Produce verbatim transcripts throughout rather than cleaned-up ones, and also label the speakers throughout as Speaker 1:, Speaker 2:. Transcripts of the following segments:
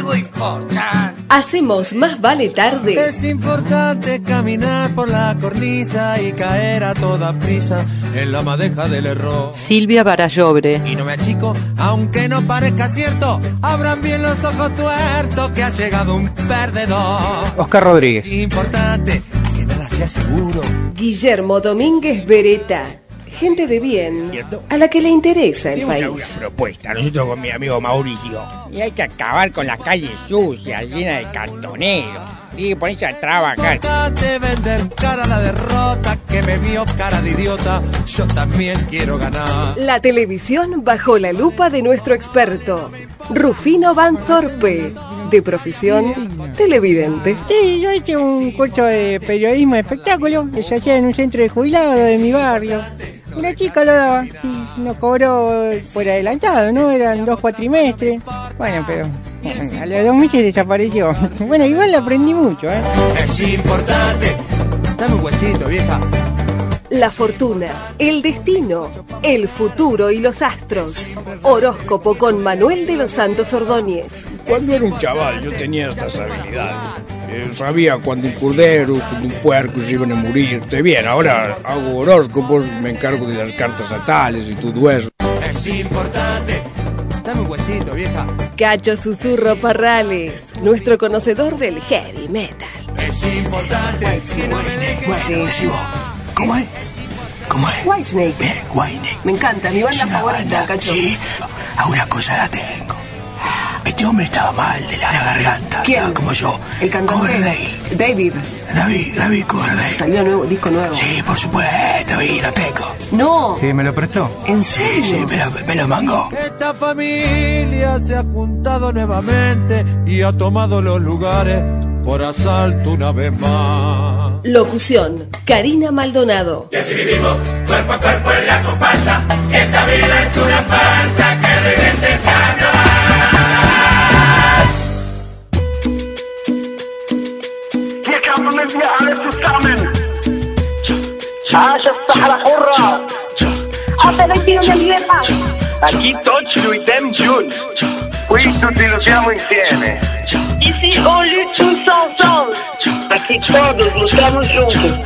Speaker 1: algo importante.
Speaker 2: Hacemos Más Vale Tarde.
Speaker 3: Es importante caminar por la cornisa y caer a toda prisa en la madeja del error.
Speaker 4: Silvia Barallobre.
Speaker 3: Y no me achico, aunque no parezca cierto, abran bien los ojos tuertos que ha llegado un perdedor.
Speaker 5: Oscar Rodríguez.
Speaker 3: Es importante que nada sea seguro.
Speaker 2: Guillermo Domínguez Beretta. Gente de bien, a la que le interesa el país.
Speaker 6: Una, una propuesta, nosotros con mi amigo Mauricio. Y hay que acabar con las calles sucias, llenas de cartoneros. Tiene que ponerse a trabajar.
Speaker 3: De vender cara a la derrota, que me vio cara de idiota, yo también quiero ganar.
Speaker 2: La televisión bajo la lupa de nuestro experto, Rufino Van Thorpe, de profesión televidente.
Speaker 7: Sí, yo hice un curso de periodismo de espectáculo que se hacía en un centro de jubilados de mi barrio. Una chica lo daba y nos cobró por adelantado, ¿no? Eran dos cuatrimestres. Bueno, pero bueno, a los dos meses desapareció. Bueno, igual aprendí mucho, ¿eh?
Speaker 3: Es importante. Dame un huesito, vieja.
Speaker 2: La fortuna, el destino, el futuro y los astros. Horóscopo con Manuel de los Santos Ordóñez.
Speaker 6: Cuando era un chaval yo tenía estas habilidades. Eh, sabía cuando un cordero, cuando un puerco se iban a morir. Estoy bien, ahora hago horóscopos, me encargo de las cartas natales y todo eso.
Speaker 3: Es importante. Dame un huesito, vieja.
Speaker 2: Cacho Susurro Parrales, nuestro conocedor del heavy metal.
Speaker 3: Es importante que no me dejes.
Speaker 8: ¿Cómo es? ¿Cómo es?
Speaker 2: Whitesnake.
Speaker 8: Bien, Whitesnake.
Speaker 2: Me encanta, mi banda
Speaker 8: Es una
Speaker 2: favorita,
Speaker 8: banda,
Speaker 2: Cacho.
Speaker 8: Sí, alguna cosa la tengo. Este hombre estaba mal de la garganta.
Speaker 2: ¿Quién?
Speaker 8: Estaba como yo.
Speaker 2: El cantante.
Speaker 8: Coverdale.
Speaker 2: David.
Speaker 8: David, David Coverdale.
Speaker 2: Salió nuevo, disco nuevo.
Speaker 8: Sí, por supuesto, vi, lo tengo.
Speaker 2: No.
Speaker 5: Sí, me lo prestó.
Speaker 2: ¿En
Speaker 8: Sí,
Speaker 2: serio?
Speaker 8: sí, me lo, me lo mangó.
Speaker 3: Esta familia se ha juntado nuevamente y ha tomado los lugares por asalto una vez más.
Speaker 2: Locución, Karina Maldonado.
Speaker 9: Y así vivimos, cuerpo a cuerpo en la comparsa. Esta vida es una farsa, que regrese el carnaval.
Speaker 10: Hier kommen wir alle zusammen. عاش الصحراء حرة. Aquí tutti luttiamo juntos. Qui tutti luttiamo insieme. Ici on lutte tous ensemble. Aquí todos luchamos juntos.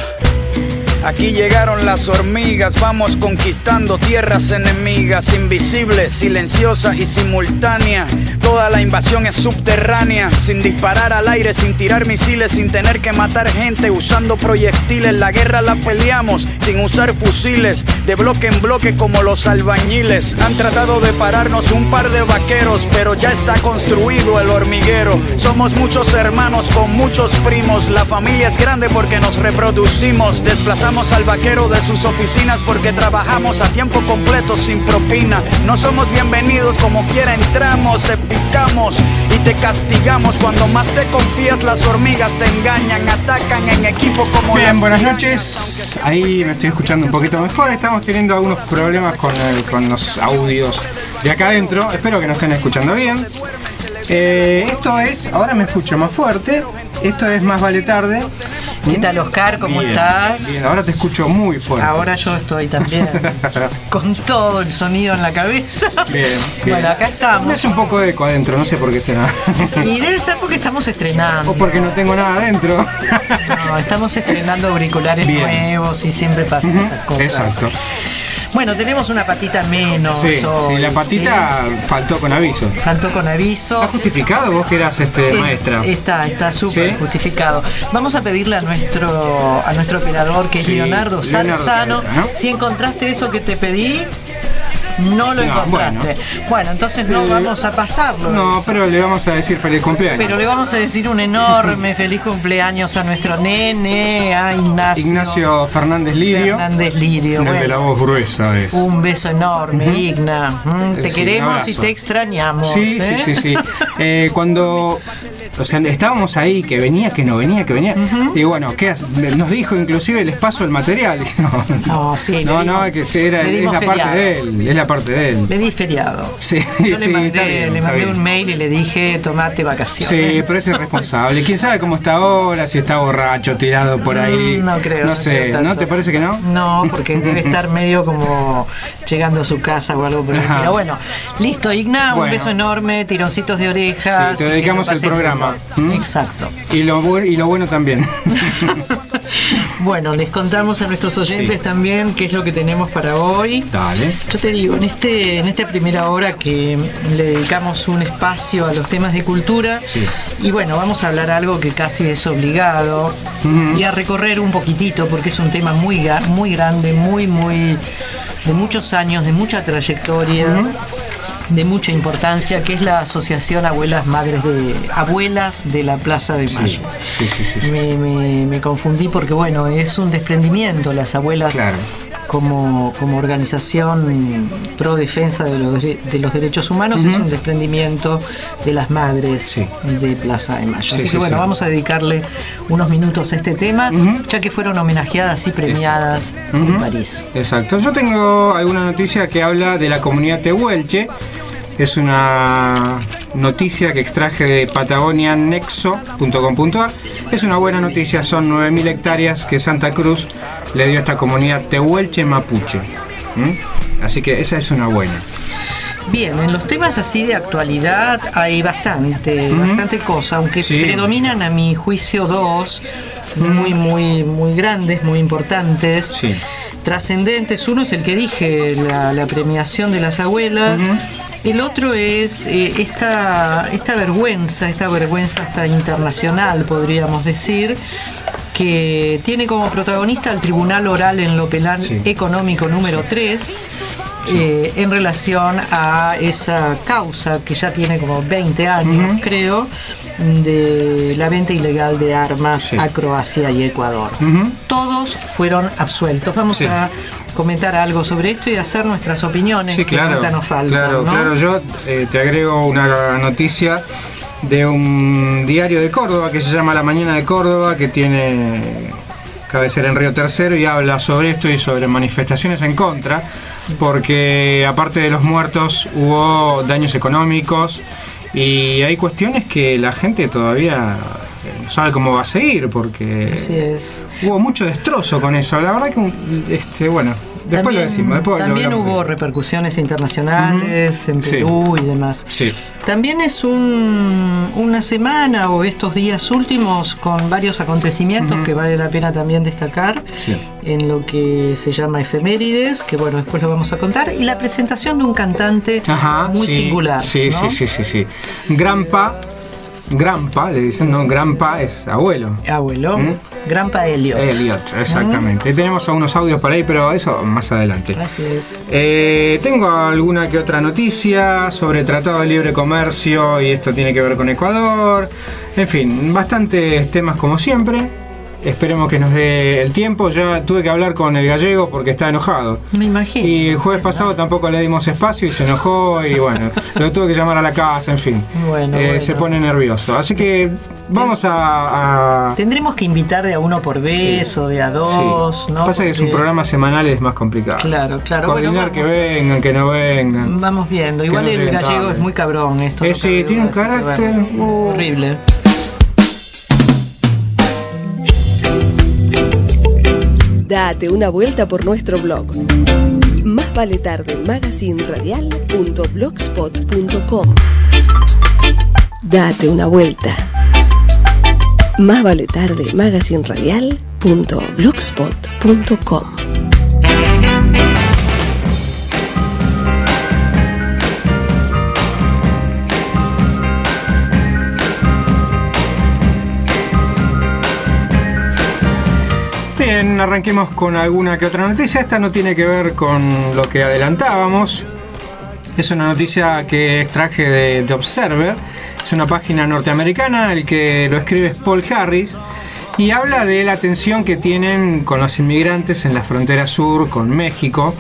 Speaker 11: Aquí llegaron las hormigas, vamos conquistando tierras enemigas, invisible, silenciosa y simultánea. Toda la invasión es subterránea, sin disparar al aire, sin tirar misiles, sin tener que matar gente, usando proyectiles. La guerra la peleamos sin usar fusiles, de bloque en bloque como los albañiles. Han tratado de pararnos un par de vaqueros, pero ya está construido el hormiguero. Somos muchos hermanos con muchos primos, la familia es grande porque nos reproducimos. Desplazamos al vaquero de sus oficinas porque trabajamos a tiempo completo sin propina. No somos bienvenidos, como quiera entramos, te picamos y te castigamos. Cuando más te confías las hormigas te engañan, atacan en equipo como
Speaker 5: Bien,
Speaker 11: las
Speaker 5: buenas
Speaker 11: pirañas.
Speaker 5: noches. Ahí me estoy escuchando un poquito mejor. Estamos teniendo algunos problemas con, el, con los audios de acá adentro. Espero que nos estén escuchando bien. Eh, esto es, ahora me escucho más fuerte. Esto es Más Vale Tarde.
Speaker 4: ¿Qué tal, Oscar? ¿Cómo
Speaker 5: Bien,
Speaker 4: estás?
Speaker 5: Bien, ahora te escucho muy fuerte.
Speaker 4: Ahora yo estoy también con todo el sonido en la cabeza.
Speaker 5: Bien, bien.
Speaker 4: Bueno, acá estamos.
Speaker 5: Me hace un poco de eco adentro, no sé por qué será.
Speaker 4: Y debe ser porque estamos estrenando.
Speaker 5: O porque no tengo nada adentro.
Speaker 4: No, estamos estrenando auriculares
Speaker 5: Bien.
Speaker 4: nuevos y siempre pasan
Speaker 5: Uh-huh.
Speaker 4: esas cosas.
Speaker 5: Exacto.
Speaker 4: Bueno, tenemos una patita menos.
Speaker 5: Sí,
Speaker 4: hoy,
Speaker 5: sí, la patita
Speaker 4: ¿sí?
Speaker 5: faltó con aviso.
Speaker 4: Faltó con aviso.
Speaker 5: ¿Está justificado vos que eras este,
Speaker 4: Eh,
Speaker 5: maestra?
Speaker 4: Está, está súper
Speaker 5: ¿Sí?
Speaker 4: justificado. Vamos a pedirle a nuestro a nuestro operador, que es
Speaker 5: Sí,
Speaker 4: Leonardo
Speaker 5: Leonardo
Speaker 4: Salzano,
Speaker 5: Salza, ¿no?
Speaker 4: si encontraste eso que te pedí. No lo
Speaker 5: No,
Speaker 4: encontraste. Bueno,
Speaker 5: bueno.
Speaker 4: entonces no
Speaker 5: Eh,
Speaker 4: vamos a pasarlo.
Speaker 5: No,
Speaker 4: eso.
Speaker 5: pero le vamos a decir feliz cumpleaños.
Speaker 4: Pero le vamos a decir un enorme feliz cumpleaños a nuestro nene, a Ignacio.
Speaker 5: Ignacio Fernández Lirio.
Speaker 4: Fernández Lirio.
Speaker 5: El de
Speaker 4: Bueno,
Speaker 5: la voz gruesa es.
Speaker 4: un beso enorme,
Speaker 5: Ujú.
Speaker 4: Igna. Mm, te
Speaker 5: Sí,
Speaker 4: queremos
Speaker 5: abrazo.
Speaker 4: y te extrañamos.
Speaker 5: Sí,
Speaker 4: ¿eh?
Speaker 5: sí, sí, sí. Eh, cuando o sea, estábamos ahí, que venía, que no venía, que venía. Uh-huh. Y bueno, ¿qué hace? Nos dijo inclusive, les paso el material. No,
Speaker 4: no, sí,
Speaker 5: no,
Speaker 4: dimos,
Speaker 5: no, que era, es la
Speaker 4: feriado.
Speaker 5: parte de él, es la parte de él.
Speaker 4: Le di feriado.
Speaker 5: Sí,
Speaker 4: Yo
Speaker 5: sí,
Speaker 4: le mandé,
Speaker 5: está bien,
Speaker 4: le
Speaker 5: está
Speaker 4: mandé
Speaker 5: bien.
Speaker 4: un mail y le dije, tomate vacaciones.
Speaker 5: Sí, pero es irresponsable. ¿Quién sabe cómo está ahora? Si está borracho, tirado por ahí.
Speaker 4: No creo.
Speaker 5: No,
Speaker 4: no
Speaker 5: sé,
Speaker 4: creo
Speaker 5: ¿no te parece que no?
Speaker 4: No, porque debe estar medio como llegando a su casa o algo por el estilo. Pero bueno, listo, Igna,
Speaker 5: bueno.
Speaker 4: Un beso enorme, tironcitos de orejas.
Speaker 5: Sí, te dedicamos el programa.
Speaker 4: ¿Mm? Exacto.
Speaker 5: Y lo, bu- y lo bueno también.
Speaker 4: Bueno, les contamos a nuestros oyentes sí. también qué es lo que tenemos para hoy.
Speaker 5: Dale.
Speaker 4: Yo te digo, en este en esta primera hora que le dedicamos un espacio a los temas de cultura,
Speaker 5: sí.
Speaker 4: y bueno, vamos a hablar algo que casi es obligado, uh-huh. y a recorrer un poquitito, porque es un tema muy, muy grande, muy, muy de muchos años, de mucha trayectoria. Uh-huh. De mucha importancia, que es la Asociación Abuelas Madres de Abuelas de la Plaza de Mayo.
Speaker 5: Sí, sí, sí, sí.
Speaker 4: Me, me, me confundí porque bueno, es un desprendimiento las abuelas
Speaker 5: claro.
Speaker 4: como, como organización pro defensa de los, de los derechos humanos, uh-huh. es un desprendimiento de las madres
Speaker 5: sí.
Speaker 4: de Plaza de Mayo.
Speaker 5: Sí,
Speaker 4: Así
Speaker 5: sí,
Speaker 4: que bueno,
Speaker 5: sí.
Speaker 4: vamos a dedicarle unos minutos a este tema, uh-huh. ya que fueron homenajeadas y premiadas uh-huh. en París.
Speaker 5: Exacto. Yo tengo alguna noticia que habla de la comunidad tehuelche. Es una noticia que extraje de patagonia nexo punto com punto a r. Es una buena noticia, son nueve mil hectáreas que Santa Cruz le dio a esta comunidad tehuelche mapuche. ¿Mm? Así que esa es una buena.
Speaker 4: Bien, en los temas así de actualidad hay bastante, uh-huh. bastante cosa, aunque sí. predominan a mi juicio dos, uh-huh. muy, muy, muy grandes, muy importantes.
Speaker 5: Sí.
Speaker 4: Trascendentes. Uno es el que dije, la, la premiación de las abuelas. Uh-huh. El otro es eh, esta, esta vergüenza, esta vergüenza hasta internacional, podríamos decir, que tiene como protagonista el Tribunal Oral en lo Penal sí. Económico número tres. Sí. Eh, en relación a esa causa que ya tiene como veinte años, uh-huh. creo, de la venta ilegal de armas sí. a Croacia y Ecuador. Uh-huh. Todos fueron absueltos. Vamos sí. a comentar algo sobre esto y hacer nuestras opiniones,
Speaker 5: sí,
Speaker 4: que
Speaker 5: claro,
Speaker 4: nunca nos faltan.
Speaker 5: Claro,
Speaker 4: ¿no?
Speaker 5: claro. Yo eh, te agrego una noticia de un diario de Córdoba que se llama La Mañana de Córdoba, que tiene cabecera en Río Tercero y habla sobre esto y sobre manifestaciones en contra, porque aparte de los muertos hubo daños económicos y hay cuestiones que la gente todavía no sabe cómo va a seguir, porque
Speaker 4: así es.
Speaker 5: Hubo mucho destrozo con eso. La verdad que este bueno, después
Speaker 4: también,
Speaker 5: lo decimos. Después
Speaker 4: también
Speaker 5: lo
Speaker 4: hubo repercusiones internacionales, uh-huh. en Perú sí. y demás.
Speaker 5: Sí.
Speaker 4: También es un, una semana o estos días últimos con varios acontecimientos uh-huh. que vale la pena también destacar
Speaker 5: sí.
Speaker 4: en lo que se llama efemérides, que bueno, después lo vamos a contar, y la presentación de un cantante
Speaker 5: Ajá,
Speaker 4: muy
Speaker 5: sí,
Speaker 4: singular.
Speaker 5: Sí,
Speaker 4: ¿no?
Speaker 5: sí, sí, sí, sí. Granpa. Granpa, le dicen, no, Granpa es abuelo.
Speaker 4: Abuelo. ¿Mm? Granpa Elliot.
Speaker 5: Elliot, exactamente. ¿Mm? Tenemos algunos audios por ahí, pero eso más adelante.
Speaker 4: Así es.
Speaker 5: Eh, tengo alguna que otra noticia sobre Tratado de Libre Comercio y esto tiene que ver con Ecuador. En fin, bastantes temas como siempre. Esperemos que nos dé el tiempo. Ya tuve que hablar con el gallego porque está enojado.
Speaker 4: Me imagino.
Speaker 5: Y el jueves pasado tampoco le dimos espacio y se enojó y bueno, lo tuve que llamar a la casa, en fin.
Speaker 4: Bueno,
Speaker 5: eh,
Speaker 4: bueno.
Speaker 5: Se pone nervioso. Así que vamos a... a...
Speaker 4: Tendremos que invitar de a uno por vez sí. o de a dos,
Speaker 5: sí.
Speaker 4: ¿no?
Speaker 5: Pasa
Speaker 4: Porque...
Speaker 5: que es un programa semanal, es más complicado.
Speaker 4: Claro, claro.
Speaker 5: Coordinar
Speaker 4: bueno,
Speaker 5: que vengan, que no vengan.
Speaker 4: Vamos viendo. Igual no el gallego tarde. Es muy cabrón esto.
Speaker 5: Eh,
Speaker 4: no
Speaker 5: sí, tiene un carácter...
Speaker 4: Que, bueno, uh. horrible.
Speaker 2: Date una vuelta por nuestro blog. Más vale tarde magazine radial punto blogspot punto com. Date una vuelta. Más vale tarde magazine radial punto blogspot punto com.
Speaker 5: Bien, arranquemos con alguna que otra noticia. Esta no tiene que ver con lo que adelantábamos. Es una noticia que extraje de The Observer. Es una página norteamericana, el que lo escribe es Paul Harris, y habla de la tensión que tienen con los inmigrantes en la frontera sur con México,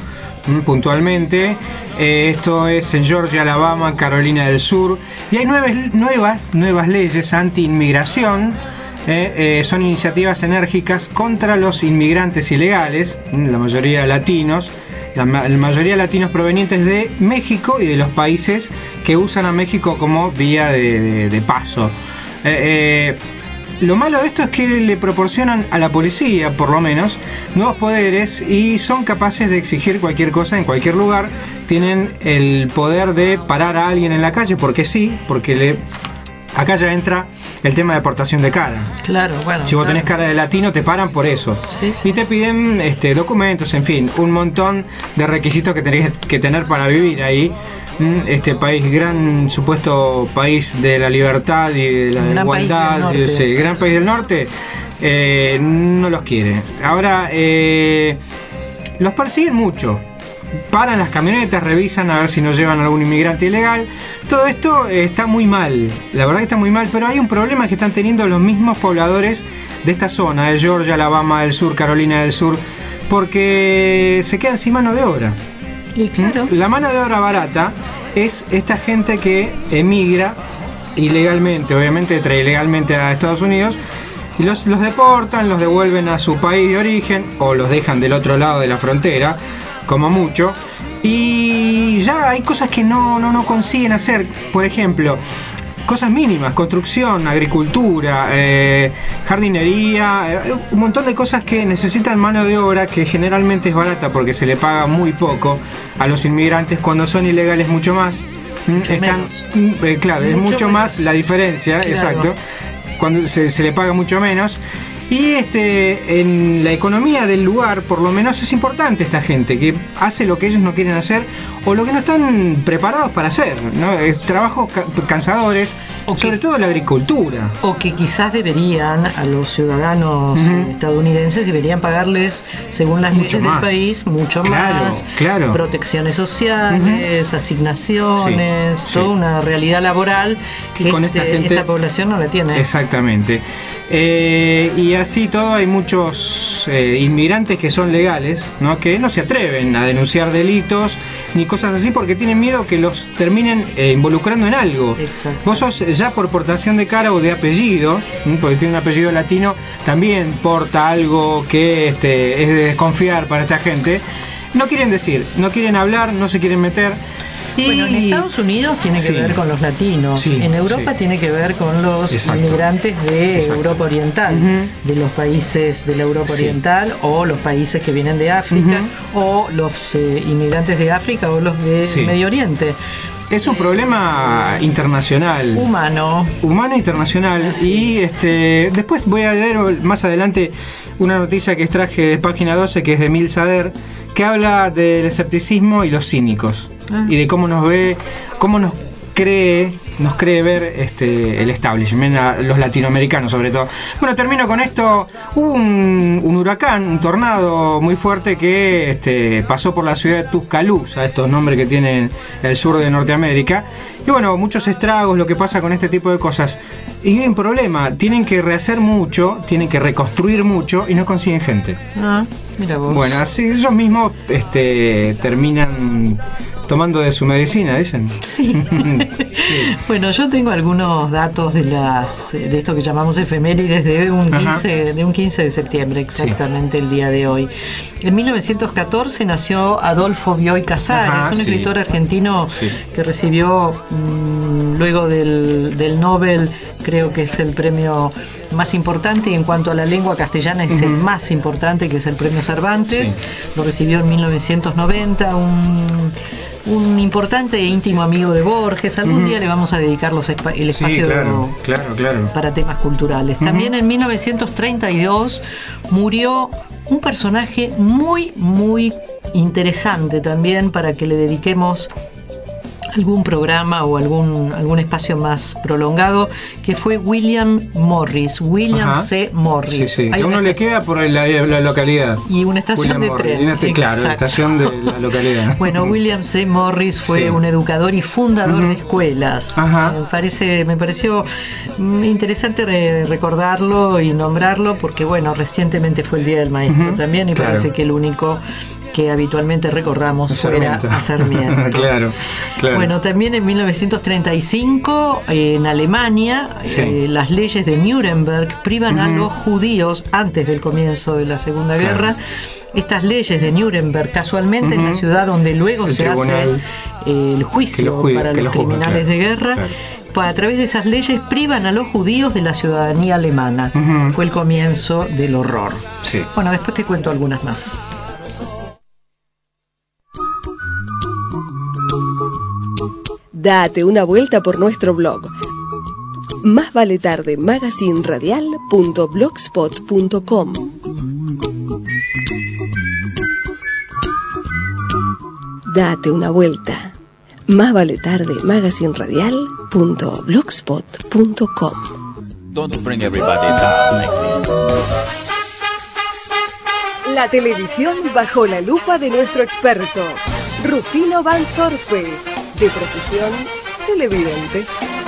Speaker 5: puntualmente. Eh, esto es en Georgia, Alabama, Carolina del Sur. Y hay nueve, nuevas, nuevas leyes anti-inmigración. Eh, eh, son iniciativas enérgicas contra los inmigrantes ilegales, la mayoría latinos. La, la mayoría de latinos provenientes de México y de los países que usan a México como vía de, de, de paso. Eh, eh, lo malo de esto es que le proporcionan a la policía, por lo menos, nuevos poderes y son capaces de exigir cualquier cosa en cualquier lugar. Tienen el poder de parar a alguien en la calle porque sí, porque le... Acá ya entra el tema de portación de cara.
Speaker 4: Claro, bueno.
Speaker 5: Si vos
Speaker 4: claro.
Speaker 5: tenés cara de latino, te paran por eso.
Speaker 4: Sí, sí.
Speaker 5: Y te piden este, documentos, en fin, un montón de requisitos que tenés que tener para vivir ahí. Este país, gran supuesto país de la libertad y de la
Speaker 4: gran
Speaker 5: igualdad,
Speaker 4: país
Speaker 5: ese gran país del norte, eh, no los quiere. Ahora, eh, los persiguen mucho. Paran las camionetas, revisan a ver si nos llevan algún inmigrante ilegal. Todo esto eh, está muy mal, la verdad que está muy mal, pero hay un problema que están teniendo los mismos pobladores de esta zona, de Georgia, Alabama del Sur, Carolina del Sur, porque se quedan sin mano de obra.
Speaker 4: Y claro.
Speaker 5: La mano de obra barata es esta gente que emigra ilegalmente, obviamente trae ilegalmente a Estados Unidos, y los, los deportan, los devuelven a su país de origen o los dejan del otro lado de la frontera, como mucho, y ya hay cosas que no, no, no consiguen hacer. Por ejemplo, cosas mínimas, construcción, agricultura, eh, jardinería, eh, un montón de cosas que necesitan mano de obra que generalmente es barata porque se le paga muy poco a los inmigrantes. Cuando son ilegales mucho más.
Speaker 4: Mucho
Speaker 5: Están, eh, claro, mucho es mucho menos. Más la diferencia, claro. Exacto, cuando se, se le paga mucho menos. Y este, en la economía del lugar, por lo menos, es importante esta gente que hace lo que ellos no quieren hacer o lo que no están preparados para hacer, ¿no? Es trabajos ca- cansadores, o sobre que, todo la agricultura.
Speaker 4: O que quizás deberían, a los ciudadanos uh-huh. estadounidenses, deberían pagarles, según las mucho leyes más. Del país, mucho
Speaker 5: claro,
Speaker 4: más.
Speaker 5: Claro.
Speaker 4: Protecciones sociales, uh-huh. asignaciones, sí, toda sí. una realidad laboral que
Speaker 5: con
Speaker 4: este,
Speaker 5: esta, gente,
Speaker 4: esta población no la tiene.
Speaker 5: Exactamente. Eh, y así todo hay muchos eh, inmigrantes que son legales, ¿no? Que no se atreven a denunciar delitos ni cosas así porque tienen miedo que los terminen eh, involucrando en algo.
Speaker 4: Exacto.
Speaker 5: Vos sos ya por portación de cara o de apellido, ¿sí? Porque tiene un apellido latino, también porta algo que este, es de desconfiar para esta gente. No quieren decir, no quieren hablar, no se quieren meter.
Speaker 4: Y... Bueno, en Estados Unidos tiene que sí. ver con los latinos, sí, en Europa sí. tiene que ver con los Exacto. inmigrantes de Exacto. Europa Oriental, uh-huh. de los países de la Europa sí. Oriental o los países que vienen de África uh-huh. o los eh, inmigrantes de África o los de sí. Medio Oriente.
Speaker 5: Es un problema internacional.
Speaker 4: Humano.
Speaker 5: Humano internacional. Así y este después voy a leer más adelante una noticia que extraje de página doce que es de Emil Sader, que habla del escepticismo y los cínicos. Ah. Y de cómo nos ve, cómo nos cree, nos cree ver este el establishment, a los latinoamericanos sobre todo. Bueno, termino con esto. Hubo un, un huracán, un tornado muy fuerte que este, pasó por la ciudad de Tuscaloosa, estos nombres que tiene el sur de Norteamérica. Y bueno, muchos estragos, lo que pasa con este tipo de cosas. Y hay un problema, tienen que rehacer mucho, tienen que reconstruir mucho y no consiguen gente.
Speaker 4: Ah, mira vos.
Speaker 5: Bueno, así ellos mismos este, terminan tomando de su medicina, dicen.
Speaker 4: Sí. sí. Bueno, yo tengo algunos datos de las de esto que llamamos efemérides de un quince, de un quince de septiembre, exactamente sí. el día de hoy. En mil novecientos catorce nació Adolfo Bioy Casares, Ajá, un sí. escritor argentino sí. que recibió mmm, luego del, del Nobel, creo que es el premio más importante y en cuanto a la lengua castellana es uh-huh. el más importante, que es el premio Cervantes. Sí. Lo recibió en mil novecientos noventa, un un importante e íntimo amigo de Borges. Algún uh-huh. día le vamos a dedicar los espa- el espacio
Speaker 5: sí, claro, claro, claro.
Speaker 4: para temas culturales. Uh-huh. También en mil novecientos treinta y dos murió un personaje muy, muy interesante también para que le dediquemos algún programa o algún algún espacio más prolongado, que fue William Morris, William Ajá. C. Morris.
Speaker 5: Sí, sí. A uno le queda por la, la localidad.
Speaker 4: Y una estación William de
Speaker 5: Morris.
Speaker 4: tren.
Speaker 5: Claro, la estación de la localidad.
Speaker 4: Bueno, William C. Morris fue sí. un educador y fundador uh-huh. de escuelas.
Speaker 5: Ajá.
Speaker 4: Me parece, me pareció interesante re- recordarlo y nombrarlo porque, bueno, recientemente fue el Día del Maestro uh-huh. también y claro. parece que el único que habitualmente recordamos fuera a Sarmiento.
Speaker 5: Claro, claro.
Speaker 4: Bueno, también en mil novecientos treinta y cinco, eh, en Alemania,
Speaker 5: Sí.
Speaker 4: eh, las leyes de Nuremberg privan a
Speaker 5: Ujú.
Speaker 4: los judíos antes del comienzo de la Segunda
Speaker 5: Claro.
Speaker 4: Guerra. Estas leyes de Nuremberg, casualmente en la
Speaker 5: Ujú.
Speaker 4: ciudad donde luego
Speaker 5: El
Speaker 4: se
Speaker 5: tribunal.
Speaker 4: hace eh, el juicio
Speaker 5: Que lo juzga,
Speaker 4: para
Speaker 5: que
Speaker 4: los
Speaker 5: lo juzga,
Speaker 4: criminales
Speaker 5: claro,
Speaker 4: de guerra,
Speaker 5: claro.
Speaker 4: pa- a través de esas leyes privan a los judíos de la ciudadanía alemana.
Speaker 5: Ujú.
Speaker 4: Fue el comienzo del horror.
Speaker 5: Sí.
Speaker 4: Bueno, después te cuento algunas más.
Speaker 2: Date una vuelta por nuestro blog. Más vale tarde magazine radial punto blogspot punto com. Date una vuelta. Más vale tarde magazine radial punto blogspot punto com.
Speaker 1: Don't bring everybody down like this.
Speaker 2: La televisión bajo la lupa de nuestro experto, Rufino Van Thorpe, de profesión televidente.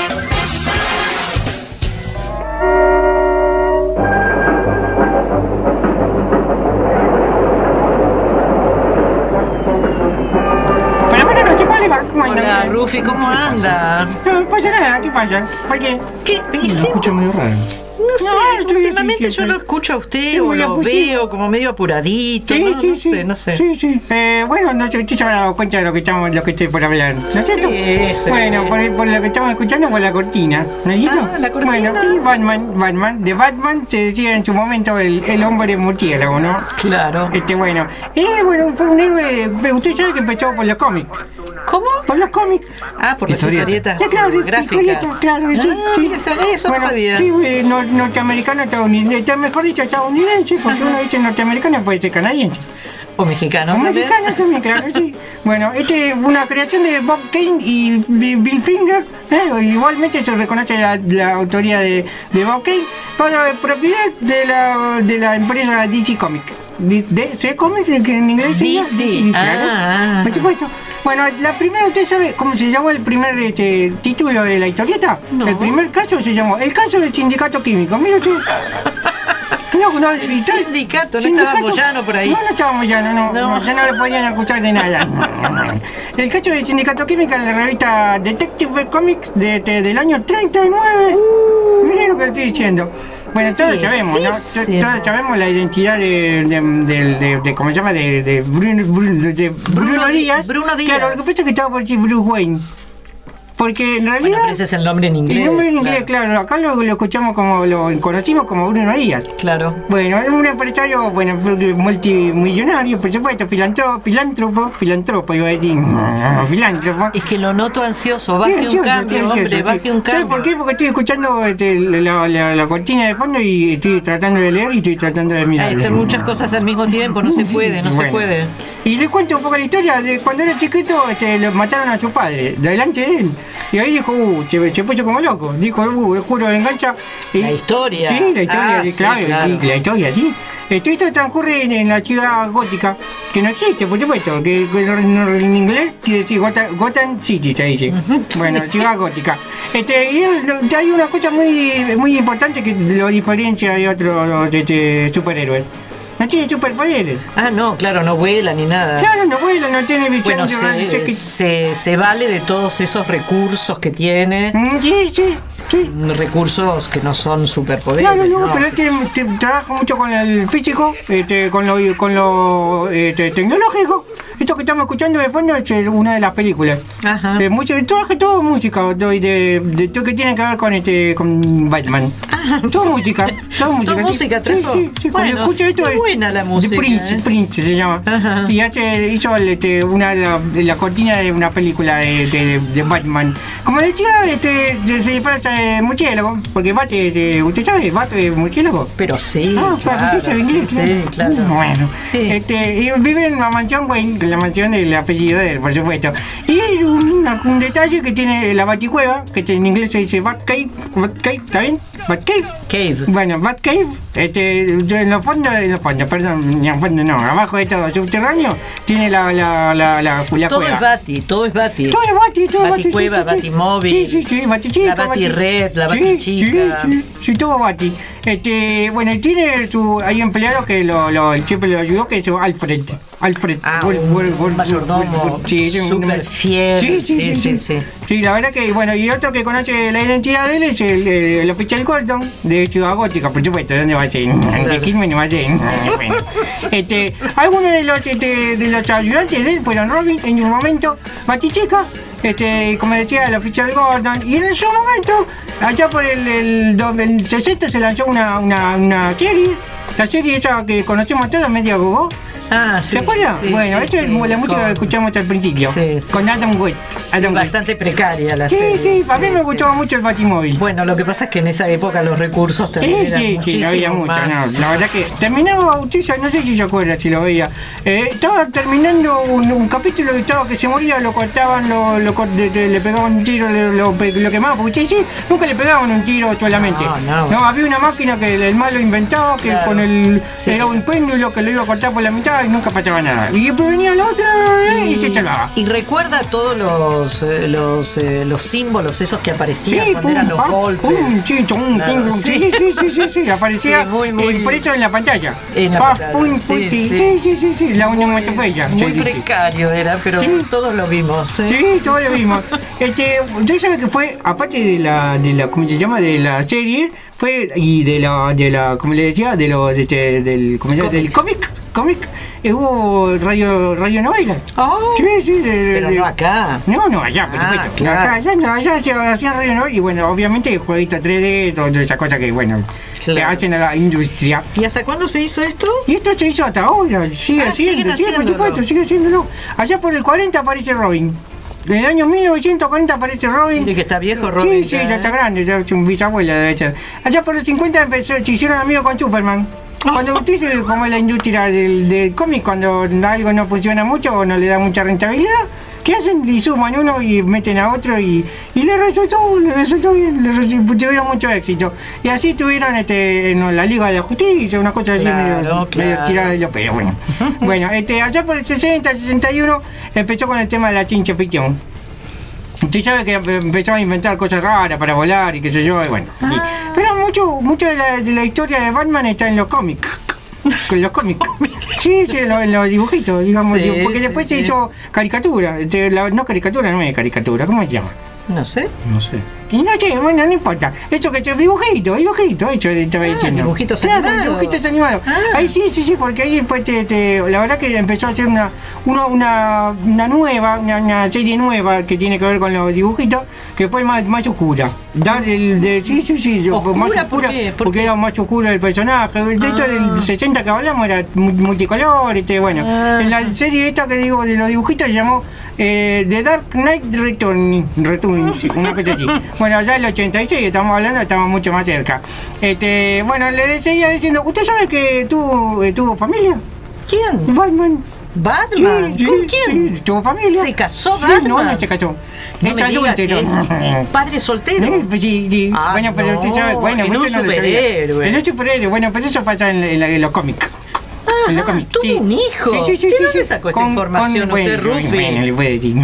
Speaker 7: Hola, buenas noches, ¿cómo le va? ¿Cómo anda?
Speaker 4: Hola, Rufi, ¿cómo anda?
Speaker 7: No pasa nada, ¿qué pasa? ¿Por qué?
Speaker 4: ¿Qué? ¿Y
Speaker 5: Me
Speaker 4: sí?
Speaker 5: escucho medio raro.
Speaker 4: No sé,
Speaker 7: No, estoy así
Speaker 4: últimamente yo
Speaker 7: siempre.
Speaker 4: lo escucho a usted
Speaker 7: Sí,
Speaker 4: o
Speaker 7: me lo
Speaker 4: lo
Speaker 7: escuché.
Speaker 4: veo como medio apuradito,
Speaker 7: Sí,
Speaker 4: ¿no?
Speaker 7: sí,
Speaker 4: no
Speaker 7: sí.
Speaker 4: sé, no sé.
Speaker 7: Sí, sí. Eh, bueno, no sé, usted se habrá dado cuenta de lo que estamos, lo que estoy por hablar, ¿no es cierto?
Speaker 4: Sí, sí.
Speaker 7: Bueno, por, por lo que estamos escuchando por la cortina, ¿no es cierto?
Speaker 4: Ah, la cortina.
Speaker 7: Bueno, sí, Batman, Batman. De Batman se decía en su momento el, el hombre murciélago, ¿no?
Speaker 4: Claro.
Speaker 7: Este, bueno. Eh, bueno, fue un héroe, usted sabe que empezó por los cómics.
Speaker 4: ¿Cómo?
Speaker 7: Por los cómics.
Speaker 4: Ah, por las
Speaker 5: Historieta.
Speaker 4: historietas
Speaker 7: Sí, claro,
Speaker 4: gráficas.
Speaker 7: historietas, claro, sí,
Speaker 4: Ah,
Speaker 7: sí.
Speaker 4: mira, está- eso
Speaker 7: Bueno,
Speaker 4: no sabía.
Speaker 7: Sí, eh, no- norteamericano, estadounidense, mejor dicho, estadounidense, porque uno dice norteamericano puede ser canadiense.
Speaker 4: O mexicano.
Speaker 7: O
Speaker 4: también.
Speaker 7: mexicano también, claro, sí. Bueno, este es una creación de Bob Kane y Bi- Bill Finger. ¿eh? Igualmente se reconoce la, la autoría de, de Bob Kane para propiedad de la, de la empresa D C Comics. D C Comics, que en inglés sería
Speaker 4: D C,
Speaker 7: D C, claro.
Speaker 4: ah.
Speaker 7: Por supuesto. Bueno, la primera, ¿usted sabe cómo se llamó el primer este, título de la historieta?
Speaker 4: No.
Speaker 7: El primer caso se llamó El caso del sindicato químico. Mire usted. No, no, y tal-
Speaker 4: Sindicato, no estaba Moyano por ahí.
Speaker 7: No, no estaba Moyano, no,
Speaker 4: No.
Speaker 7: no, ya no le podían acusar de nada. El caso del sindicato químico en la revista Detective Comics de, de- del año treinta y nueve.
Speaker 4: Uh.
Speaker 7: Miren lo que le estoy diciendo. Bueno, todos sabemos, ¿no?
Speaker 4: Viejísimo.
Speaker 7: Todos sabemos la identidad de, de, de, de- de- ¿cómo se llama? De, de Bruno, Bruno, de- de Bruno
Speaker 4: Bruno Di-
Speaker 7: Díaz.
Speaker 4: Bruno Díaz.
Speaker 7: Claro, lo que pasa es que estaba por decir Bruce Wayne. Porque en realidad...
Speaker 4: Bueno, pero ese es el nombre en inglés.
Speaker 7: el nombre en inglés,
Speaker 4: claro.
Speaker 7: claro. Acá lo, lo escuchamos como, lo conocimos como Bruno Díaz.
Speaker 4: Claro.
Speaker 7: Bueno, es un empresario, bueno, multimillonario, por supuesto, filantro, filántropo, filántropo, iba a decir, filántropo.
Speaker 4: Es que lo noto ansioso.
Speaker 7: Sí,
Speaker 4: Baje un
Speaker 7: ansioso,
Speaker 4: cambio,
Speaker 7: estoy
Speaker 4: hombre,
Speaker 7: ansioso,
Speaker 4: baje
Speaker 7: sí.
Speaker 4: un
Speaker 7: ¿Sabe
Speaker 4: cambio.
Speaker 7: por qué? Porque estoy escuchando este, la, la, la cortina de fondo y estoy tratando de leer y estoy tratando de mirar.
Speaker 4: Hay que hacer muchas cosas al mismo tiempo, no se puede, no se
Speaker 7: Bueno.
Speaker 4: puede.
Speaker 7: Y les cuento un poco la historia de cuando era chiquito, este, lo mataron a su padre, delante de él. Y ahí dijo, uh, se, se puso como loco. Dijo, uh, el juro de venganza. Y-
Speaker 4: La historia.
Speaker 7: Sí, la historia,
Speaker 4: Ah,
Speaker 7: sí,
Speaker 4: sí,
Speaker 7: claro,
Speaker 4: claro.
Speaker 7: sí, la historia, sí. Esto, esto transcurre en, en la ciudad gótica, que no existe, por supuesto, que, que en inglés quiere decir Gotham, Gotham City, se dice. Bueno, ciudad gótica. Este, y él, no, hay una cosa muy, muy importante que lo diferencia de otros este, superhéroes. No tiene superpoderes.
Speaker 4: Ah, no, claro, no vuela ni nada.
Speaker 7: Claro, no vuela, no tiene visión
Speaker 4: Bueno,
Speaker 7: de
Speaker 4: se,
Speaker 7: que-
Speaker 4: se, se vale de todos esos recursos que tiene.
Speaker 7: Mm, Sí, sí, sí.
Speaker 4: Recursos que no son superpoderes.
Speaker 7: Claro, no,
Speaker 4: ¿no?
Speaker 7: pero él tiene- te- trabaja mucho con el físico, este, con lo, con lo este, tecnológico. Esto que estamos escuchando de fondo es eh, una de las películas.
Speaker 4: Ajá.
Speaker 7: Eh, mucho, trabaja todo música, todo, y de, de todo que tiene que ver con este, con Batman. Todo música, todo música.
Speaker 4: Todo
Speaker 7: sí.
Speaker 4: música
Speaker 7: Sí,
Speaker 4: trajo.
Speaker 7: sí, sí, cuando
Speaker 4: Bueno,
Speaker 7: escucho esto
Speaker 4: es
Speaker 7: es
Speaker 4: buena la
Speaker 7: de
Speaker 4: música,
Speaker 7: Prince,
Speaker 4: ¿eh?
Speaker 7: Prince se llama.
Speaker 4: Ajá.
Speaker 7: Y hace, hizo el, este, una la, la cortina de una película de, de, de Batman. Como decía, este, de- se disfraza de murciélago, porque bate, de, usted sabe, bate de murciélago.
Speaker 4: Pero sí.
Speaker 7: Ah,
Speaker 4: claro,
Speaker 7: para que usted sabe
Speaker 4: sí,
Speaker 7: inglés,
Speaker 4: sí, claro.
Speaker 7: Bueno,
Speaker 4: Sí.
Speaker 7: este, y vive en la mansión Wayne, la mansión del apellido de él, por supuesto. Y hay un, una- un detalle que tiene la baticueva, que en inglés se dice Batcave, Batcave, ¿está bien?
Speaker 5: Batcave.
Speaker 4: Cave.
Speaker 5: Bueno, Batcave, este, yo en los fondos, en los fondos, perdón, en los fondos no, abajo de todo subterráneo, tiene la, la, la, la, la
Speaker 4: Todo
Speaker 5: cueva.
Speaker 4: es Bati, todo es Bati.
Speaker 5: Todo es Bati, todo es Bati.
Speaker 4: Baticueva,
Speaker 5: sí, sí, sí.
Speaker 4: Batimóvil.
Speaker 5: Sí, sí, sí, Batichica.
Speaker 4: La Batired, la
Speaker 5: Sí,
Speaker 4: Batichica.
Speaker 5: Sí, sí, sí, todo Bati. Este, bueno, y tiene su, hay empleado que lo, lo, el jefe lo ayudó, que es Alfred. Alfred.
Speaker 4: Ah,
Speaker 5: Wolf,
Speaker 4: un
Speaker 5: Wolf, Wolf,
Speaker 4: mayordomo
Speaker 5: Wolf, sí, sí, un-
Speaker 4: súper fiel.
Speaker 5: Sí, sí, sí, sí,
Speaker 4: sí.
Speaker 5: Sí, la verdad que, bueno, y otro que conoce la identidad de él es el, el, el oficial Gordon, de Ciudad Gótica, por supuesto, ¿dónde va a ser? De Quilmes no va a ser. Bueno, este, algunos de los, este, de los ayudantes de él fueron Robin, en su momento, Batichica, este, como decía, el oficial Gordon, y en su momento, allá por el, el, do- el sesenta se lanzó una, una, una serie, la serie esa que conocemos todos, medio gogo.
Speaker 4: Ah, sí.
Speaker 5: ¿Se acuerdan?
Speaker 4: sí,
Speaker 5: bueno,
Speaker 4: sí,
Speaker 5: esa es
Speaker 4: sí,
Speaker 5: la música
Speaker 4: con-
Speaker 5: que escuchamos al principio,
Speaker 4: Sí, sí.
Speaker 5: con Adam West.
Speaker 4: Sí,
Speaker 5: Adam West.
Speaker 4: bastante precaria la
Speaker 5: Sí,
Speaker 4: serie.
Speaker 5: sí, a mí me
Speaker 4: sí.
Speaker 5: gustaba mucho el Batimóvil.
Speaker 4: Bueno, lo que pasa es que en esa época los recursos
Speaker 5: Sí,
Speaker 4: también eran
Speaker 5: sí, sí,
Speaker 4: muchísimo
Speaker 5: no había mucho,
Speaker 4: más.
Speaker 5: no. La verdad que terminaba Bautista, no sé si se acuerda si lo veía. Eh, estaba terminando un, un capítulo que estaba que se moría, lo cortaban, lo, lo, cort- de- de- le pegaban un tiro, le- lo, pe- lo quemaban, porque sí, sí, nunca le pegaban un tiro solamente.
Speaker 4: No, no.
Speaker 5: había una máquina que el, el malo inventaba, que
Speaker 4: Claro.
Speaker 5: con el
Speaker 4: Sí.
Speaker 5: era un péndulo que lo iba a cortar por la mitad y nunca pasaba nada. Y después venía la otra eh, y, se salvaba.
Speaker 4: Y recuerda todos los eh, los, eh, los símbolos esos que aparecían
Speaker 5: Sí,
Speaker 4: cuando
Speaker 5: pum,
Speaker 4: eran los
Speaker 5: pam,
Speaker 4: golpes.
Speaker 5: pum, sí, chum,
Speaker 4: Claro,
Speaker 5: pum, pum.
Speaker 4: sí.
Speaker 5: Sí, sí, sí, sí, sí, aparecía
Speaker 4: Sí, muy, muy-
Speaker 5: impreso en la pantalla.
Speaker 4: En la
Speaker 5: Paf,
Speaker 4: pantalla,
Speaker 5: pum, pum,
Speaker 4: sí,
Speaker 5: sí,
Speaker 4: sí.
Speaker 5: sí, sí, sí, sí, la onomatopeya.
Speaker 4: Muy
Speaker 5: sí, sí, sí.
Speaker 4: precario era, pero
Speaker 5: Sí.
Speaker 4: todos lo vimos. ¿eh?
Speaker 5: Sí, todo lo mismo. Este, yo sabía que fue, aparte de la, de la, ¿cómo se llama? De la serie, fue, y de la, de la, como le decía, de los, este, del, ¿cómo se llama? Del cómic, cómic, eh, hubo radio, radio novelas.
Speaker 4: Oh,
Speaker 5: Sí, sí, de, de-
Speaker 4: pero
Speaker 5: de-
Speaker 4: no acá.
Speaker 5: No, no, allá, por
Speaker 4: Ah,
Speaker 5: supuesto.
Speaker 4: claro.
Speaker 5: Acá, allá, no, allá se hacían radio novelas y bueno, obviamente el jueguito tres D, todas esas cosas que, bueno,
Speaker 4: Claro.
Speaker 5: le hacen a la industria.
Speaker 4: ¿Y hasta cuándo se hizo esto?
Speaker 5: Y esto se hizo hasta ahora, sigue
Speaker 4: Ah, siguen
Speaker 5: haciendo, sí, por
Speaker 4: haciéndolo.
Speaker 5: supuesto, sigue haciéndolo. Allá por el cuarenta aparece Robin. En el año mil novecientos cuarenta aparece Robin.
Speaker 4: Mire que está viejo Robin.
Speaker 5: Sí, sí,
Speaker 4: ya,
Speaker 5: ya
Speaker 4: ¿eh?
Speaker 5: está grande, ya es un bisabuelo debe ser. Allá por los cincuenta empezó, se hicieron amigos con Superman. Cuando usted dice como es la industria del, del cómic, cuando algo no funciona mucho o no le da mucha rentabilidad, ¿qué hacen? Le suman uno y meten a otro y, y le resultó, le resultó bien, le resultó, tuvieron mucho éxito. Y así tuvieron este, en la Liga de la Justicia, una cosa así
Speaker 4: Claro,
Speaker 5: medio,
Speaker 4: claro.
Speaker 5: medio tirada de los pelos. Bueno, bueno este, allá por el sesenta, sesenta y uno empezó con el tema de la ciencia ficción. Usted sabe que empezaba a inventar cosas raras para volar y qué sé yo, y bueno. y- pero mucho, mucho de la, de la historia de Batman está en los cómics. Con los cómics. Sí, sí, en los, en los dibujitos, digamos.
Speaker 4: Sí,
Speaker 5: digo, porque
Speaker 4: sí,
Speaker 5: después se
Speaker 4: sí.
Speaker 5: hizo caricatura. Este, la- no caricatura, no es caricatura, ¿cómo se llama?
Speaker 4: No sé.
Speaker 5: No sé. Y no sé, bueno, no importa. Eso que es dibujito, dibujito, hecho estaba
Speaker 4: Ah,
Speaker 5: diciendo.
Speaker 4: dibujitos
Speaker 5: Claro,
Speaker 4: animados.
Speaker 5: dibujitos animados.
Speaker 4: Ah.
Speaker 5: Ahí sí, sí, sí, porque ahí fue, te- te- la verdad que empezó a hacer una, una, una, una nueva, una, una serie nueva que tiene que ver con los dibujitos, que fue más, más oscura. Dar el, de, sí, sí, sí, yo-
Speaker 4: ¿Oscura?
Speaker 5: más
Speaker 4: ¿Por
Speaker 5: oscura,
Speaker 4: qué? ¿Por
Speaker 5: porque
Speaker 4: qué?
Speaker 5: era más oscuro el personaje. De esto
Speaker 4: Ah.
Speaker 5: del sesenta que hablamos era mu- multicolor, este, bueno.
Speaker 4: Ah.
Speaker 5: En la serie esta que digo de los dibujitos se llamó eh, The Dark Knight Return, Return, sí, una cosa así. Bueno, allá en el ochenta y seis estamos hablando, estamos mucho más cerca. Este, bueno, le seguía diciendo, ¿usted sabe que tuvo, eh, tuvo familia?
Speaker 4: ¿Quién?
Speaker 5: Batman.
Speaker 4: ¿Batman?
Speaker 5: Sí, sí,
Speaker 4: ¿Con quién?
Speaker 5: sí, tuvo familia.
Speaker 4: ¿Se casó
Speaker 5: Sí,
Speaker 4: Batman?
Speaker 5: no, no se casó.
Speaker 4: No
Speaker 5: es
Speaker 4: me diga
Speaker 5: adulto.
Speaker 4: que es padre soltero.
Speaker 5: Eh, pues sí, sí.
Speaker 4: Ah,
Speaker 5: bueno, pero
Speaker 4: no,
Speaker 5: usted sabe, bueno,
Speaker 4: en
Speaker 5: mucho
Speaker 4: un
Speaker 5: no lo sabía.
Speaker 4: superhéroe.
Speaker 5: En un superhéroe, bueno, pero eso pasa en, en, en los cómics.
Speaker 4: Ah,
Speaker 5: En los cómics,
Speaker 4: tuvo
Speaker 5: sí.
Speaker 4: un hijo.
Speaker 5: Sí, sí, sí,
Speaker 4: ¿De
Speaker 5: sí,
Speaker 4: dónde
Speaker 5: sí.
Speaker 4: sacó esta
Speaker 5: Con-
Speaker 4: información
Speaker 5: con-
Speaker 4: usted,
Speaker 5: bueno,
Speaker 4: Rufi?
Speaker 5: Bueno, le puede decir.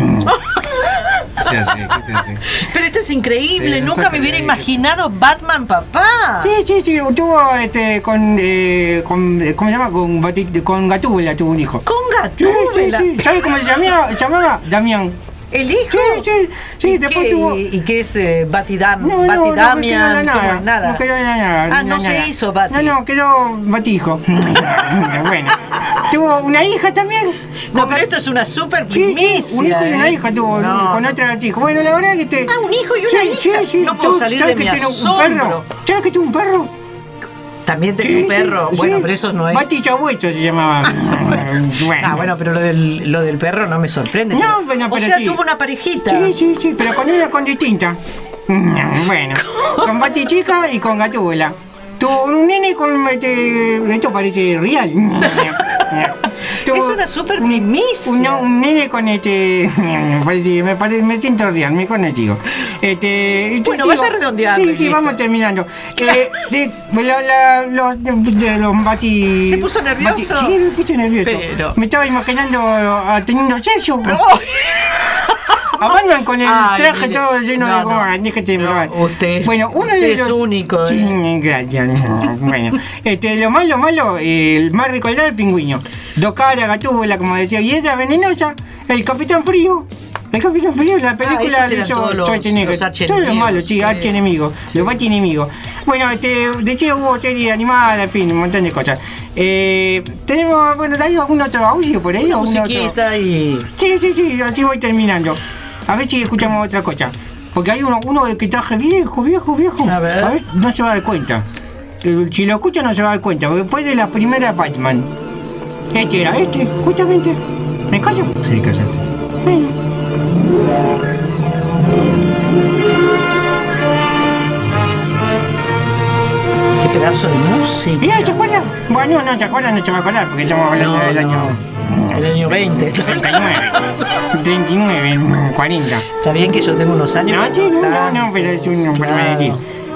Speaker 5: ¿Qué hace? ¿Qué te hace?
Speaker 4: Pero esto es increíble,
Speaker 5: Sí, no
Speaker 4: nunca
Speaker 5: saca
Speaker 4: me hubiera
Speaker 5: de ahí.
Speaker 4: imaginado Batman papá.
Speaker 5: Sí, sí, sí, tuvo este, con, eh, con, eh, ¿cómo se llama? Con, Bati- con Gatúbela tuvo un hijo.
Speaker 4: Con
Speaker 5: Sí, sí,
Speaker 4: Gatúbela.
Speaker 5: sí. ¿Sabe cómo se llamaba? Se llamaba Damián.
Speaker 4: ¿El hijo?
Speaker 5: Sí, sí, sí,
Speaker 4: ¿Y
Speaker 5: después
Speaker 4: qué,
Speaker 5: tuvo...
Speaker 4: ¿Y qué es eh, Batidam,
Speaker 5: No, no, no, no quedó en
Speaker 4: Batidamian?
Speaker 5: la nada,
Speaker 4: ¿Cómo? Nada.
Speaker 5: no quedó en la nada.
Speaker 4: Ah, no
Speaker 5: en la
Speaker 4: se
Speaker 5: nada.
Speaker 4: hizo Bati.
Speaker 5: No, no, quedó Batijo. Bueno, tuvo una hija también.
Speaker 4: No, pero esto es una super
Speaker 5: Sí,
Speaker 4: primicia.
Speaker 5: sí, un hijo y una
Speaker 4: ¿eh?
Speaker 5: hija tuvo
Speaker 4: No.
Speaker 5: con otra hija. Bueno, la verdad que te...
Speaker 4: Ah, un hijo y una
Speaker 5: Sí,
Speaker 4: hija.
Speaker 5: sí, sí.
Speaker 4: No puedo
Speaker 5: ¿Tú
Speaker 4: salir
Speaker 5: sabes
Speaker 4: de
Speaker 5: que
Speaker 4: mi
Speaker 5: tiene un
Speaker 4: asombro.
Speaker 5: perro? ¿Sabes que tiene un perro?
Speaker 4: También tenía
Speaker 5: Sí,
Speaker 4: un perro.
Speaker 5: sí,
Speaker 4: Bueno,
Speaker 5: sí.
Speaker 4: pero eso no es.
Speaker 5: Bati Chabuecho se llamaba. Bueno.
Speaker 4: Ah, bueno, pero lo del, lo del perro no me sorprende.
Speaker 5: No,
Speaker 4: pero-
Speaker 5: bueno,
Speaker 4: o
Speaker 5: pero
Speaker 4: sea,
Speaker 5: sí.
Speaker 4: tuvo una parejita.
Speaker 5: Sí, sí, sí, pero con una con distinta. Bueno, con Bati Chica y con Gatúbela. Tuvo un nene con este. Esto parece real.
Speaker 4: Es una super primicia.
Speaker 5: Un, un nene con este. Pues sí, me, parece, me siento real, me conocido. Este,
Speaker 4: bueno,
Speaker 5: sigo,
Speaker 4: vaya redondeando.
Speaker 5: Sí, sí, vamos terminando. Eh, de, la, la, los, de, de, los bati.
Speaker 4: ¿Se puso nervioso?
Speaker 5: Bati, sí, me puse nervioso.
Speaker 4: Pero...
Speaker 5: Me estaba imaginando a, teniendo sexo. Pero... A Batman con el Ay, traje mire. todo lleno no, de goma, no, déjate no,
Speaker 4: usted,
Speaker 5: bueno, uno
Speaker 4: usted
Speaker 5: de los...
Speaker 4: es único.
Speaker 5: Sí, eh. Gracias. Bueno, este, lo malo, malo, el más recordado el pingüino. Dos caras, gatúbela, como decía, y ella venenosa, el Capitán Frío. El Capitán Frío, la película
Speaker 4: ah,
Speaker 5: de
Speaker 4: Schwarzenegger.
Speaker 5: Todos los malos, sí, archienemigos, sí. Los bati-enemigos. Bueno, este, decía, hubo serie animada, en fin, un montón de cosas. Eh, tenemos, bueno, ¿hay algún otro audio por ahí?
Speaker 4: Una musiquita otro? Y...
Speaker 5: Sí, sí, sí, así voy terminando. A ver si escuchamos otra cosa. Porque hay uno, uno que traje viejo, viejo, viejo.
Speaker 4: A ver.
Speaker 5: A ver, no se va a dar cuenta. Si lo escucha no se va a dar cuenta, porque fue de la primera Batman. Este era, este, justamente. ¿Me callo? Sí, cállate. Bueno.
Speaker 4: Qué pedazo de música.
Speaker 5: Mira, ¿se acuerda? Bueno, no, ¿se acuerda? No se va a acordar, porque estamos hablando no, del año...
Speaker 4: No. El año veinte.
Speaker 5: treinta y nueve. treinta y nueve, cuarenta.
Speaker 4: Está bien que yo tengo unos años.
Speaker 5: No, sí, no, no, no, pero es un claro. decir.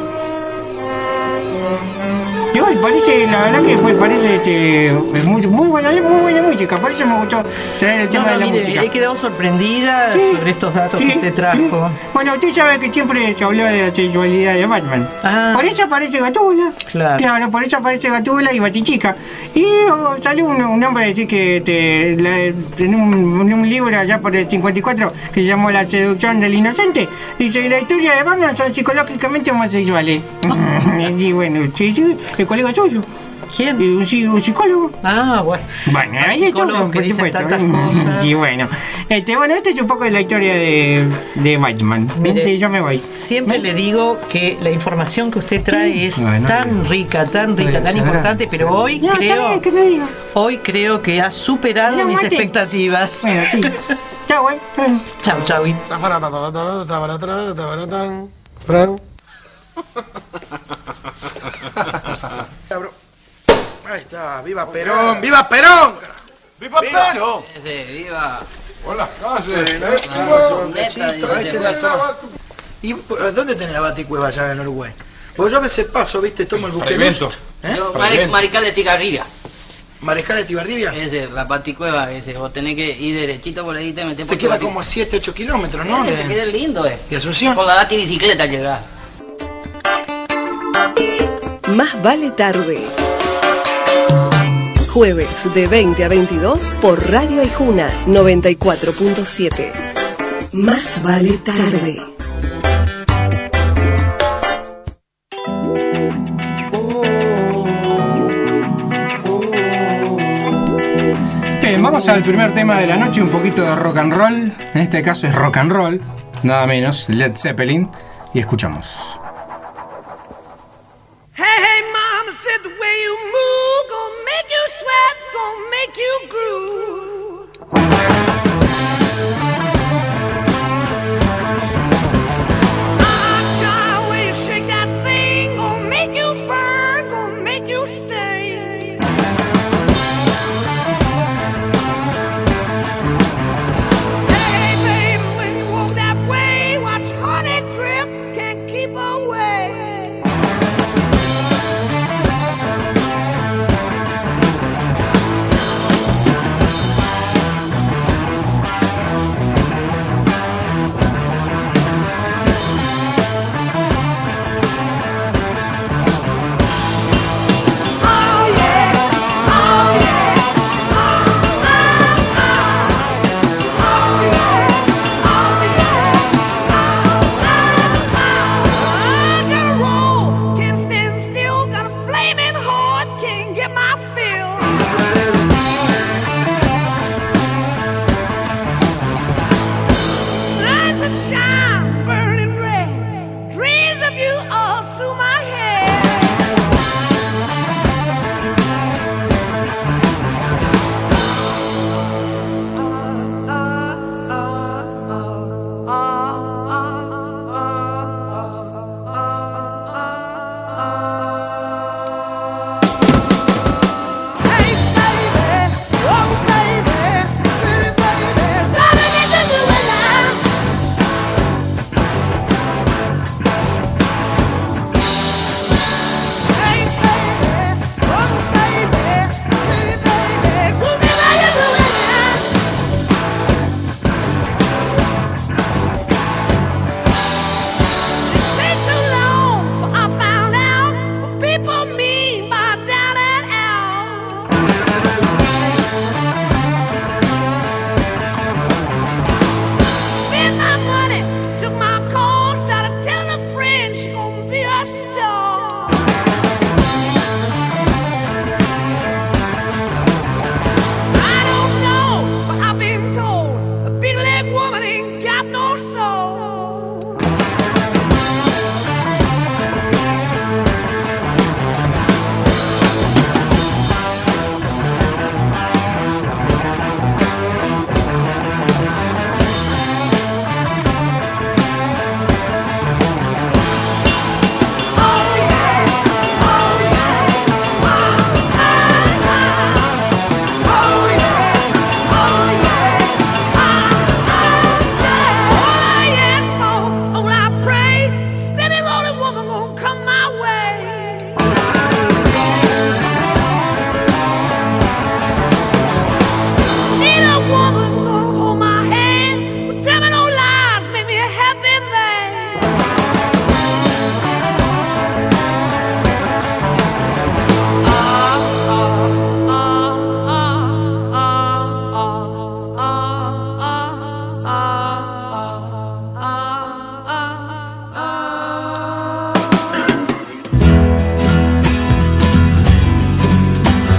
Speaker 5: Yo, parece, la verdad que fue, parece este, muy, muy buena, muy buena música, por eso me gustó traer el tema no, no, de la
Speaker 4: mire,
Speaker 5: música.
Speaker 4: He quedado sorprendida sí, sobre estos datos sí, que usted trajo. Sí.
Speaker 5: Bueno, usted sabe que siempre se habló de la sexualidad de Batman. Ah. Por eso aparece Gatúbela.
Speaker 4: Claro.
Speaker 5: Claro, por eso aparece Gatúbela y Batichica. Y oh, salió un, un hombre a decir que te, la, en, un, en un libro allá por el cincuenta y cuatro que se llamó La seducción del inocente, dice que la historia de Batman son psicológicamente homosexuales. Y bueno, sí, sí, el colega suyo.
Speaker 4: ¿Quién?
Speaker 5: Un, un psicólogo.
Speaker 4: Ah, bueno.
Speaker 5: Bueno, ahí está todo, por supuesto. Y bueno, este, bueno, esta es un poco de la historia de, de Batman. Mire, yo me voy.
Speaker 4: Siempre ¿Me? le digo que la información que usted trae sí. es bueno, tan no, rica, tan rica, tan importante, pero hoy no, creo que me diga. Hoy creo que ha superado no, mis mate. expectativas. Bueno, sí.
Speaker 5: Chao, güey.
Speaker 4: Chao, chao.
Speaker 8: Fran. Ahí está, viva Perón, viva Perón.
Speaker 9: ¡Viva Perón!
Speaker 12: ¡Viva!
Speaker 8: Por las calles, ¿y dónde tenés la baticueva allá en Uruguay? Porque yo a veces paso, viste, tomo el buquebus.
Speaker 12: ¿Eh? Yo, Mariscal de Tigarribia.
Speaker 8: ¿Mariscal de Tigarribia?
Speaker 12: Ese, la baticueva, ese. Vos tenés que ir derechito por ahí y te metés por
Speaker 8: Te queda como a siete, ocho kilómetros, ¿no?
Speaker 12: Eh, te queda lindo, eh.
Speaker 8: ¿De Asunción?
Speaker 12: Por la bati bicicleta llegás.
Speaker 2: Más vale tarde. Jueves de veinte a veintidós por Radio Aijuna noventa y cuatro punto siete. Más vale tarde.
Speaker 5: Bien, vamos al primer tema de la noche, un poquito de rock and roll. En este caso es rock and roll, nada menos, Led Zeppelin. Y escuchamos.
Speaker 13: Hey, hey, mama said the way you move gonna make you sweat, gonna make you groove. Ah, the way you shake that thing gonna make you burn, gonna make you stay. Hey, baby, when you walk that way, watch honey drip, can't keep away.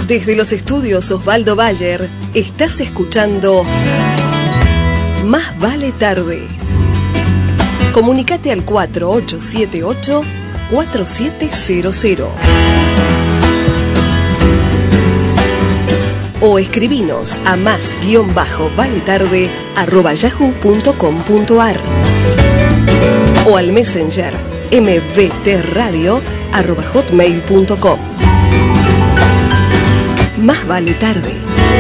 Speaker 2: Desde los estudios Osvaldo Bayer, estás escuchando Más Vale Tarde. Comunicate al cuatro ocho siete ocho, cuatro siete cero cero. O escribinos a más guión bajo valetarde arroba yahoo punto com punto ar o al messenger mvtradio arroba hotmail punto com. Más vale tarde.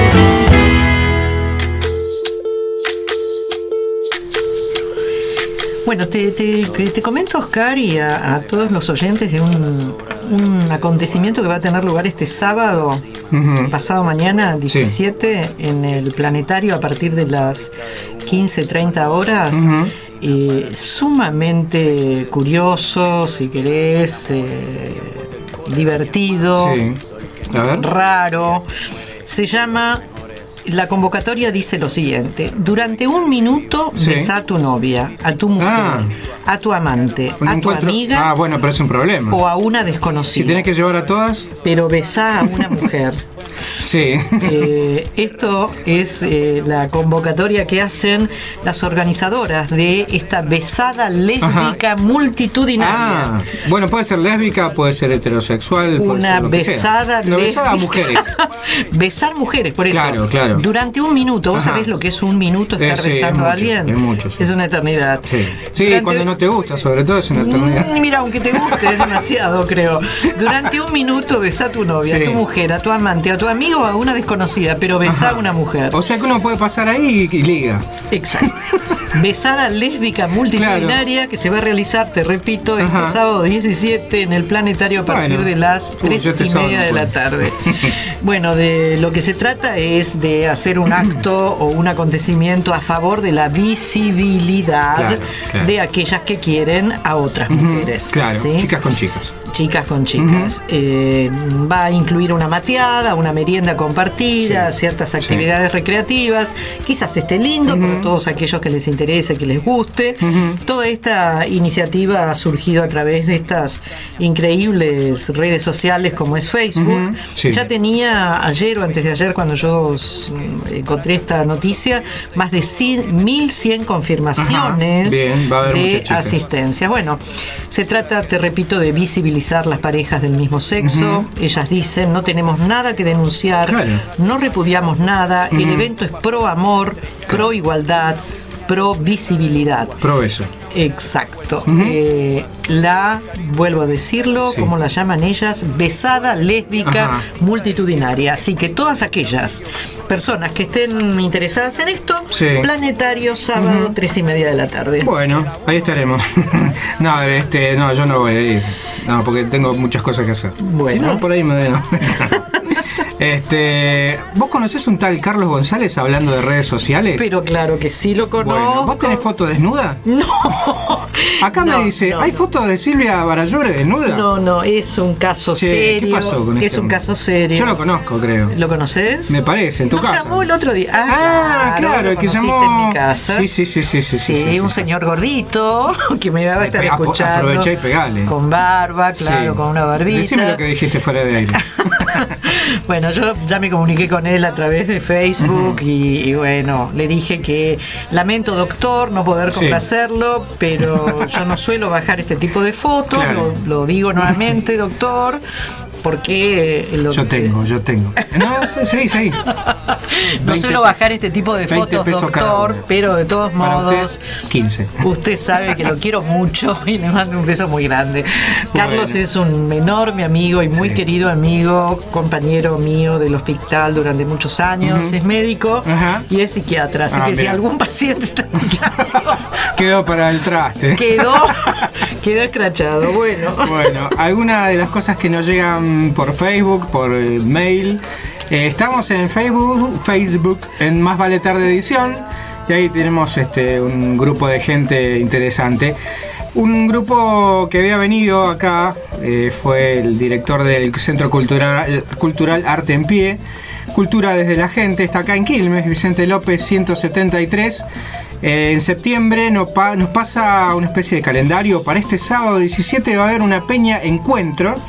Speaker 4: Bueno, te, te, te comento, Oscar, y a, a todos los oyentes de un, un acontecimiento que va a tener lugar este sábado, uh-huh. pasado mañana, diecisiete, sí. en el Planetario a partir de las quince treinta horas. Uh-huh. eh, sumamente curioso, si querés, eh, divertido,
Speaker 5: sí. a ver.
Speaker 4: raro. Se llama... La convocatoria dice lo siguiente: durante un minuto sí. besá a tu novia, a tu mujer, ah. a tu amante, un a tu encuentro... amiga.
Speaker 5: Ah, bueno, pero es un problema.
Speaker 4: O a una desconocida.
Speaker 5: Si tenés que llevar a todas.
Speaker 4: Pero besá a una mujer.
Speaker 5: Sí.
Speaker 4: Eh, esto es eh, la convocatoria que hacen las organizadoras de esta besada lésbica Ajá. multitudinaria.
Speaker 5: Ah, bueno, puede ser lésbica, puede ser heterosexual. Puede
Speaker 4: Una
Speaker 5: ser lo
Speaker 4: besada
Speaker 5: Una besada a mujeres.
Speaker 4: Besar mujeres, por eso.
Speaker 5: Claro, claro.
Speaker 4: Durante un minuto. ¿Vos Ajá. sabés lo que es un minuto estar eh, sí, besando
Speaker 5: mucho,
Speaker 4: a alguien?
Speaker 5: Es mucho. Sí.
Speaker 4: Es una eternidad.
Speaker 5: Sí, sí Durante... cuando no te gusta, sobre todo, es una eternidad.
Speaker 4: Mira, aunque te guste, es demasiado, creo. Durante un minuto besá a tu novia, sí. a tu mujer, a tu amante, a tu amigo, a una desconocida, pero besá a una mujer.
Speaker 5: O sea que uno puede pasar ahí y, y liga.
Speaker 4: Exacto. Besada lésbica multitudinaria claro. que se va a realizar, te repito, Ajá. este sábado diecisiete en el Planetario a partir bueno, de las tres y media sábado, de la tarde. Bueno, de lo que se trata es de hacer un acto o un acontecimiento a favor de la visibilidad claro, claro. de aquellas que quieren a otras mujeres.
Speaker 5: Claro,
Speaker 4: ¿sí?
Speaker 5: chicas con chicas.
Speaker 4: Chicas con chicas. Uh-huh. eh, va a incluir una mateada, una merienda compartida, sí. ciertas actividades sí. recreativas. Quizás esté lindo uh-huh. para todos aquellos que les interese, que les guste. Uh-huh. Toda esta iniciativa ha surgido a través de estas increíbles redes sociales como es Facebook. Uh-huh. Sí. Ya tenía ayer o antes de ayer, cuando yo encontré esta noticia, más de mil cien confirmaciones
Speaker 5: Bien, va a haber
Speaker 4: de asistencia. Bueno, se trata, te repito, de visibilizar las parejas del mismo sexo. Uh-huh. Ellas dicen: no tenemos nada que denunciar, claro. no repudiamos nada, uh-huh. el evento es pro amor, claro. pro igualdad, pro visibilidad.
Speaker 5: Pro eso.
Speaker 4: Exacto. Uh-huh. Eh, la, vuelvo a decirlo, sí. como la llaman ellas, besada lésbica Ajá. multitudinaria. Así que todas aquellas personas que estén interesadas en esto, sí. Planetario, sábado, uh-huh. tres y media de la tarde.
Speaker 5: Bueno, ahí estaremos. no, este, no, yo no voy a ir. No, porque tengo muchas cosas que hacer.
Speaker 4: Bueno.
Speaker 5: Si no, por ahí me den. Este, ¿vos conocés un tal Carlos González hablando de redes sociales?
Speaker 4: Pero claro que sí lo conozco.
Speaker 5: Bueno, ¿vos tenés foto desnuda?
Speaker 4: No.
Speaker 5: Acá no, me dice, no, ¿hay no. fotos de Silvia Barallure desnuda?
Speaker 4: No, no, es un caso sí, serio.
Speaker 5: ¿Qué pasó con
Speaker 4: Es
Speaker 5: este
Speaker 4: un
Speaker 5: hombre?
Speaker 4: caso serio.
Speaker 5: Yo lo conozco, creo.
Speaker 4: ¿Lo conoces?
Speaker 5: Me parece, en tu
Speaker 4: Nos
Speaker 5: casa.
Speaker 4: llamó el otro día. Ah,
Speaker 5: ah claro, claro, el que llamó
Speaker 4: en mi casa.
Speaker 5: Sí, sí, sí, sí, sí.
Speaker 4: Sí, sí, sí un sí, señor gordito que me va a estar
Speaker 5: pe-
Speaker 4: escuchando.
Speaker 5: Aprovechá y pegale.
Speaker 4: Con barba, claro, sí. con una barbita.
Speaker 5: Decime lo que dijiste fuera de aire.
Speaker 4: Bueno, yo ya me comuniqué con él a través de Facebook uh-huh. y, y bueno, le dije que lamento, doctor, no poder complacerlo, sí. pero yo no suelo bajar este tipo de fotos, claro. lo, lo digo nuevamente, doctor, porque... Lo
Speaker 5: yo
Speaker 4: que...
Speaker 5: tengo, yo tengo. No, sí, sí.
Speaker 4: No suelo bajar este tipo de fotos, doctor, pero de todos
Speaker 5: Para
Speaker 4: modos...
Speaker 5: Usted, quince.
Speaker 4: Usted sabe que lo quiero mucho y le mando un beso muy grande. Bueno. Carlos es un enorme amigo y muy sí. querido amigo, compañero mío del hospital durante muchos años, uh-huh. es médico uh-huh. y es psiquiatra, así ah, que mira. Si algún paciente está escuchando...
Speaker 5: Quedó para el traste.
Speaker 4: Quedó, quedó escrachado, bueno.
Speaker 5: Bueno, algunas de las cosas que nos llegan por Facebook, por eh, mail... Eh, estamos en Facebook, Facebook en Más Vale Tarde Edición, y ahí tenemos este un grupo de gente interesante. Un grupo que había venido acá eh, fue el director del Centro Cultural, Cultural Arte en Pie, Cultura desde la Gente, está acá en Quilmes, Vicente López ciento setenta y tres. Eh, en septiembre nos, pa- nos pasa una especie de calendario. Para este sábado diecisiete va a haber una peña encuentro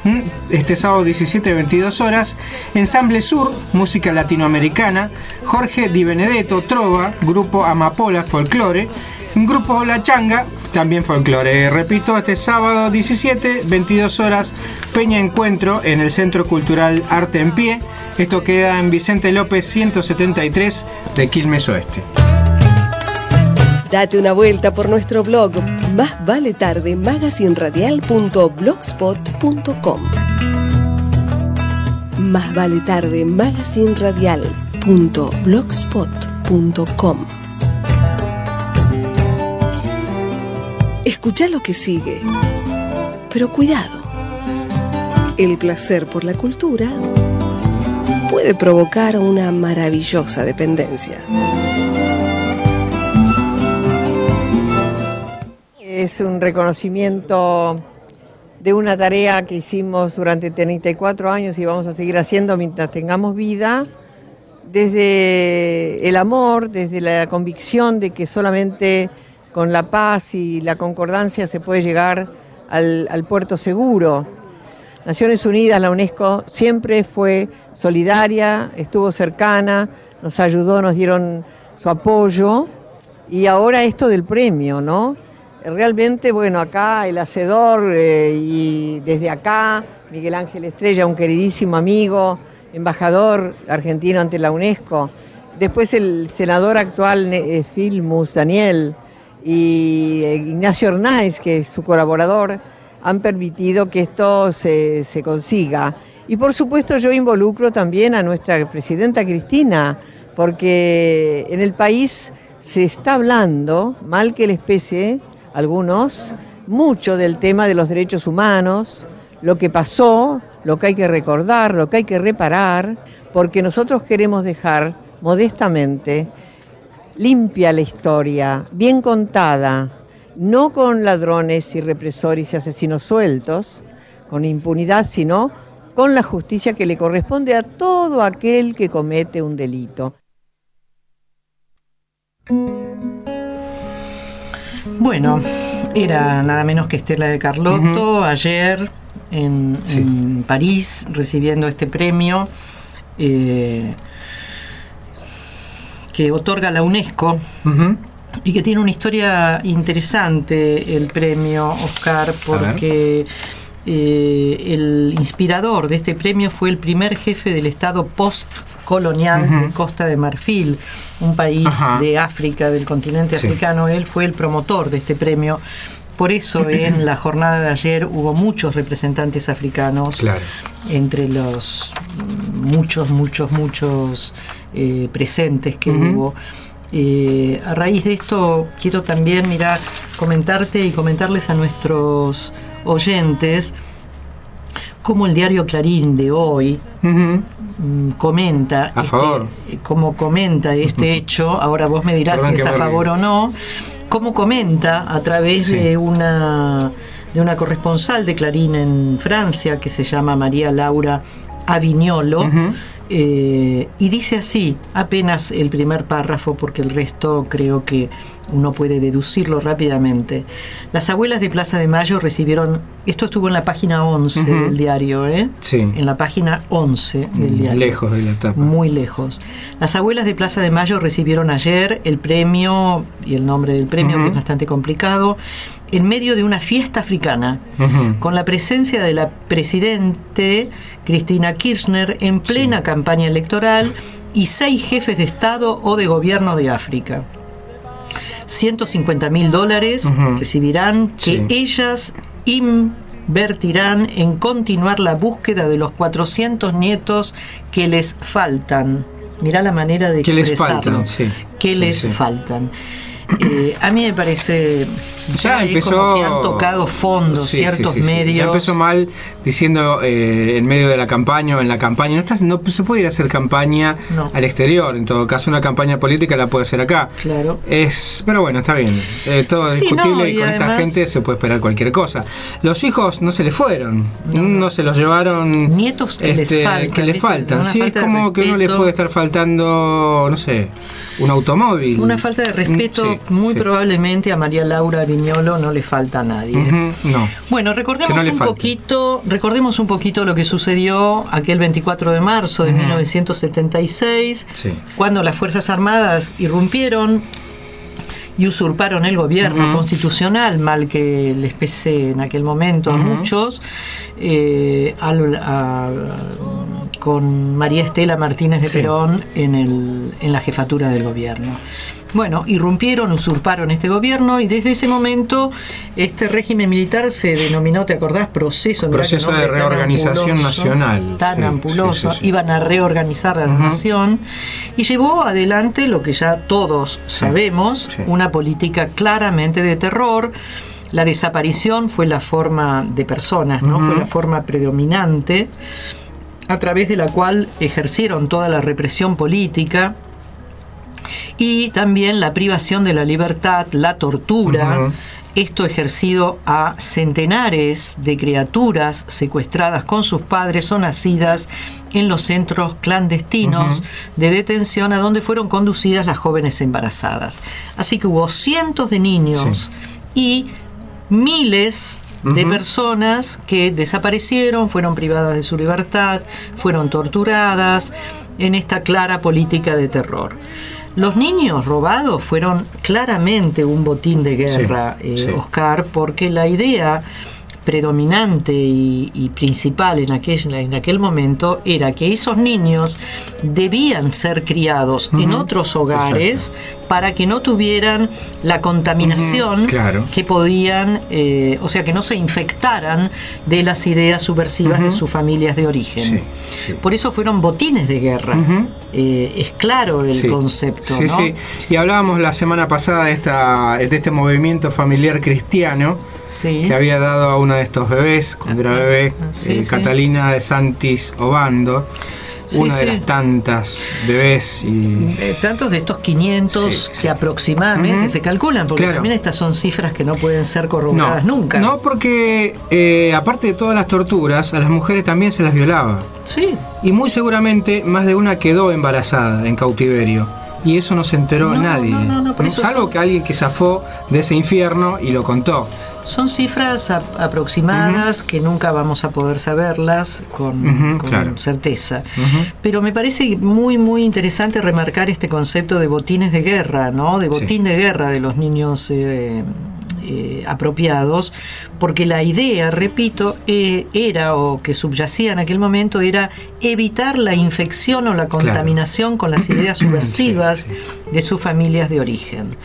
Speaker 5: este sábado diecisiete, veintidós horas. Ensamble Sur, música latinoamericana. Jorge Di Benedetto, trova. Grupo Amapola, folclore. Grupo La Changa, también folclore. Repito, este sábado diecisiete, veintidós horas, Peña Encuentro en el Centro Cultural Arte en Pie. Esto queda en Vicente López ciento setenta y tres de Quilmes Oeste.
Speaker 2: Date una vuelta por nuestro blog Más Vale Tarde magazine radial punto blogspot punto com. Más Vale Tarde magazine radial punto blogspot punto com. Escucha lo que sigue, pero cuidado. El placer por la cultura puede provocar una maravillosa dependencia.
Speaker 14: Es un reconocimiento de una tarea que hicimos durante treinta y cuatro años y vamos a seguir haciendo mientras tengamos vida, desde el amor, desde la convicción de que solamente con la paz y la concordancia se puede llegar al, al puerto seguro. Naciones Unidas, la UNESCO, siempre fue solidaria, estuvo cercana, nos ayudó, nos dieron su apoyo, y ahora esto del premio, ¿no? Realmente, bueno, acá el hacedor, eh, y desde acá, Miguel Ángel Estrella, un queridísimo amigo, embajador argentino ante la UNESCO, después el senador actual, eh, Filmus, Daniel, y Ignacio Ornáez, que es su colaborador, han permitido que esto se, se consiga. Y por supuesto yo involucro también a nuestra presidenta Cristina, porque en el país se está hablando, mal que les pese a algunos, mucho del tema de los derechos humanos, lo que pasó, lo que hay que recordar, lo que hay que reparar, porque nosotros queremos dejar modestamente limpia la historia, bien contada, no con ladrones y represores y asesinos sueltos, con impunidad, sino con la justicia que le corresponde a todo aquel que comete un delito.
Speaker 4: Bueno, era nada menos que Estela de Carlotto, uh-huh. ayer en, sí. en París, recibiendo este premio eh, que otorga la UNESCO, uh-huh. y que tiene una historia interesante el premio Oscar, porque eh, el inspirador de este premio fue el primer jefe del Estado post-colonial uh-huh. de Costa de Marfil, un país uh-huh. de África, del continente sí. africano. Él fue el promotor de este premio. Por eso en la jornada de ayer hubo muchos representantes africanos, claro. entre los muchos, muchos, muchos eh, presentes que uh-huh. hubo. Eh, a raíz de esto quiero también, mira, comentarte y comentarles a nuestros oyentes cómo el diario Clarín de hoy uh-huh. comenta,
Speaker 5: a
Speaker 4: este,
Speaker 5: favor.
Speaker 4: cómo comenta este uh-huh. hecho. Ahora vos me dirás Perdón si es a favor o no. Cómo comenta a través sí. de una de una corresponsal de Clarín en Francia que se llama María Laura Avignolo. Uh-huh. Eh, y dice así, apenas el primer párrafo, porque el resto creo que uno puede deducirlo rápidamente. Las abuelas de Plaza de Mayo recibieron, esto estuvo en la página once uh-huh. del diario, ¿eh? Sí. En la página once del diario.
Speaker 5: Lejos de la tapa.
Speaker 4: Muy lejos. Las abuelas de Plaza de Mayo recibieron ayer el premio, y el nombre del premio, uh-huh. que es bastante complicado, en medio de una fiesta africana, uh-huh. con la presencia de la presidente Cristina Kirchner en plena sí. campaña electoral y seis jefes de Estado o de gobierno de África. ciento cincuenta mil dólares uh-huh. recibirán que sí. ellas invertirán en continuar la búsqueda de los cuatrocientos nietos que les faltan. Mirá la manera de
Speaker 5: que
Speaker 4: expresarlo.
Speaker 5: Les faltan, sí.
Speaker 4: Que
Speaker 5: sí,
Speaker 4: les
Speaker 5: sí.
Speaker 4: faltan. Eh, a mí me parece
Speaker 5: ya
Speaker 4: es
Speaker 5: empezó
Speaker 4: como que han tocado fondos
Speaker 5: sí,
Speaker 4: ciertos
Speaker 5: sí, sí, sí.
Speaker 4: medios.
Speaker 5: Ya empezó mal diciendo eh, en medio de la campaña o en la campaña no, estás, no se puede ir a hacer campaña no. al exterior. En todo caso, una campaña política la puede hacer acá.
Speaker 4: Claro.
Speaker 5: Es, pero bueno, está bien. Eh, todo es sí, discutible no, y, y con además, esta gente se puede esperar cualquier cosa. Los hijos no se les fueron, no, no se los llevaron.
Speaker 4: Nietos que
Speaker 5: este,
Speaker 4: les faltan.
Speaker 5: Que les faltan. Sí, es como que no les puede estar faltando, no sé, un automóvil.
Speaker 4: Una falta de respeto. Sí, muy
Speaker 5: sí.
Speaker 4: probablemente a María Laura Viñolo no le falta a nadie.
Speaker 5: Uh-huh, no.
Speaker 4: Bueno, recordemos
Speaker 5: no
Speaker 4: un
Speaker 5: falte.
Speaker 4: poquito, recordemos un poquito lo que sucedió aquel veinticuatro de marzo de uh-huh. mil novecientos setenta y seis, sí. cuando las Fuerzas Armadas irrumpieron y usurparon el gobierno uh-huh. constitucional, mal que les pese en aquel momento uh-huh. a muchos, eh, al, a, con María Estela Martínez de sí. Perón en, el, en la jefatura del gobierno. Bueno, irrumpieron, usurparon este gobierno y desde ese momento este régimen militar se denominó, ¿te acordás? Proceso,
Speaker 5: Proceso de Reorganización
Speaker 4: ampuloso,
Speaker 5: Nacional.
Speaker 4: Tan
Speaker 5: sí,
Speaker 4: ampuloso.
Speaker 5: Sí, sí, sí.
Speaker 4: Iban a reorganizar a la uh-huh. nación y llevó adelante lo que ya todos sí, sabemos, sí. una política claramente de terror. La desaparición fue la forma de personas, ¿no? Uh-huh. Fue la forma predominante a través de la cual ejercieron toda la represión política. Y también la privación de la libertad, la tortura, uh-huh. esto ejercido a centenares de criaturas secuestradas con sus padres o nacidas en los centros clandestinos uh-huh. de detención a donde fueron conducidas las jóvenes embarazadas. Así que hubo cientos de niños sí. y miles de uh-huh. personas que desaparecieron, fueron privadas de su libertad, fueron torturadas en esta clara política de terror. Los niños robados fueron claramente un botín de guerra, sí, eh, sí. Oscar, porque la idea predominante y, y principal en aquel, en aquel momento era que esos niños debían ser criados uh-huh. en otros hogares Exacto. para que no tuvieran la contaminación uh-huh. claro. que podían, eh, o sea, que no se infectaran de las ideas subversivas uh-huh. de sus familias de origen. Sí, sí. Por eso fueron botines de guerra. Uh-huh. Eh, es claro el
Speaker 5: sí.
Speaker 4: concepto,
Speaker 5: sí,
Speaker 4: ¿no?
Speaker 5: Sí. Y hablábamos la semana pasada de, esta, de este movimiento familiar cristiano
Speaker 4: sí.
Speaker 5: que había dado a una de estos bebés, cuando era bebé, sí, eh, sí. Catalina de Santis Obando, sí, una sí. de las tantas bebés. Y...
Speaker 4: Eh, tantos de estos quinientos sí, que sí. aproximadamente uh-huh. se calculan, porque claro. también estas son cifras que no pueden ser corroboradas
Speaker 5: no,
Speaker 4: nunca.
Speaker 5: No, porque eh, aparte de todas las torturas, a las mujeres también se las violaba.
Speaker 4: Sí.
Speaker 5: Y muy seguramente más de una quedó embarazada en cautiverio. Y eso no se enteró
Speaker 4: no,
Speaker 5: nadie.
Speaker 4: No, no, no, por eso
Speaker 5: salvo
Speaker 4: son... que
Speaker 5: alguien que zafó de ese infierno y lo contó.
Speaker 4: Son cifras a- aproximadas uh-huh. que nunca vamos a poder saberlas con,
Speaker 5: uh-huh,
Speaker 4: con
Speaker 5: claro.
Speaker 4: certeza.
Speaker 5: Uh-huh.
Speaker 4: Pero me parece muy, muy interesante remarcar este concepto de botines de guerra, ¿no? De botín sí. de guerra de los niños eh, eh, apropiados, porque la idea, repito, eh, era o que subyacía en aquel momento era evitar la infección o la contaminación claro. con las ideas subversivas sí, sí. de sus familias de origen.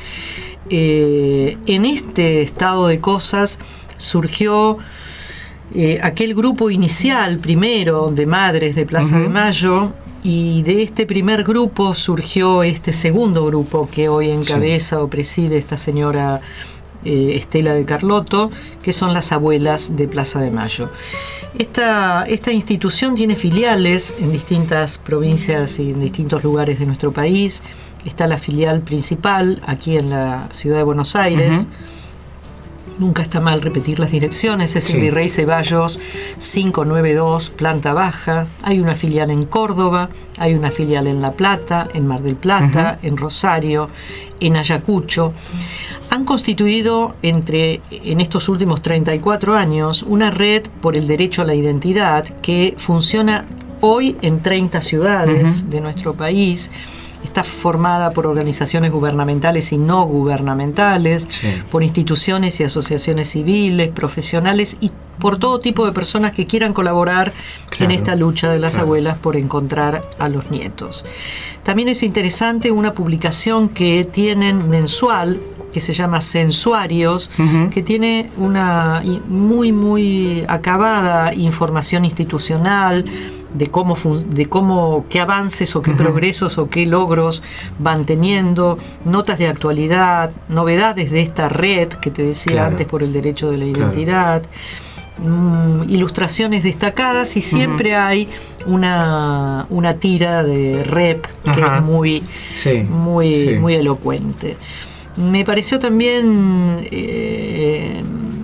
Speaker 4: Eh, en este estado de cosas surgió eh, aquel grupo inicial primero de madres de Plaza uh-huh. de Mayo, y de este primer grupo surgió este segundo grupo que hoy encabeza sí. o preside esta señora eh, Estela de Carlotto, que son las abuelas de Plaza de Mayo. Esta, esta institución tiene filiales en distintas provincias y en distintos lugares de nuestro país. Está la filial principal aquí en la ciudad de Buenos Aires. Uh-huh. Nunca está mal repetir las direcciones. Es sí. el Virrey Ceballos quinientos noventa y dos, planta baja. Hay una filial en Córdoba, hay una filial en La Plata, en Mar del Plata, uh-huh. en Rosario, en Ayacucho. Han constituido entre en estos últimos treinta y cuatro años una red por el derecho a la identidad que funciona hoy en treinta ciudades uh-huh. de nuestro país. Está formada por organizaciones gubernamentales y no gubernamentales, sí. por instituciones y asociaciones civiles, profesionales y por todo tipo de personas que quieran colaborar claro, en esta lucha de las claro. abuelas por encontrar a los nietos. También es interesante una publicación que tienen mensual, que se llama Censuarios, uh-huh. que tiene una muy, muy acabada información institucional de cómo, de cómo qué avances o qué uh-huh. progresos o qué logros van teniendo, notas de actualidad, novedades de esta red que te decía claro. antes por el derecho de la identidad, claro. um, ilustraciones destacadas y siempre uh-huh. hay una, una tira de rep que uh-huh. es muy, sí. muy, sí. muy elocuente. Me pareció también eh,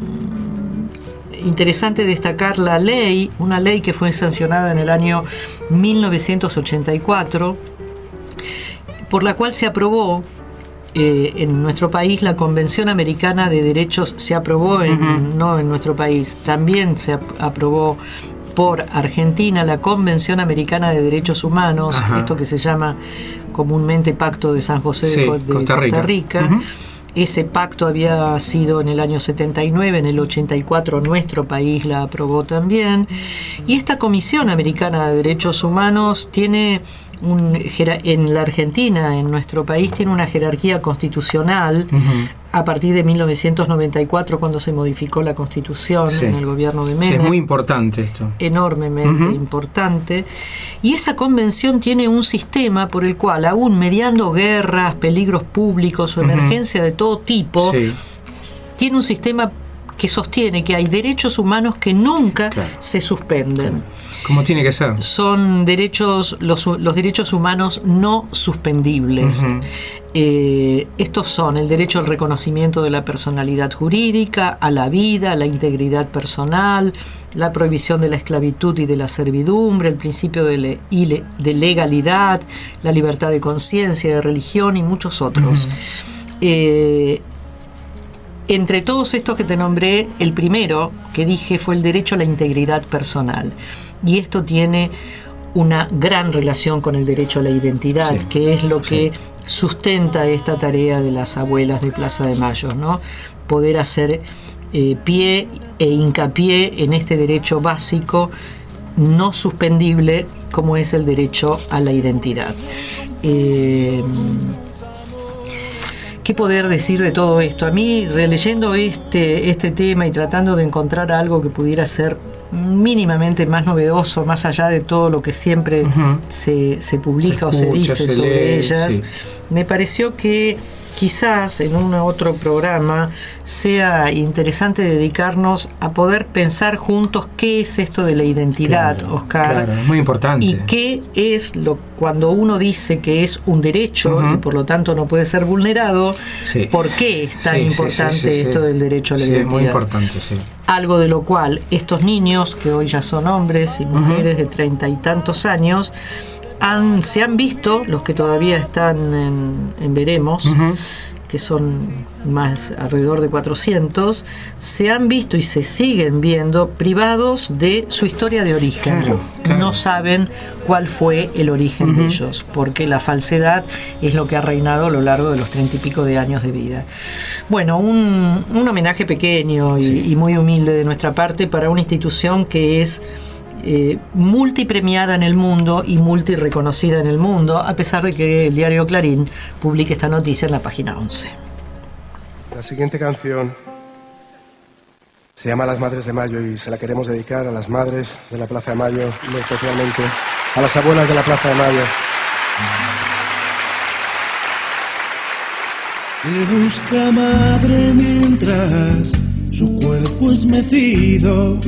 Speaker 4: interesante destacar la ley, una ley que fue sancionada en el año mil novecientos ochenta y cuatro, por la cual se aprobó eh, en nuestro país la Convención Americana de Derechos se aprobó, en, uh-huh. no en nuestro país, también se ap- aprobó por Argentina la Convención Americana de Derechos Humanos, Ajá. esto que se llama comúnmente Pacto de San José sí, de, de Costa Rica. Costa Rica. Uh-huh. Ese pacto había sido en el año setenta y nueve, en el ochenta y cuatro nuestro país la aprobó también. Y esta Comisión Americana de Derechos Humanos tiene un, en la Argentina, en nuestro país, tiene una jerarquía constitucional uh-huh. a partir de mil novecientos noventa y cuatro, cuando se modificó la Constitución sí. en el gobierno de Menem.
Speaker 5: Sí, es muy importante esto.
Speaker 4: Enormemente uh-huh. importante. Y esa convención tiene un sistema por el cual, aún mediando guerras, peligros públicos o emergencia uh-huh. de todo tipo, sí. tiene un sistema que sostiene que hay derechos humanos que nunca claro. se suspenden.
Speaker 5: Como tiene que ser.
Speaker 4: Son derechos, los, los derechos humanos no suspendibles. Uh-huh. Eh, estos son el derecho al reconocimiento de la personalidad jurídica, a la vida, a la integridad personal, la prohibición de la esclavitud y de la servidumbre, el principio de, le, ile, de legalidad, la libertad de conciencia, de religión y muchos otros. Uh-huh. Eh, Entre todos estos que te nombré, el primero que dije fue el derecho a la integridad personal. Y esto tiene una gran relación con el derecho a la identidad, sí, que es lo que sí. sustenta esta tarea de las abuelas de Plaza de Mayo, ¿no? Poder hacer eh, pie e hincapié en este derecho básico no suspendible como es el derecho a la identidad. Eh, ¿Qué poder decir de todo esto? A mí, releyendo este, este tema y tratando de encontrar algo que pudiera ser mínimamente más novedoso, más allá de todo lo que siempre uh-huh. se, se publica se escucha, o se dice se sobre lee, ellas, sí. me pareció que quizás en un otro programa sea interesante dedicarnos a poder pensar juntos qué es esto de la identidad, claro, Oscar.
Speaker 5: Claro, es muy importante.
Speaker 4: Y qué es lo cuando uno dice que es un derecho uh-huh. y por lo tanto no puede ser vulnerado, sí. ¿por qué es tan sí, importante sí, sí, sí, esto sí. del derecho a la
Speaker 5: sí,
Speaker 4: identidad?
Speaker 5: Es muy importante, sí.
Speaker 4: Algo de lo cual estos niños, que hoy ya son hombres y mujeres uh-huh. de treinta y tantos años, Han, se han visto, los que todavía están en, en veremos, uh-huh. que son más alrededor de cuatrocientos, se han visto y se siguen viendo privados de su historia de origen. Claro, claro. No saben cuál fue el origen uh-huh. de ellos, porque la falsedad es lo que ha reinado a lo largo de los treinta y pico de años de vida. Bueno, un, un homenaje pequeño y, sí. y muy humilde de nuestra parte para una institución que es Eh, multipremiada en el mundo y multireconocida en el mundo, a pesar de que el diario Clarín publique esta noticia en la página once.
Speaker 15: La siguiente canción se llama Las Madres de Mayo y se la queremos dedicar a las madres de la Plaza de Mayo, muy especialmente a las abuelas de la Plaza de Mayo.
Speaker 16: Que busca madre mientras su cuerpo es mecido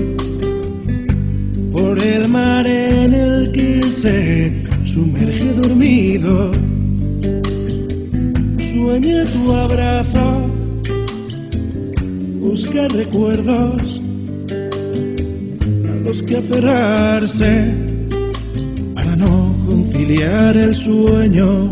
Speaker 16: por el mar en el que se sumerge dormido. Sueña tu abrazo, busca recuerdos a los que aferrarse para no conciliar el sueño.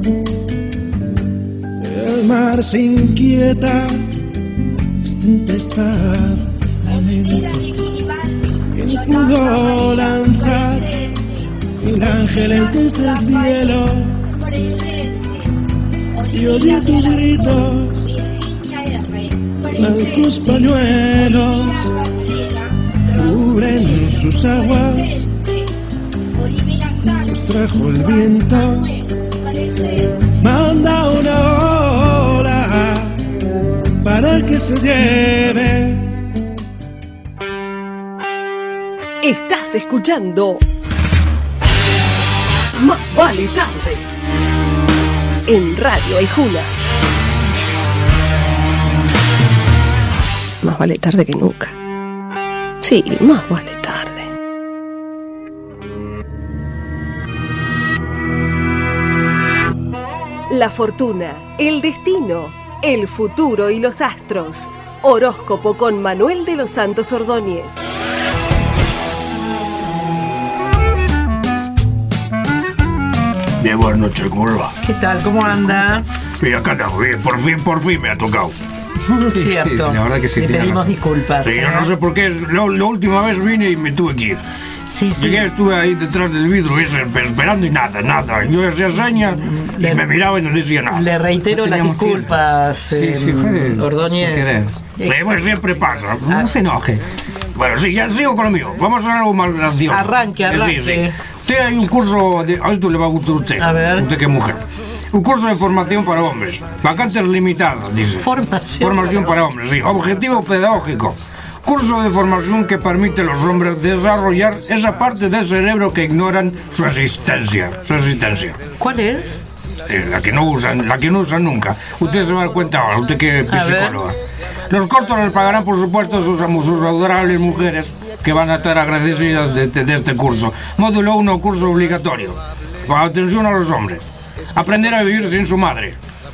Speaker 16: El mar se inquieta, es tempestad, lamento. ¿Quién pudo lanzar mil ángeles desde el cielo? Y oye tus gritos, blancos pañuelos cubren sus aguas. Nos trajo el viento, manda una ola para que se lleve.
Speaker 2: Estás escuchando Más vale tarde en Radio Aijuna. Más vale tarde que nunca. Sí, más vale tarde. La fortuna, el destino, el futuro y los astros. Horóscopo con Manuel de los Santos Ordóñez.
Speaker 17: Bien, buenas noches, ¿cómo le va?
Speaker 4: ¿Qué tal? ¿Cómo anda?
Speaker 6: Y acá andamos bien, por fin, por fin me ha tocado.
Speaker 4: Cierto.
Speaker 5: Sí, la verdad que sí,
Speaker 4: Le
Speaker 5: tiene
Speaker 4: pedimos
Speaker 5: razón.
Speaker 4: disculpas.
Speaker 6: Sí, yo no sé por qué, lo- la última vez vine y me tuve que ir.
Speaker 4: Sí, sí.
Speaker 6: Llegué, estuve ahí detrás del vidrio ese, esperando y nada, nada. Yo hacía señas y me miraba y no decía nada.
Speaker 4: Le reitero las
Speaker 5: teníamos
Speaker 4: disculpas,
Speaker 5: Sí,
Speaker 4: eh,
Speaker 5: sí, fue
Speaker 4: Ordóñez.
Speaker 5: sin querer.
Speaker 6: Eh, bueno, siempre pasa.
Speaker 5: No se enoje.
Speaker 6: Bueno, sí, ya sigo con lo mío. Vamos a hacer algo más gracioso.
Speaker 4: Arranque,
Speaker 6: Eh,
Speaker 4: arranque.
Speaker 6: Sí, sí. Usted hay un curso, de, a esto le va a gustar a usted.
Speaker 4: A ver.
Speaker 6: Usted que es mujer. Un curso de formación para hombres. Vacantes limitadas, dice.
Speaker 4: Formación.
Speaker 6: Formación para hombres, sí. Objetivo pedagógico. Curso de formación que permite a los hombres desarrollar esa parte del cerebro que ignoran su existencia. Su existencia.
Speaker 4: ¿Cuál es?
Speaker 6: Eh, la que no usan, la que no usan nunca. Usted se va a dar cuenta ahora, usted que es
Speaker 4: A ver.
Speaker 6: psicóloga. Los costos los pagarán, por supuesto, sus, sus adorables mujeres que van a estar agradecidas de, de- de este curso. Módulo uno, curso obligatorio. Atención a los hombres. Aprender a vivir sin su madre.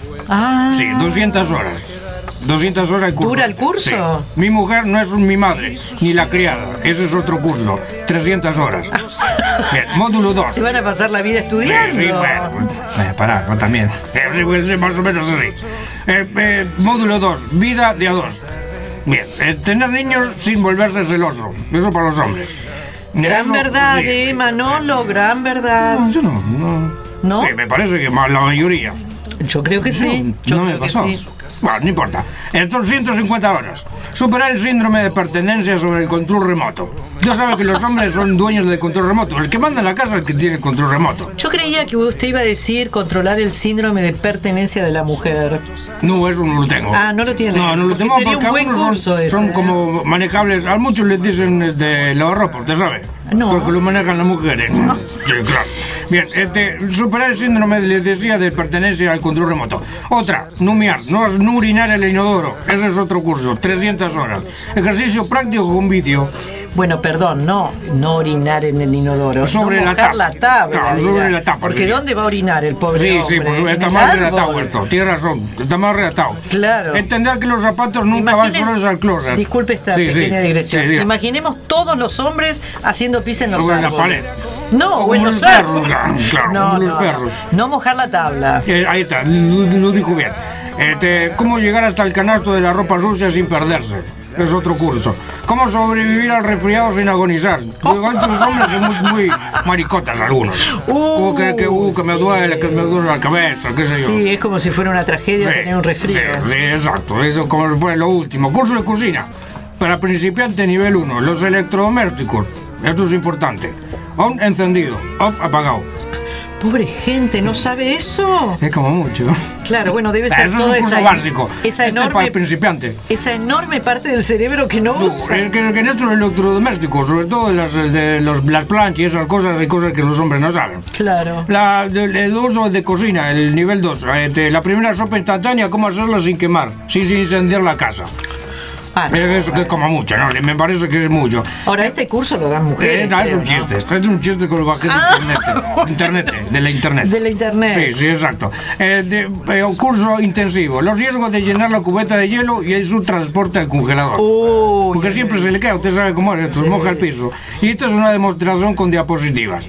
Speaker 4: Ah.
Speaker 6: Sí, doscientas horas. doscientas horas de curso.
Speaker 4: ¿Dura el curso?
Speaker 6: Sí. Mi mujer no es un- mi madre, ni la criada. Ese es otro curso. trescientas horas. Bien, módulo dos.
Speaker 4: Se van a pasar la vida
Speaker 6: Sí,
Speaker 4: estudiando.
Speaker 6: sí, bueno, pues, eh, pará, yo también. Eh, sí, pues, sí, más o menos así. Eh, eh, módulo dos, vida de a dos. Bien, eh, tener niños sin volverse celoso. Eso para los hombres.
Speaker 4: Gran
Speaker 6: Eso,
Speaker 4: verdad,
Speaker 6: sí.
Speaker 4: eh, Manolo, gran verdad.
Speaker 6: No, eso no, no.
Speaker 4: ¿No?
Speaker 6: Sí, me parece que más la mayoría.
Speaker 4: Yo creo que sí. Yo
Speaker 6: no me
Speaker 4: creo que
Speaker 6: pasó.
Speaker 4: sí.
Speaker 6: Bueno, no importa. Estos ciento cincuenta horas. Superar el síndrome de pertenencia sobre el control remoto. Ya sabe que los hombres son dueños del control remoto. El que manda en la casa es el que tiene el control remoto.
Speaker 4: Yo creía que usted iba a decir controlar el síndrome de pertenencia de la mujer.
Speaker 6: No, eso no lo tengo.
Speaker 4: Ah, no lo tiene.
Speaker 6: No, no lo
Speaker 4: Porque
Speaker 6: tengo
Speaker 4: sería
Speaker 6: porque
Speaker 4: un buen
Speaker 6: algunos
Speaker 4: curso
Speaker 6: son,
Speaker 4: ese,
Speaker 6: son
Speaker 4: ¿eh?
Speaker 6: como manejables. A muchos les dicen eh, de lavarropa, ¿usted sabe?
Speaker 4: No.
Speaker 6: Porque lo manejan las mujeres. Sí, claro. Bien, este, superar el síndrome, les decía, de pertenencia al control remoto. Otra, no mear, no, no orinar el inodoro. Ese es otro curso, trescientas horas. Ejercicio práctico con vídeo.
Speaker 4: Bueno, perdón, no, no orinar en el inodoro.
Speaker 6: Sobre
Speaker 4: no
Speaker 6: la
Speaker 4: mojar
Speaker 6: tapa.
Speaker 4: la tabla.
Speaker 6: Claro,
Speaker 4: dirá.
Speaker 6: sobre la tapa,
Speaker 4: Porque
Speaker 6: sí.
Speaker 4: ¿dónde va a orinar el pobre
Speaker 6: Sí,
Speaker 4: hombre?
Speaker 6: sí, pues
Speaker 4: ¿En
Speaker 6: está
Speaker 4: el
Speaker 6: más
Speaker 4: árbol?
Speaker 6: relatado esto. Tiene razón, está más relatado.
Speaker 4: Claro.
Speaker 6: Entender que los zapatos nunca
Speaker 4: Imagine-
Speaker 6: van solos al closet.
Speaker 4: Disculpe esta
Speaker 6: Sí, sí.
Speaker 4: pequeña digresión.
Speaker 6: Sí, diga.
Speaker 4: Imaginemos todos los hombres haciendo pis en los
Speaker 6: Sobre la
Speaker 4: árboles.
Speaker 6: pared.
Speaker 4: No,
Speaker 6: Como
Speaker 4: o en
Speaker 6: los
Speaker 4: los
Speaker 6: perros,
Speaker 4: árboles.
Speaker 6: claro, claro,
Speaker 4: no,
Speaker 6: como los
Speaker 4: no,
Speaker 6: perros.
Speaker 4: no mojar la tabla.
Speaker 6: Eh, ahí está, lo, lo dijo bien. Este, ¿Cómo llegar hasta el canasto de la ropa sucia sin perderse? Es otro curso. ¿Cómo sobrevivir al resfriado sin agonizar? Digo, estos hombres son muy, muy maricotas algunos. Como que, que, uh, que me duele, que me duele la cabeza, qué sé yo.
Speaker 4: Sí, es como si fuera una tragedia
Speaker 6: Sí,
Speaker 4: tener un resfrío.
Speaker 6: Sí, sí, exacto. Eso como si fuera lo último. Curso de cocina. Para principiante nivel uno. Los electrodomésticos. Esto es importante. On encendido. Off apagado.
Speaker 4: Pobre gente, ¿no sabe eso?
Speaker 5: Es como mucho.
Speaker 4: Claro, bueno, debe
Speaker 6: Eso
Speaker 4: ser
Speaker 6: es
Speaker 4: toda
Speaker 6: un curso
Speaker 4: esa,
Speaker 6: básico.
Speaker 4: esa
Speaker 6: Este es para
Speaker 4: enorme,
Speaker 6: el principiante.
Speaker 4: esa enorme parte del cerebro que no,
Speaker 6: No,
Speaker 4: usa.
Speaker 6: es que, que en estos electrodomésticos, sobre todo de las, de los, las planchas y esas cosas, hay cosas que los hombres no saben.
Speaker 4: Claro.
Speaker 6: La, el, el uso de cocina, el nivel dos. La primera sopa instantánea, cómo hacerla sin quemar, sin, sin incendiar la casa.
Speaker 4: Ah, no,
Speaker 6: Es que es como mucho, ¿no? Me parece que es mucho.
Speaker 4: Ahora, este curso lo dan
Speaker 6: Eh,
Speaker 4: mujeres.
Speaker 6: no, es un
Speaker 4: creo, ¿no?
Speaker 6: chiste, este es un chiste con el bajé de
Speaker 4: Ah.
Speaker 6: internet, internet, de la internet.
Speaker 4: De la internet.
Speaker 6: Sí, sí, exacto. Eh, de- eh, un curso intensivo. Los riesgos de llenar la cubeta de hielo y su transporte al congelador.
Speaker 4: Uy,
Speaker 6: Porque siempre se le queda, usted sabe cómo es, esto, moja el piso. Y esto es una demostración con diapositivas.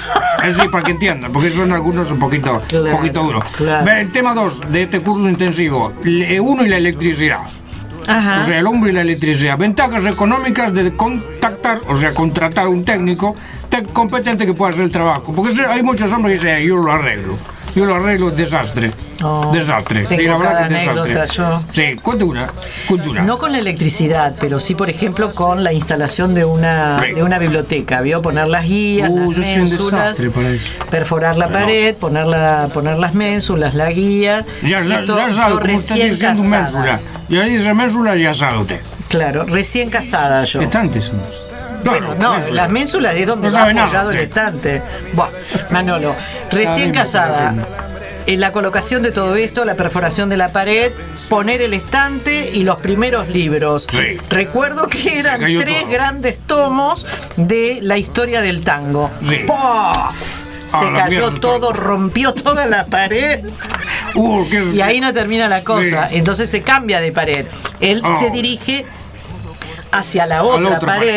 Speaker 6: Es decir, para que entiendan, porque son algunos un poquito, un
Speaker 4: Claro,
Speaker 6: poquito duros.
Speaker 4: claro.
Speaker 6: Ve, el tema dos de este curso intensivo, le- uno y la electricidad.
Speaker 4: Ajá.
Speaker 6: O sea, el hombre y la electricidad. Ventajas económicas de contactar, o sea, contratar un técnico te- competente que pueda hacer el trabajo. Porque se- hay muchos hombres que dicen, yo lo arreglo. Yo lo arreglo, desastre.
Speaker 4: Oh,
Speaker 6: desastre.
Speaker 4: tengo
Speaker 6: Sí, la verdad
Speaker 4: cada
Speaker 6: que es desastre.
Speaker 4: anécdota yo.
Speaker 6: Sí, cuente una. Cuente una.
Speaker 4: No con la electricidad, pero sí, por ejemplo, con la instalación de una,
Speaker 6: Sí.
Speaker 4: de una biblioteca. ¿Vio? Poner las guías,
Speaker 5: Uh,
Speaker 4: las
Speaker 5: yo soy un
Speaker 4: ménsulas,
Speaker 5: desastre para eso.
Speaker 4: perforar la pared, poner, la, poner las ménsulas, la guía.
Speaker 6: Ya, sa-
Speaker 4: Esto,
Speaker 6: ya
Speaker 4: yo
Speaker 6: sabe, como usted
Speaker 4: recién
Speaker 6: diciendo
Speaker 4: casada.
Speaker 6: ménsula. Ya dice ménsula, ya sabe usted.
Speaker 4: Claro, recién casada yo.
Speaker 5: Estantes son.
Speaker 4: Bueno, no,
Speaker 6: ménsula.
Speaker 4: las ménsulas es donde
Speaker 6: No
Speaker 4: va
Speaker 6: sabe nada
Speaker 4: apoyado el
Speaker 6: usted.
Speaker 4: estante. Buah, Manolo, recién
Speaker 5: mismo
Speaker 4: casada.
Speaker 5: está
Speaker 4: En la colocación de todo esto, la perforación de la pared, poner el estante y los primeros libros.
Speaker 6: Sí.
Speaker 4: Recuerdo que eran
Speaker 6: cayó
Speaker 4: tres
Speaker 6: todo.
Speaker 4: grandes tomos de la historia del tango.
Speaker 6: Sí.
Speaker 4: ¡Pof! Se
Speaker 6: Ah, la
Speaker 4: cayó
Speaker 6: mierda,
Speaker 4: todo,
Speaker 6: todo.
Speaker 4: rompió toda la pared.
Speaker 6: Uh, qué es-
Speaker 4: Y ahí no termina la cosa.
Speaker 6: Sí.
Speaker 4: Entonces se cambia de pared. Él
Speaker 6: Oh.
Speaker 4: se dirige hacia la otra,
Speaker 6: otra
Speaker 4: pared,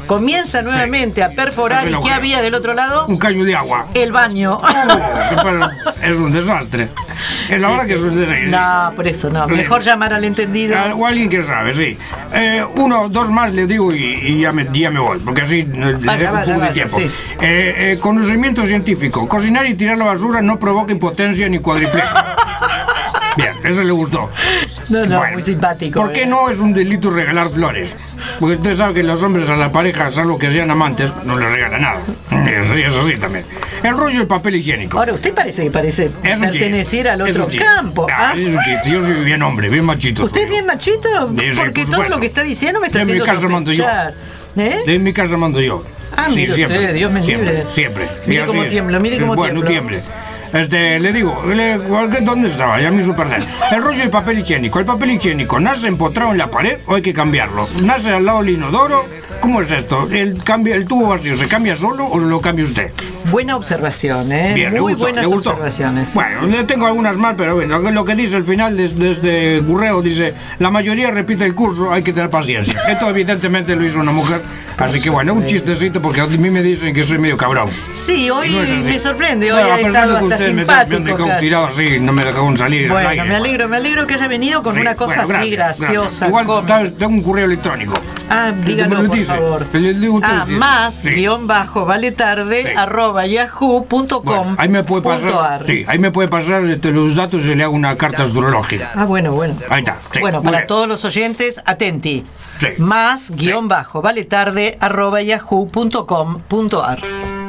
Speaker 4: comienza nuevamente a perforar. ¿Y qué había del otro lado?
Speaker 6: Un caño de agua.
Speaker 4: El baño.
Speaker 6: Oh, es un desastre. Es la
Speaker 4: Sí,
Speaker 6: verdad
Speaker 4: sí.
Speaker 6: que es un desastre.
Speaker 4: No, por eso no. Mejor llamar al entendido.
Speaker 6: O alguien que sabe, sí. Eh, uno, dos más le digo y, y ya, me, ya me voy, porque así eh, le
Speaker 4: Vaya,
Speaker 6: dejo un
Speaker 4: vaya,
Speaker 6: poco de
Speaker 4: vaya,
Speaker 6: tiempo.
Speaker 4: sí.
Speaker 6: Eh, eh, conocimiento científico. Cocinar y tirar la basura no provoca impotencia ni cuadriplegia. Bien, eso le gustó.
Speaker 4: No, no,
Speaker 6: Bueno,
Speaker 4: muy simpático.
Speaker 6: ¿por qué
Speaker 4: eh.
Speaker 6: no es un delito regalar flores? Porque usted sabe que los hombres a la pareja, salvo que sean amantes, no les regalan nada. Sí, eso sí también. El rollo del papel higiénico.
Speaker 4: Ahora, usted parece que parece
Speaker 6: Es un
Speaker 4: pertenecer
Speaker 6: chiste,
Speaker 4: al
Speaker 6: es
Speaker 4: otro
Speaker 6: un chiste.
Speaker 4: campo.
Speaker 6: Ah,
Speaker 4: ¿ah?
Speaker 6: es un chiste. Yo soy bien hombre, bien machito.
Speaker 4: ¿Usted es bien machito?
Speaker 6: Sí, sí,
Speaker 4: Porque
Speaker 6: por
Speaker 4: todo
Speaker 6: supuesto.
Speaker 4: lo que está diciendo me está
Speaker 6: En mi
Speaker 4: haciendo
Speaker 6: casa mando yo.
Speaker 4: sospechar. ¿Eh?
Speaker 6: En mi casa mando yo.
Speaker 4: Ah, mire usted, Dios me
Speaker 6: siempre,
Speaker 4: libre.
Speaker 6: Siempre.
Speaker 4: Mire
Speaker 6: Y así
Speaker 4: cómo
Speaker 6: es.
Speaker 4: tiembla, mire cómo
Speaker 6: bueno,
Speaker 4: tiembla.
Speaker 6: tiemble. Este, le digo, le- ¿dónde estaba? Ya me hizo perder. El rollo de papel higiénico. ¿El papel higiénico nace empotrado en la pared o hay que cambiarlo? ¿Nace al lado del inodoro? ¿Cómo es esto? ¿El, cambio, ¿El tubo vacío se cambia solo o lo cambia usted?
Speaker 4: Buena observación, ¿eh?
Speaker 6: Bien, le
Speaker 4: Muy
Speaker 6: gustó,
Speaker 4: buenas
Speaker 6: le gustó.
Speaker 4: observaciones. sí,
Speaker 6: Bueno,
Speaker 4: sí.
Speaker 6: le tengo algunas más, pero bueno, lo que dice al final de, de este Gurreo dice, la mayoría repite el curso, hay que tener paciencia. Esto evidentemente lo hizo una mujer, así que bueno, un chistecito porque a mí me dicen que soy medio cabrón.
Speaker 4: Sí, hoy
Speaker 6: No es así.
Speaker 4: me sorprende,
Speaker 6: No,
Speaker 4: hoy
Speaker 6: a
Speaker 4: ha
Speaker 6: pesar
Speaker 4: estado
Speaker 6: de que
Speaker 4: hasta
Speaker 6: ustedes me, me han
Speaker 4: simpático.
Speaker 6: dejado
Speaker 4: casi.
Speaker 6: tirado así, no me dejaron salir al
Speaker 4: Bueno,
Speaker 6: aire.
Speaker 4: me alegro, me alegro que haya venido con
Speaker 6: Sí,
Speaker 4: una cosa
Speaker 6: bueno,
Speaker 4: así
Speaker 6: gracias,
Speaker 4: graciosa.
Speaker 6: gracias. Igual
Speaker 4: cómica.
Speaker 6: está- tengo un correo electrónico.
Speaker 4: Ah, dígalo,
Speaker 6: ¿Me lo
Speaker 4: por
Speaker 6: dice?
Speaker 4: favor.
Speaker 6: Le digo a usted,
Speaker 4: Ah,
Speaker 6: dice.
Speaker 4: más,
Speaker 6: Sí.
Speaker 4: guión bajo, vale tarde, arroba yahoo punto com.
Speaker 6: Bueno, ahí me puede
Speaker 4: punto
Speaker 6: pasar,
Speaker 4: ar.
Speaker 6: sí, ahí me puede pasar este, los datos y le hago una carta astrológica.
Speaker 4: Ah, bueno, bueno.
Speaker 6: Ahí está. sí,
Speaker 4: bueno,
Speaker 6: muy
Speaker 4: para
Speaker 6: bien.
Speaker 4: todos los oyentes, atenti.
Speaker 6: Sí.
Speaker 4: Más, guión bajo, vale tarde, arroba yahoo punto com punto ar.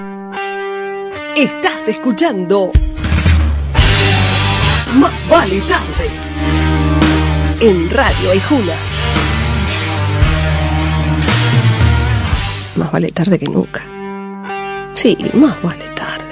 Speaker 2: Estás escuchando Más vale tarde en Radio Aijuna. Más vale tarde que nunca. Sí, más vale tarde.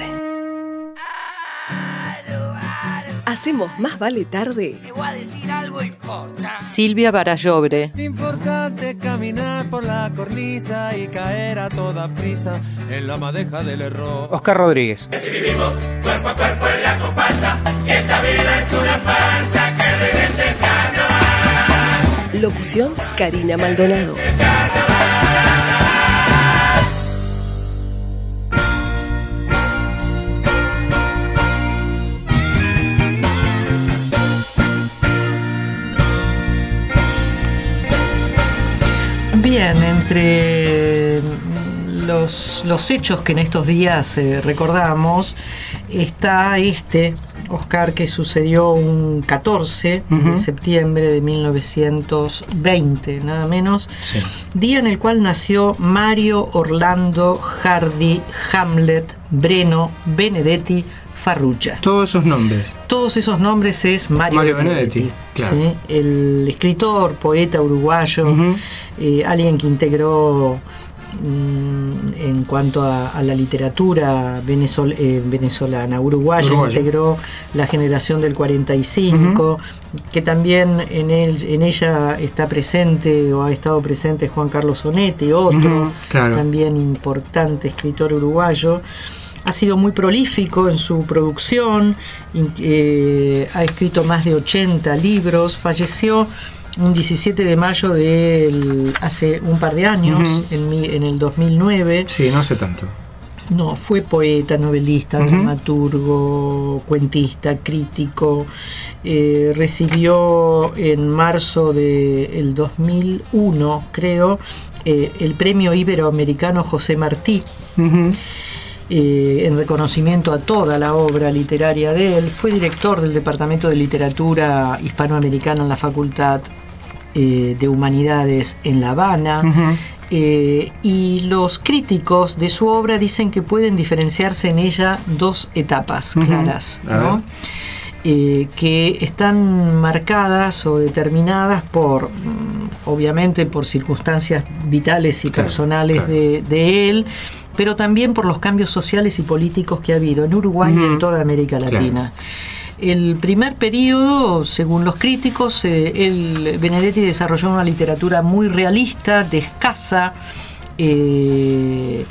Speaker 2: Hacemos Más vale tarde.
Speaker 13: Te voy a decir algo importante.
Speaker 4: Silvia Barallobre.
Speaker 3: Es importante caminar por la cornisa y caer a toda prisa en la madeja del error.
Speaker 5: Oscar Rodríguez.
Speaker 9: Si vivimos cuerpo a cuerpo en la comparsa, y esta vida es una farsa que regrese el carnaval.
Speaker 2: Locución Karina Maldonado.
Speaker 4: Bien, entre los, los hechos que en estos días eh, recordamos, está este, Oscar, que sucedió un catorce
Speaker 5: Ujú.
Speaker 4: de septiembre de mil novecientos veinte, nada menos,
Speaker 5: Sí.
Speaker 4: día en el cual nació Mario Orlando Hardy Hamlet Breno Benedetti Farrugia.
Speaker 5: Todos esos nombres.
Speaker 4: Todos esos nombres es Mario,
Speaker 5: Mario Benedetti, claro.
Speaker 4: ¿sí? El escritor, poeta uruguayo,
Speaker 5: Ujú.
Speaker 4: eh, alguien que integró mm, en cuanto a, a la literatura venezol- eh, venezolana, uruguaya,
Speaker 5: Uruguaya.
Speaker 4: integró la generación del cuarenta y cinco, que también en, él, en ella está presente o ha estado presente Juan Carlos Onetti, otro
Speaker 5: Ujú, claro.
Speaker 4: también importante escritor uruguayo. Ha sido muy prolífico en su producción, in- eh, ha escrito más de ochenta libros, falleció un diecisiete de mayo de hace un par de años,
Speaker 5: Ujú.
Speaker 4: en, mi- en el dos mil nueve.
Speaker 5: Sí, no hace tanto.
Speaker 4: No, fue poeta, novelista,
Speaker 5: Ujú.
Speaker 4: dramaturgo, cuentista, crítico. Eh, recibió en marzo del dos mil uno, creo, eh, el premio iberoamericano José Martí.
Speaker 5: Ujú.
Speaker 4: Eh, en reconocimiento a toda la obra literaria de él. Fue director del Departamento de Literatura Hispanoamericana en la Facultad eh, de Humanidades en La Habana.
Speaker 5: Ujú.
Speaker 4: Eh, y los críticos de su obra dicen que pueden diferenciarse en ella dos etapas
Speaker 5: Ujú.
Speaker 4: claras,
Speaker 5: A
Speaker 4: ¿no?
Speaker 5: ver.
Speaker 4: Eh, que están marcadas o determinadas por, mm, obviamente, por circunstancias vitales y
Speaker 5: Claro,
Speaker 4: personales
Speaker 5: claro.
Speaker 4: De, de él, pero también por los cambios sociales y políticos que ha habido en Uruguay y
Speaker 5: Ujú.
Speaker 4: en toda América
Speaker 5: Claro.
Speaker 4: Latina. El primer periodo, según los críticos, eh, el Benedetti desarrolló una literatura muy realista, de escasa, eh,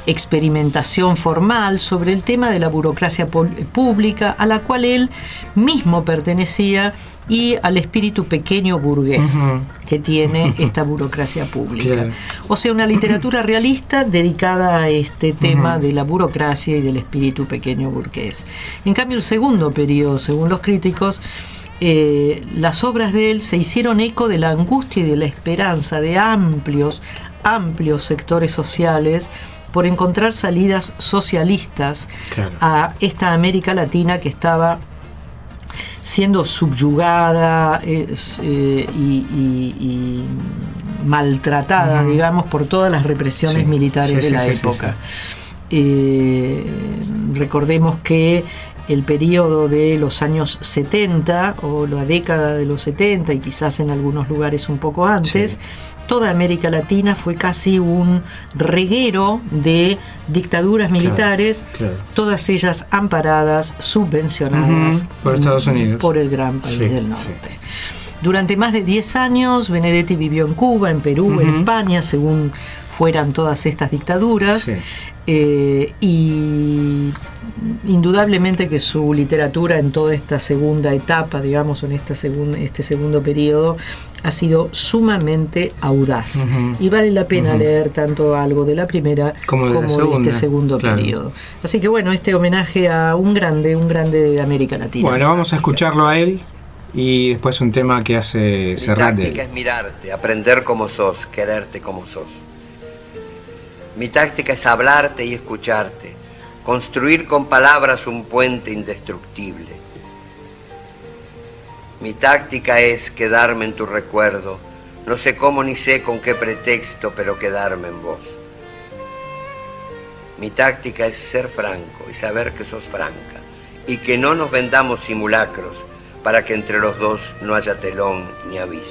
Speaker 4: experimentación formal sobre el tema de la burocracia pública a la cual él mismo pertenecía y al espíritu pequeño burgués uh-huh. que tiene esta burocracia pública. Claro. O sea, una literatura realista dedicada a este tema uh-huh. de la burocracia y del espíritu pequeño burgués. En cambio, el segundo periodo, según los críticos, eh, las obras de él se hicieron eco de la angustia y de la esperanza de amplios, amplios sectores sociales por encontrar salidas socialistas claro. a esta América Latina que estaba siendo subyugada eh, eh, y, y, y maltratada, uh-huh. digamos, por todas las represiones sí, militares sí, de sí, la sí, época. Sí, sí. Eh, recordemos que el periodo de los años setenta o la década de los setenta y quizás en algunos lugares un poco antes, sí. toda América Latina fue casi un reguero de dictaduras militares, claro, claro. todas ellas amparadas, subvencionadas uh-huh.
Speaker 5: por Estados Unidos,
Speaker 4: por el gran país sí, del norte.
Speaker 5: Sí.
Speaker 4: Durante más de diez años, Benedetti vivió en Cuba, en Perú, uh-huh. en España, según fueran todas estas dictaduras. Sí. Eh, y indudablemente que su literatura en toda esta segunda etapa, digamos, en esta segunda, este segundo periodo, ha sido sumamente audaz. Uh-huh. Y vale la pena uh-huh. leer tanto algo de la primera como de, como de este segundo claro. periodo. Así que bueno, este homenaje a un grande, un grande de América Latina.
Speaker 5: Bueno, vamos a escucharlo a él y después un tema que hace Serrat de él.
Speaker 17: Mi táctica es mirarte, aprender como sos, quererte como sos. Mi táctica es hablarte y escucharte, construir con palabras un puente indestructible. Mi táctica es quedarme en tu recuerdo, no sé cómo ni sé con qué pretexto, pero quedarme en vos. Mi táctica es ser franco y saber que sos franca, y que no nos vendamos simulacros para que entre los dos no haya telón ni abismos.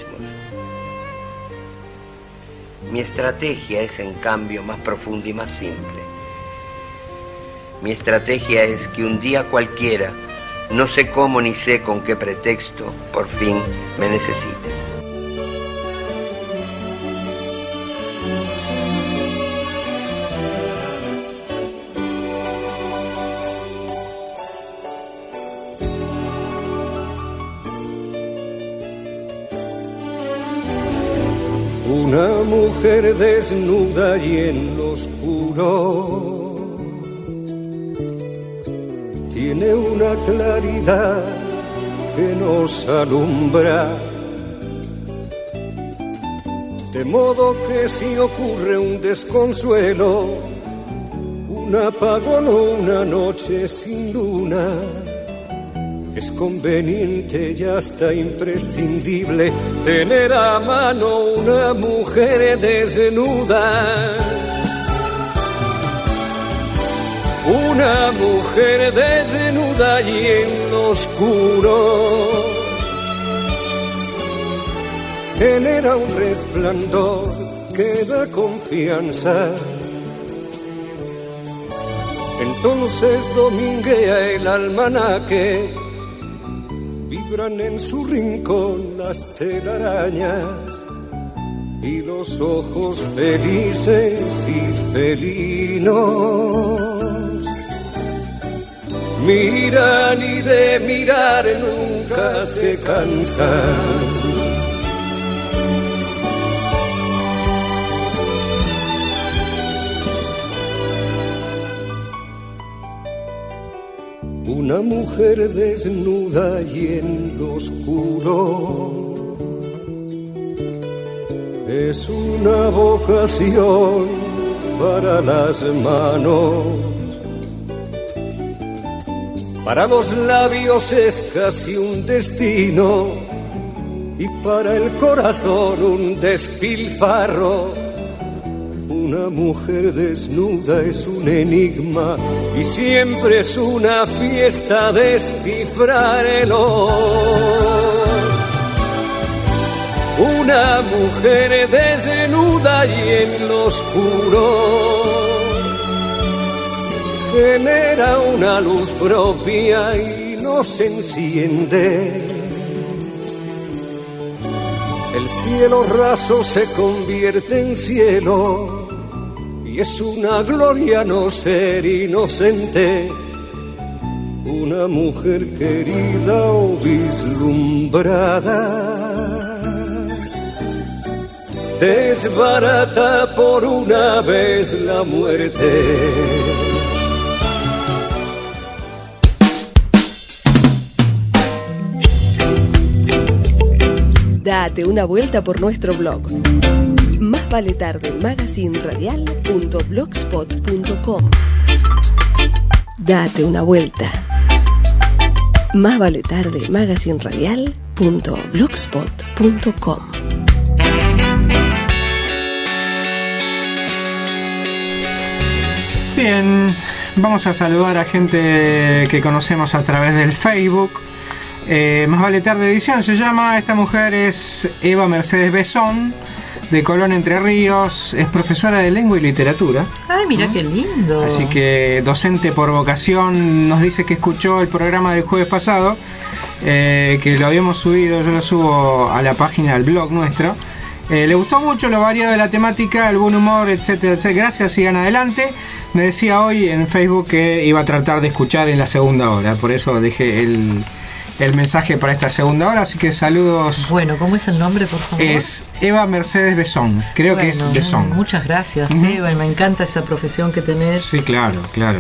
Speaker 17: Mi estrategia es, en cambio, más profunda y más simple. Mi estrategia es que un día cualquiera, no sé cómo ni sé con qué pretexto, por fin me necesites.
Speaker 16: Una mujer desnuda y en lo oscuro tiene una claridad que nos alumbra, de modo que si ocurre un desconsuelo, un apagón o una noche sin luna, es conveniente y hasta imprescindible tener a mano una mujer desnuda. Una mujer desnuda y en lo oscuro genera un resplandor que da confianza. Entonces dominguea el almanaque, vibran en su rincón las telarañas y los ojos felices y felinos miran y de mirar nunca se cansan. Una mujer desnuda y en lo oscuro es una vocación para las manos, para los labios es casi un destino y para el corazón un despilfarro. Una mujer desnuda es un enigma y siempre es una fiesta descifrarlo. Una mujer desnuda y en lo oscuro genera una luz propia y nos enciende. El cielo raso se convierte en cielo
Speaker 18: y es una gloria no ser inocente, una mujer querida o vislumbrada. Desbarata por una vez la muerte.
Speaker 2: Date una vuelta por nuestro blog. Más vale tarde magazine radial punto blogspot punto com. Date una vuelta. Más vale tarde magazine radial punto blogspot punto com.
Speaker 5: Bien, vamos a saludar a gente que conocemos a través del Facebook. Eh, Más vale tarde edición se llama. Esta mujer es Eva Mercedes Besón, de Colón, Entre Ríos. Es profesora de lengua y literatura.
Speaker 4: Ay, mira, ¿no? Qué lindo.
Speaker 5: Así que docente por vocación. Nos dice que escuchó el programa del jueves pasado, eh, que lo habíamos subido. Yo lo subo a la página, al blog nuestro. Eh, le gustó mucho lo variado de la temática, el buen humor, etcétera, etcétera. Gracias, sigan adelante. Me decía hoy en Facebook que iba a tratar de escuchar en la segunda hora, por eso dejé el, el mensaje para esta segunda hora, así que saludos.
Speaker 4: Bueno, ¿cómo es el nombre, por favor?
Speaker 5: Es Eva Mercedes Besón, creo bueno, que es Besón.
Speaker 4: Muchas gracias, uh-huh. Eva, y me encanta esa profesión que tenés.
Speaker 5: Sí, claro, claro.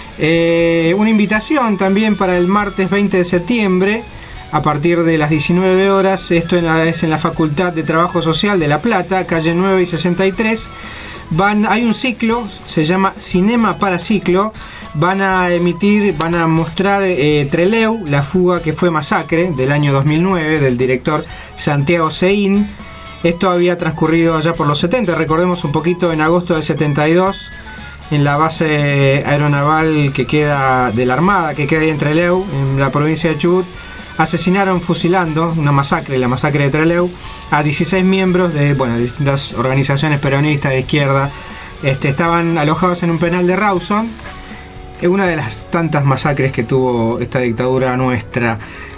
Speaker 5: Eh, una invitación también para el martes veinte de septiembre, a partir de las diecinueve horas, esto en la, es en la Facultad de Trabajo Social de La Plata, calle nueve y sesenta y tres. Van, hay un ciclo, se llama Cinema para Ciclo. Van a emitir, van a mostrar eh, Trelew, la fuga que fue masacre, del año dos mil nueve, del director Santiago Seín. Esto había transcurrido allá por los setenta, recordemos un poquito, en agosto del setenta y dos, en la base aeronaval que queda de la Armada, que queda ahí en Trelew, en la provincia de Chubut. Asesinaron fusilando, una masacre, la masacre de Trelew, a dieciséis miembros de, bueno, distintas organizaciones peronistas de izquierda. Este, estaban alojados en un penal de Rawson, una de las tantas masacres que tuvo esta dictadura nuestra.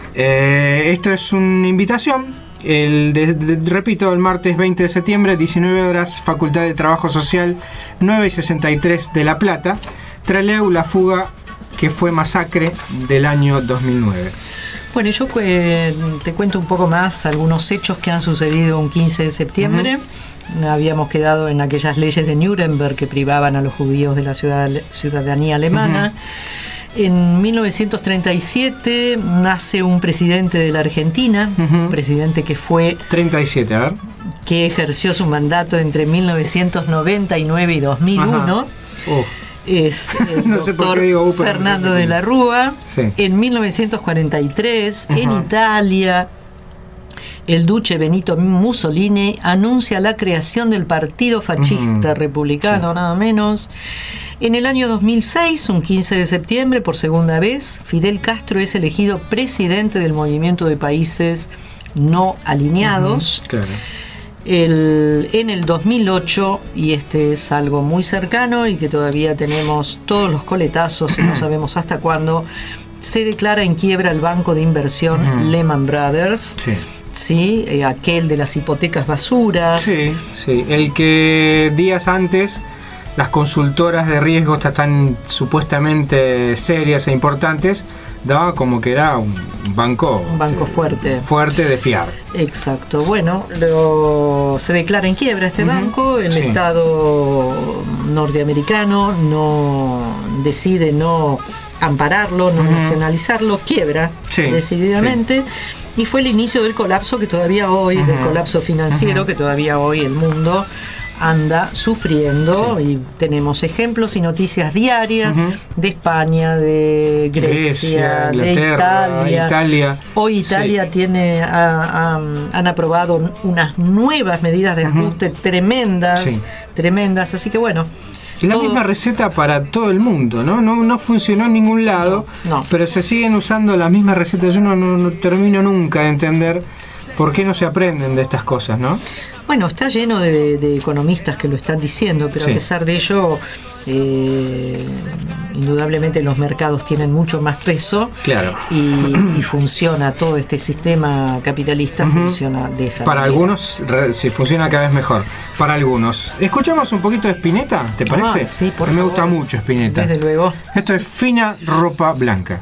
Speaker 5: Eh, esto es una invitación, el de, de, repito, el martes veinte de septiembre, diecinueve horas, Facultad de Trabajo Social, nueve y sesenta y tres de La Plata. Trelew, la fuga que fue masacre, del año dos mil nueve.
Speaker 4: Bueno, yo eh, te cuento un poco más algunos hechos que han sucedido un quince de septiembre. Uh-huh. Habíamos quedado en aquellas leyes de Nuremberg que privaban a los judíos de la ciudad, ciudadanía alemana. Uh-huh. En mil novecientos treinta y siete nace un presidente de la Argentina, uh-huh. un presidente que fue...
Speaker 5: treinta y siete, a ver.
Speaker 4: Que ejerció su mandato entre mil novecientos noventa y nueve y dos mil uno. Uh. Es el no doctor digo, uh, Fernando no sé de la Rúa. Sí. En mil novecientos cuarenta y tres, uh-huh. en Italia, el duce Benito Mussolini anuncia la creación del Partido Fascista uh-huh. Republicano, sí. nada menos. En el año dos mil seis, un quince de septiembre, por segunda vez, Fidel Castro es elegido presidente del Movimiento de Países No Alineados. Uh-huh. Claro. El, en el dos mil ocho, y este es algo muy cercano y que todavía tenemos todos los coletazos y no sabemos hasta cuándo, se declara en quiebra el banco de inversión uh-huh. Lehman Brothers, sí. ¿sí? Eh, aquel de las hipotecas basuras.
Speaker 5: Sí, sí, el que días antes las consultoras de riesgos tan supuestamente serias e importantes daba como que era un banco
Speaker 4: un banco fuerte
Speaker 5: fuerte de fiar.
Speaker 4: Exacto. Bueno, lo, se declara en quiebra este uh-huh. banco. El sí. Estado norteamericano no decide no ampararlo, no uh-huh. nacionalizarlo, quiebra sí. decididamente sí. y fue el inicio del colapso que todavía hoy, uh-huh. del colapso financiero uh-huh. que todavía hoy el mundo anda sufriendo, sí. y tenemos ejemplos y noticias diarias uh-huh. de España, de Grecia, Grecia de Italia.
Speaker 5: Italia.
Speaker 4: Hoy Italia sí. tiene ha, ha, han aprobado unas nuevas medidas de ajuste uh-huh. tremendas, sí. tremendas, así que bueno.
Speaker 5: La todo... misma receta para todo el mundo, ¿no? No, no funcionó en ningún lado, no, no. pero se siguen usando las mismas recetas. Yo no, no, no termino nunca de entender por qué no se aprenden de estas cosas, ¿no?
Speaker 4: Bueno, está lleno de, de economistas que lo están diciendo, pero
Speaker 5: Sí.
Speaker 4: a pesar de ello, eh, indudablemente los mercados tienen mucho más peso.
Speaker 5: Claro.
Speaker 4: Y, y funciona todo este sistema capitalista,
Speaker 5: Ujú.
Speaker 4: funciona de esa
Speaker 5: Para
Speaker 4: manera.
Speaker 5: algunos re- se funciona cada vez mejor. Para algunos. ¿Escuchamos un poquito de Spinetta? ¿Te parece?
Speaker 4: Ah, sí, por
Speaker 5: A mí me
Speaker 4: favor.
Speaker 5: gusta mucho Spinetta.
Speaker 4: Desde luego.
Speaker 5: Esto es Fina Ropa Blanca.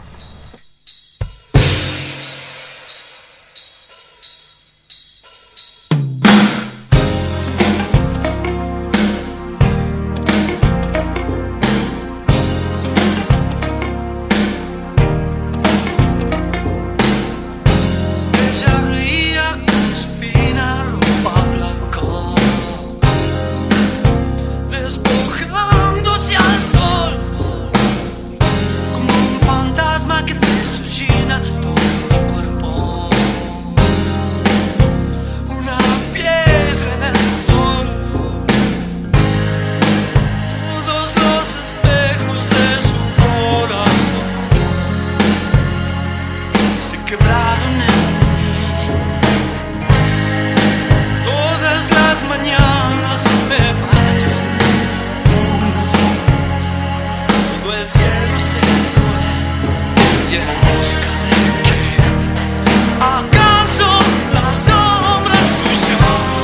Speaker 9: Ella reía con su fina ropa blanca, despojándose al sol, como un fantasma que desollina todo el cuerpo, una piedra en el sol. Todos los espejos de su corazón se quebraron en mí. Todas las mañanas me parece uno. Todo el cielo se fue y en busca de qué. ¿Acaso la sombra suya?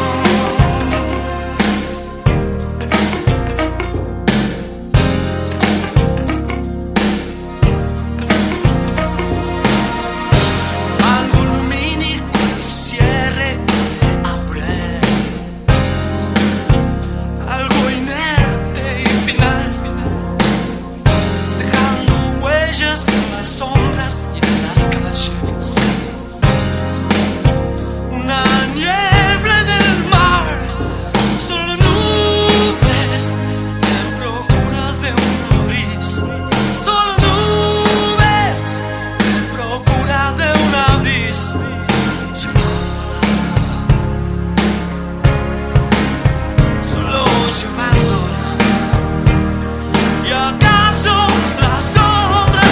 Speaker 9: Algo lumínico en su cierre que se abre, algo inerte y final, dejando huellas en las sombras y en las calles. Una niebla en el mar, solo nubes en procura de una brisa, solo nubes en procura de una brisa, solo llevándola. ¿Y acaso las sombras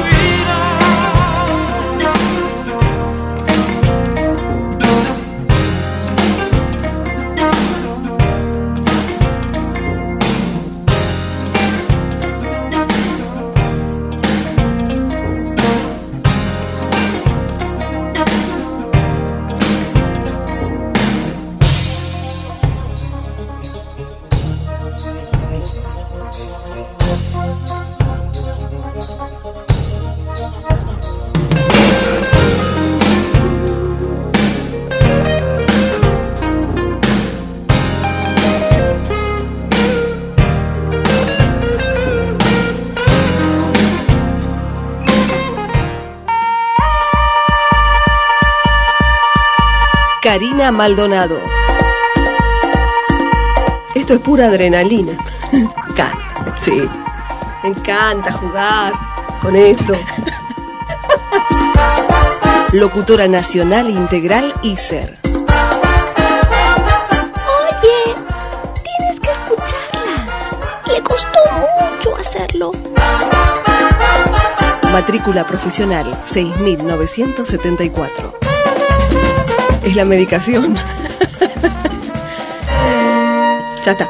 Speaker 2: Karina Maldonado. Esto es pura adrenalina. Me encanta, sí. Me encanta jugar con esto. Locutora nacional integral I S E R.
Speaker 19: Oye, tienes que escucharla. Le costó mucho hacerlo.
Speaker 2: Matrícula profesional seis mil novecientos setenta y cuatro. Es la medicación. Ya está.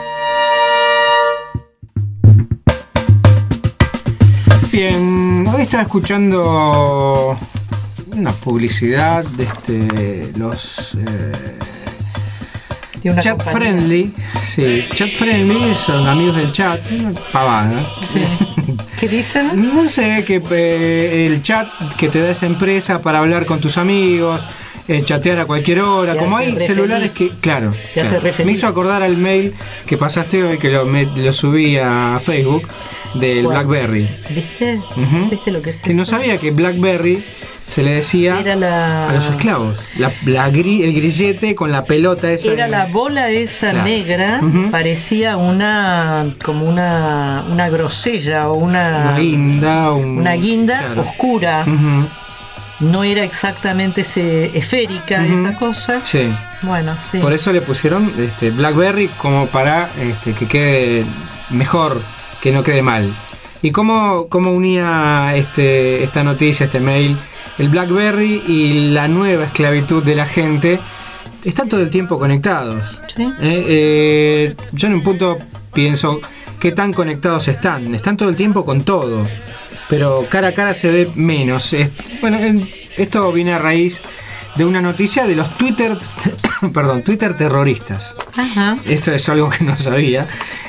Speaker 5: Bien, hoy estaba escuchando una publicidad de este, los eh,
Speaker 4: De una
Speaker 5: Chat
Speaker 4: compañía.
Speaker 5: Friendly. Sí, Chat Friendly son amigos del chat, una pavada.
Speaker 4: Sí. ¿Qué dicen?
Speaker 5: No sé, que eh, el chat que te da esa empresa para hablar con tus amigos, eh, chatear a cualquier hora,
Speaker 4: Te
Speaker 5: como
Speaker 4: hace
Speaker 5: hay
Speaker 4: re
Speaker 5: celulares
Speaker 4: feliz.
Speaker 5: que, claro,
Speaker 4: Te hace
Speaker 5: claro.
Speaker 4: re feliz.
Speaker 5: Me hizo acordar al mail que pasaste hoy, que lo, me- lo subí a Facebook, del
Speaker 4: ¿Cuál?
Speaker 5: BlackBerry.
Speaker 4: ¿Viste?
Speaker 5: Ujú.
Speaker 4: ¿Viste lo que es
Speaker 5: Que no
Speaker 4: eso?
Speaker 5: sabía que BlackBerry se le decía
Speaker 4: Era la-
Speaker 5: a los esclavos. La, la gri- el grillete con la pelota esa.
Speaker 4: Era
Speaker 5: de-
Speaker 4: la bola esa
Speaker 5: Claro.
Speaker 4: negra,
Speaker 5: Ujú.
Speaker 4: parecía una como una una grosella o una
Speaker 5: Una guinda. un-
Speaker 4: una guinda
Speaker 5: claro.
Speaker 4: oscura.
Speaker 5: Ujú.
Speaker 4: No era exactamente ese, esférica
Speaker 5: Ujú.
Speaker 4: esa cosa.
Speaker 5: Sí.
Speaker 4: Bueno, sí.
Speaker 5: Por eso le pusieron este, BlackBerry como para este, que quede mejor, que no quede mal. ¿Y cómo, cómo unía este, esta noticia, este mail, el BlackBerry y la nueva esclavitud de la gente están todo el tiempo conectados.
Speaker 4: ¿Sí?
Speaker 5: Eh, eh, yo en un punto pienso, ¿qué tan conectados están? Están todo el tiempo con todo, pero cara a cara se ve menos. Es, bueno, en, esto viene a raíz de una noticia de los Twitter, perdón, Twitter terroristas.
Speaker 4: Ajá.
Speaker 5: Esto es algo que no sabía.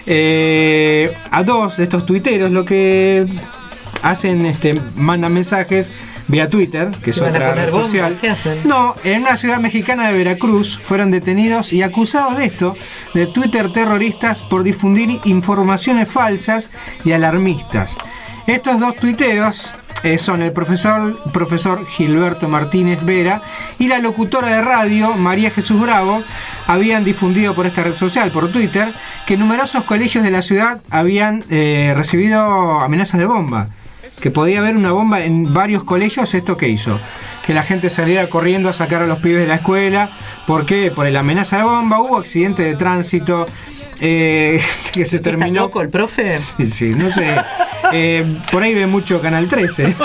Speaker 5: Eh, a dos de estos tuiteros lo que hacen, este, mandan mensajes vía Twitter, que es otra red social.
Speaker 4: ¿Qué hacen?
Speaker 5: No, en una ciudad mexicana de Veracruz fueron detenidos y acusados de esto, de Twitter terroristas, por difundir informaciones falsas y alarmistas. Estos dos tuiteros eh, son el profesor, profesor Gilberto Martínez Vera y la locutora de radio María Jesús Bravo. Habían difundido por esta red social, por Twitter, que numerosos colegios de la ciudad habían eh, recibido amenazas de bomba, que podía haber una bomba en varios colegios. ¿Esto qué hizo? Que la gente saliera corriendo a sacar a los pibes de la escuela. ¿Por qué? Por la amenaza de bomba. Hubo accidente de tránsito, eh, que se terminó.
Speaker 4: ¿Está loco el profe?
Speaker 5: Sí, sí, no sé. Eh, por ahí ve mucho Canal trece.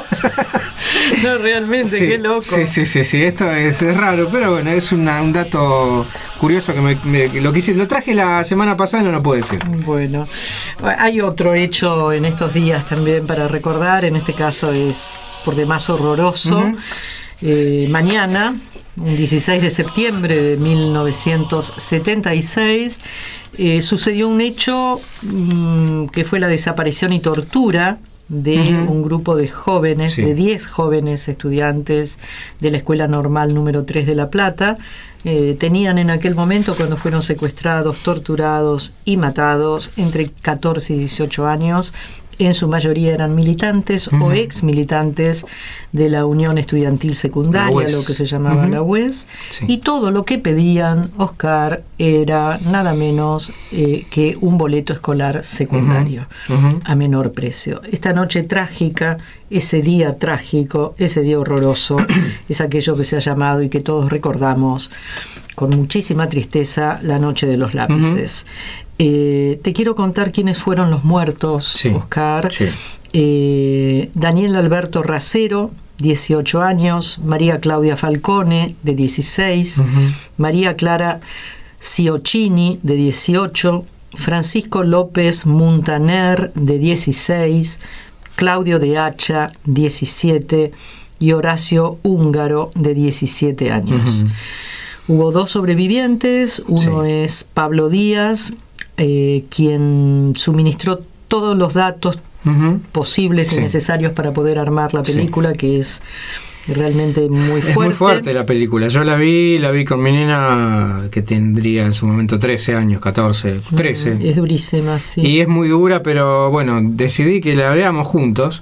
Speaker 4: No, realmente,
Speaker 5: sí,
Speaker 4: qué loco.
Speaker 5: Sí, sí, sí, sí, esto es, es raro, pero bueno, es una, un dato curioso que me, me, lo, quise, lo traje la semana pasada y no lo puedo decir.
Speaker 4: Bueno, hay otro hecho en estos días también para recordar, en este caso es por demás horroroso. Uh-huh. eh, mañana, un dieciséis de septiembre de mil novecientos setenta y seis, eh, sucedió un hecho mmm, que fue la desaparición y tortura de uh-huh. un grupo de jóvenes, sí. de diez jóvenes estudiantes de la Escuela Normal número tres de La Plata. Eh, tenían en aquel momento, cuando fueron secuestrados, torturados y matados, entre catorce y dieciocho años. En su mayoría eran militantes uh-huh. o ex militantes de la Unión Estudiantil Secundaria, lo que se llamaba uh-huh. la U E S, sí. Y todo lo que pedían, Oscar, era nada menos eh, que un boleto escolar secundario uh-huh. Uh-huh. a menor precio. Esta noche trágica, ese día trágico, ese día horroroso, es aquello que se ha llamado y que todos recordamos con muchísima tristeza, la noche de los lápices. Uh-huh. Eh, te quiero contar quiénes fueron los muertos, sí, Oscar. Sí. Eh, Daniel Alberto Racero, dieciocho años, María Claudia Falcone, de dieciséis, uh-huh. María Clara Ciocchini, de dieciocho, Francisco López Muntaner, de dieciséis, Claudio de Hacha, diecisiete, y Horacio Húngaro, de diecisiete años. Uh-huh. Hubo dos sobrevivientes, uno sí. es Pablo Díaz, Eh, quien suministró todos los datos uh-huh. posibles sí. y necesarios para poder armar la película, sí. que es realmente muy fuerte. Es
Speaker 5: muy fuerte la película. Yo la vi, la vi con mi nena, que tendría en su momento trece años, catorce, trece.
Speaker 4: Mm, es durísima, sí.
Speaker 5: Y es muy dura, pero bueno, decidí que la veamos juntos,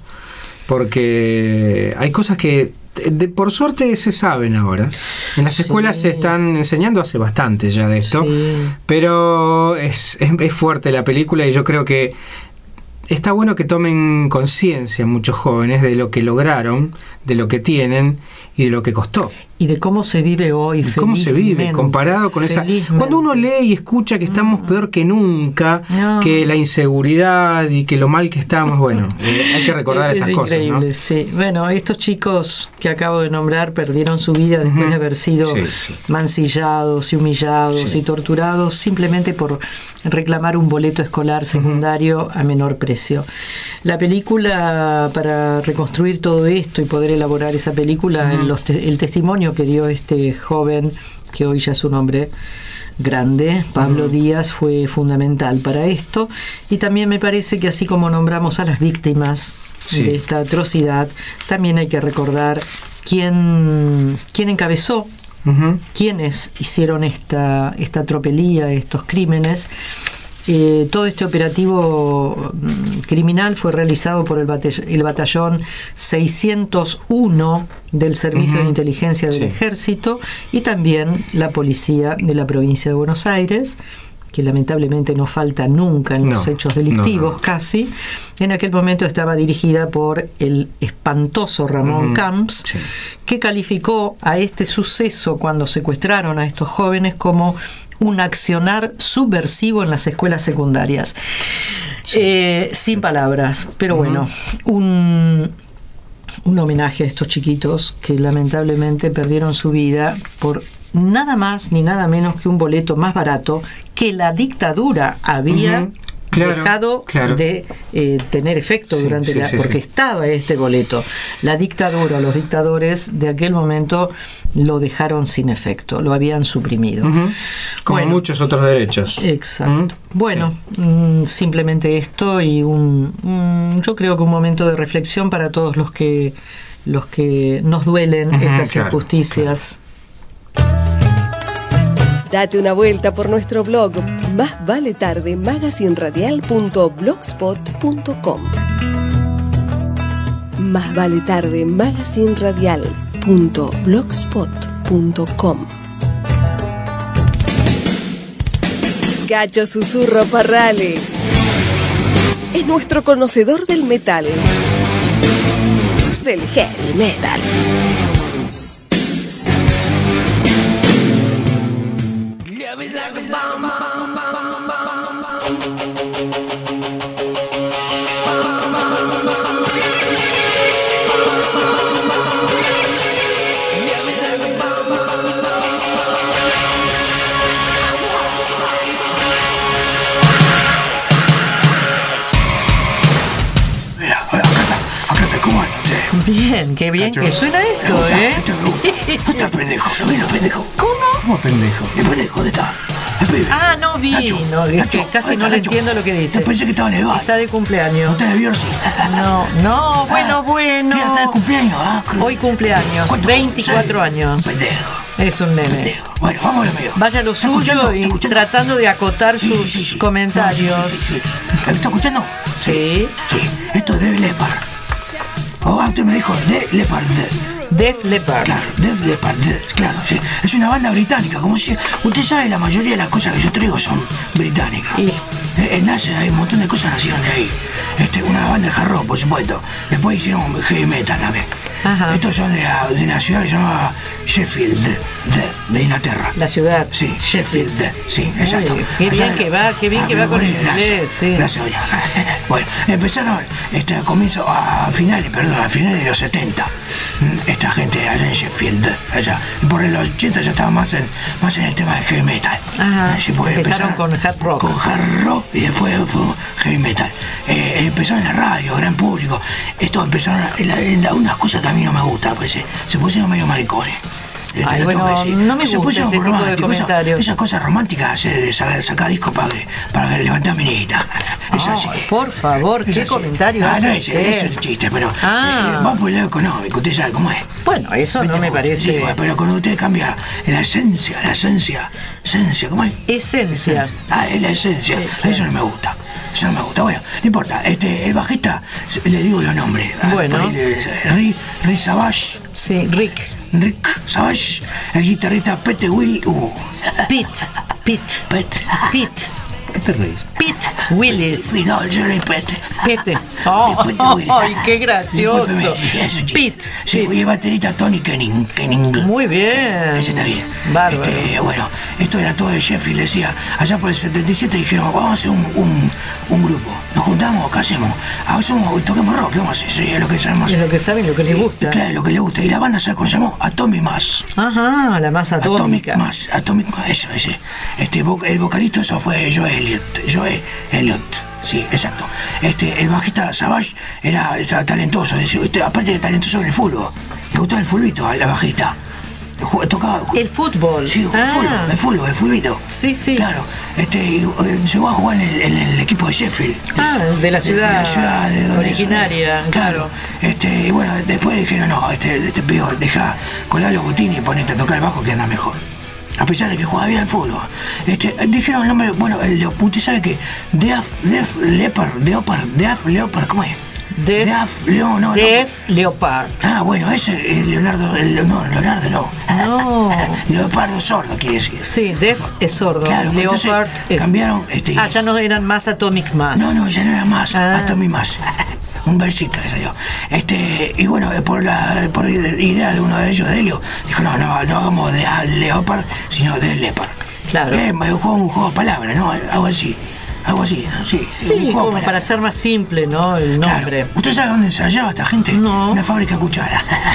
Speaker 5: porque hay cosas que De, por suerte se saben ahora. En las escuelas sí. se están enseñando hace bastante ya de esto, sí. pero es, es, es fuerte la película, y yo creo que está bueno que tomen conciencia muchos jóvenes de lo que lograron, de lo que tienen y de lo que costó.
Speaker 4: Y de cómo se vive hoy.
Speaker 5: Cómo se vive comparado con esa. Cuando uno lee y escucha que estamos mm. peor que nunca, no. que la inseguridad y que lo mal que estamos, bueno, eh, hay que recordar es, estas es cosas, ¿no?
Speaker 4: Sí. Bueno, estos chicos que acabo de nombrar perdieron su vida después uh-huh. de haber sido sí, sí. mancillados y humillados sí. y torturados simplemente por reclamar un boleto escolar secundario uh-huh. a menor precio. La película, para reconstruir todo esto y poder elaborar esa película, uh-huh. los te- el testimonio que dio este joven, que hoy ya es un hombre grande, Pablo uh-huh. Díaz, fue fundamental para esto. Y también me parece que, así como nombramos a las víctimas sí. de esta atrocidad, también hay que recordar quién, quién encabezó, uh-huh. quiénes hicieron esta, esta tropelía, estos crímenes. Eh, todo este operativo mm, criminal fue realizado por el, batall- el batallón seiscientos uno del Servicio uh-huh. de Inteligencia del sí. Ejército, y también la policía de la provincia de Buenos Aires, que lamentablemente no falta nunca en los no, hechos delictivos, no, no. casi. En aquel momento estaba dirigida por el espantoso Ramón uh-huh. Camps, sí. que calificó a este suceso, cuando secuestraron a estos jóvenes, como un accionar subversivo en las escuelas secundarias. Sí. Eh, sin palabras, pero uh-huh. bueno, un, un homenaje a estos chiquitos que lamentablemente perdieron su vida por nada más ni nada menos que un boleto más barato que la dictadura había uh-huh. Claro, dejado claro. de eh, tener efecto sí, durante sí, la sí, porque sí. estaba este boleto. La dictadura, los dictadores de aquel momento lo dejaron sin efecto, lo habían suprimido.
Speaker 5: Uh-huh. Como bueno, muchos otros derechos.
Speaker 4: Exacto. Uh-huh. Bueno, sí. mmm, simplemente esto y un, un, yo creo que un momento de reflexión para todos los que los que nos duelen uh-huh, estas claro, injusticias.
Speaker 2: Claro. Date una vuelta por nuestro blog Más Vale Tarde magazine radial punto blogspot punto com. Más Vale Tarde magazine radial punto blogspot punto com. Gacho Susurro Parrales es nuestro conocedor del metal, del heavy metal.
Speaker 4: Bien, qué bien Cacho. Que suena esto,
Speaker 6: gusta,
Speaker 4: ¿eh?
Speaker 6: ¿Dónde está el pendejo? ¿No vino el pendejo?
Speaker 4: ¿Cómo?
Speaker 5: ¿Cómo pendejo?
Speaker 6: ¿El pendejo dónde está? El pibe.
Speaker 4: Ah, no vi, Nacho, no, Nacho, que casi no le entiendo lo que dice.
Speaker 6: Yo pensé que estaba en el bar.
Speaker 4: Está de cumpleaños.
Speaker 6: ¿No está de Biorsi?
Speaker 4: No, no, bueno, bueno.
Speaker 6: Tía, está de cumpleaños, ¿ah?
Speaker 4: Hoy cumpleaños, veinticuatro años.
Speaker 6: Pendejo.
Speaker 4: Es un nene.
Speaker 6: Pendejo. Bueno, vamos a lo mío.
Speaker 4: Vaya lo suyo y tratando de acotar
Speaker 6: sí,
Speaker 4: sus
Speaker 6: sí, sí.
Speaker 4: comentarios.
Speaker 6: No, sí, sí, sí. ¿Está escuchando?
Speaker 4: Sí.
Speaker 6: Sí, esto es Def Leppard. Oh, usted me dijo Def Leppard.
Speaker 4: Def Leppard.
Speaker 6: Claro, Def Leppard, claro, sí. Es una banda británica, como si... Usted sabe, la mayoría de las cosas que yo traigo son británicas.
Speaker 4: Y...
Speaker 6: Eh, nace, hay un montón de cosas nacieron de ahí. Este, una banda de hard rock, por supuesto. Después hicieron heavy metal también.
Speaker 4: Ajá.
Speaker 6: Estos son de la, de la ciudad que se llama Sheffield, de, de Inglaterra.
Speaker 4: La ciudad.
Speaker 6: Sí, Sheffield, sí, exacto.
Speaker 4: Uy, qué bien que va, qué bien ah, que va con el inglés, sí.
Speaker 6: Gracias, doña. Bueno, empezaron este, a comienzo, a finales, perdón, a finales de los setenta. Esta gente allá en Sheffield, allá. Y por los ochenta ya estaba más en, más en el tema de heavy metal.
Speaker 4: Ajá.
Speaker 6: Sí,
Speaker 4: empezaron, empezaron con hard rock.
Speaker 6: Con hard rock y después fue heavy metal. Eh, empezaron en la radio, gran público. Esto empezaron en, la, en la, unas cosas que a mí no me gustan, pues se, se pusieron medio maricones.
Speaker 4: Ay, bueno, no me gusta ese tipo de comentarios.
Speaker 6: Esas cosas románticas de sacar, sacar discos para, para levantar minita. Es así.
Speaker 4: Oh, por favor, ¿qué así. Comentario
Speaker 6: ah,
Speaker 4: hace
Speaker 6: no, ese, ese es el chiste, pero
Speaker 4: ah.
Speaker 6: eh, vamos por el lado económico, usted sabe cómo es.
Speaker 4: Bueno, eso no me parece.
Speaker 6: Sí, pero cuando usted cambia la esencia, la esencia, esencia, ¿cómo es?
Speaker 4: Esencia.
Speaker 6: esencia. Ah, es la esencia. Sí, claro. Eso no me gusta. Eso no me gusta. Bueno, no importa. Este, el bajista, le digo los nombres.
Speaker 4: Bueno.
Speaker 6: Rick, Rick Savage.
Speaker 4: Sí, Rick.
Speaker 6: Rick Savage, el guitarrista Pete Will. Uh.
Speaker 4: Pete, Pete,
Speaker 6: Pete,
Speaker 4: Pete.
Speaker 5: ¿Qué te reís?
Speaker 4: Pete Willis.
Speaker 6: No, yo soy Pete.
Speaker 4: Pete. Oh,
Speaker 6: sí, Pete Willis.
Speaker 4: Ay, qué gracioso.
Speaker 6: Pete. Sí, y el baterista Tony Kenning. Kenning.
Speaker 4: Muy bien.
Speaker 6: Ese está bien.
Speaker 4: Bárbaro.
Speaker 6: Este, bueno, esto era todo de Sheffield, decía. Allá por el setenta y siete dijeron, vamos a hacer un, un, un grupo. Nos juntamos, ¿qué hacemos? Hacemos, toquemos rock, ¿qué vamos a hacer? Sí, es lo que sabemos.
Speaker 4: Es lo que saben, lo que les gusta.
Speaker 6: Claro, lo que les gusta. Y la banda, ¿sabes cómo se llamó? Atomic Mass.
Speaker 4: Ajá, la más atómica.
Speaker 6: Atomic Mass, Atomic Mass, eso, ese. Este, el vocalista, eso fue Joe Elliott. Joe Elliott. Sí, exacto. Este, el bajista Savage era, era talentoso, decía, este, aparte de talentoso en el fútbol. Le gustaba el fulbito al bajista. Tocaba,
Speaker 4: el fútbol.
Speaker 6: Sí, ah. el fútbol, el fútbol, el fulbito.
Speaker 4: Sí, sí.
Speaker 6: Claro. Este, llegó a jugar en el, en el equipo de Sheffield.
Speaker 4: Ah, de la ciudad,
Speaker 6: de la ciudad de
Speaker 4: originaria.
Speaker 6: Eso, claro. Este, y bueno, después dijeron, no, este, este pido, deja colar los botines y ponete a tocar el bajo que anda mejor. A pesar de que jugaba bien al fútbol. Este, dijeron el nombre, bueno, el, usted sabe que Def, Def Leppard, Leopard, Def Leopard, ¿cómo es?
Speaker 4: Def,
Speaker 6: Def, Leo, no,
Speaker 4: Def no. Leopard.
Speaker 6: Ah, bueno, ese es Leonardo, el, no, Leonardo no.
Speaker 4: No.
Speaker 6: Leopardo sordo, quiere decir.
Speaker 4: Sí, Def es sordo.
Speaker 6: Claro,
Speaker 4: Leopard es.
Speaker 6: Cambiaron. Este,
Speaker 4: ah, ya no eran más Atomic Mass.
Speaker 6: No, no, ya no era más ah. Atomic Mass. Un versito que salió. Este, y bueno, por la por idea de uno de ellos, de Helio, dijo, no, no, no hagamos de Leopard, sino de Leopard.
Speaker 4: Claro.
Speaker 6: Que es un juego, un juego de palabras, ¿no? Algo así. Algo así, sí.
Speaker 4: Sí, como para... para hacer más simple, ¿no? El nombre.
Speaker 6: Claro. ¿Usted sabe dónde ensayaba esta gente?
Speaker 4: No.
Speaker 6: Una fábrica de cuchara.
Speaker 4: Oh,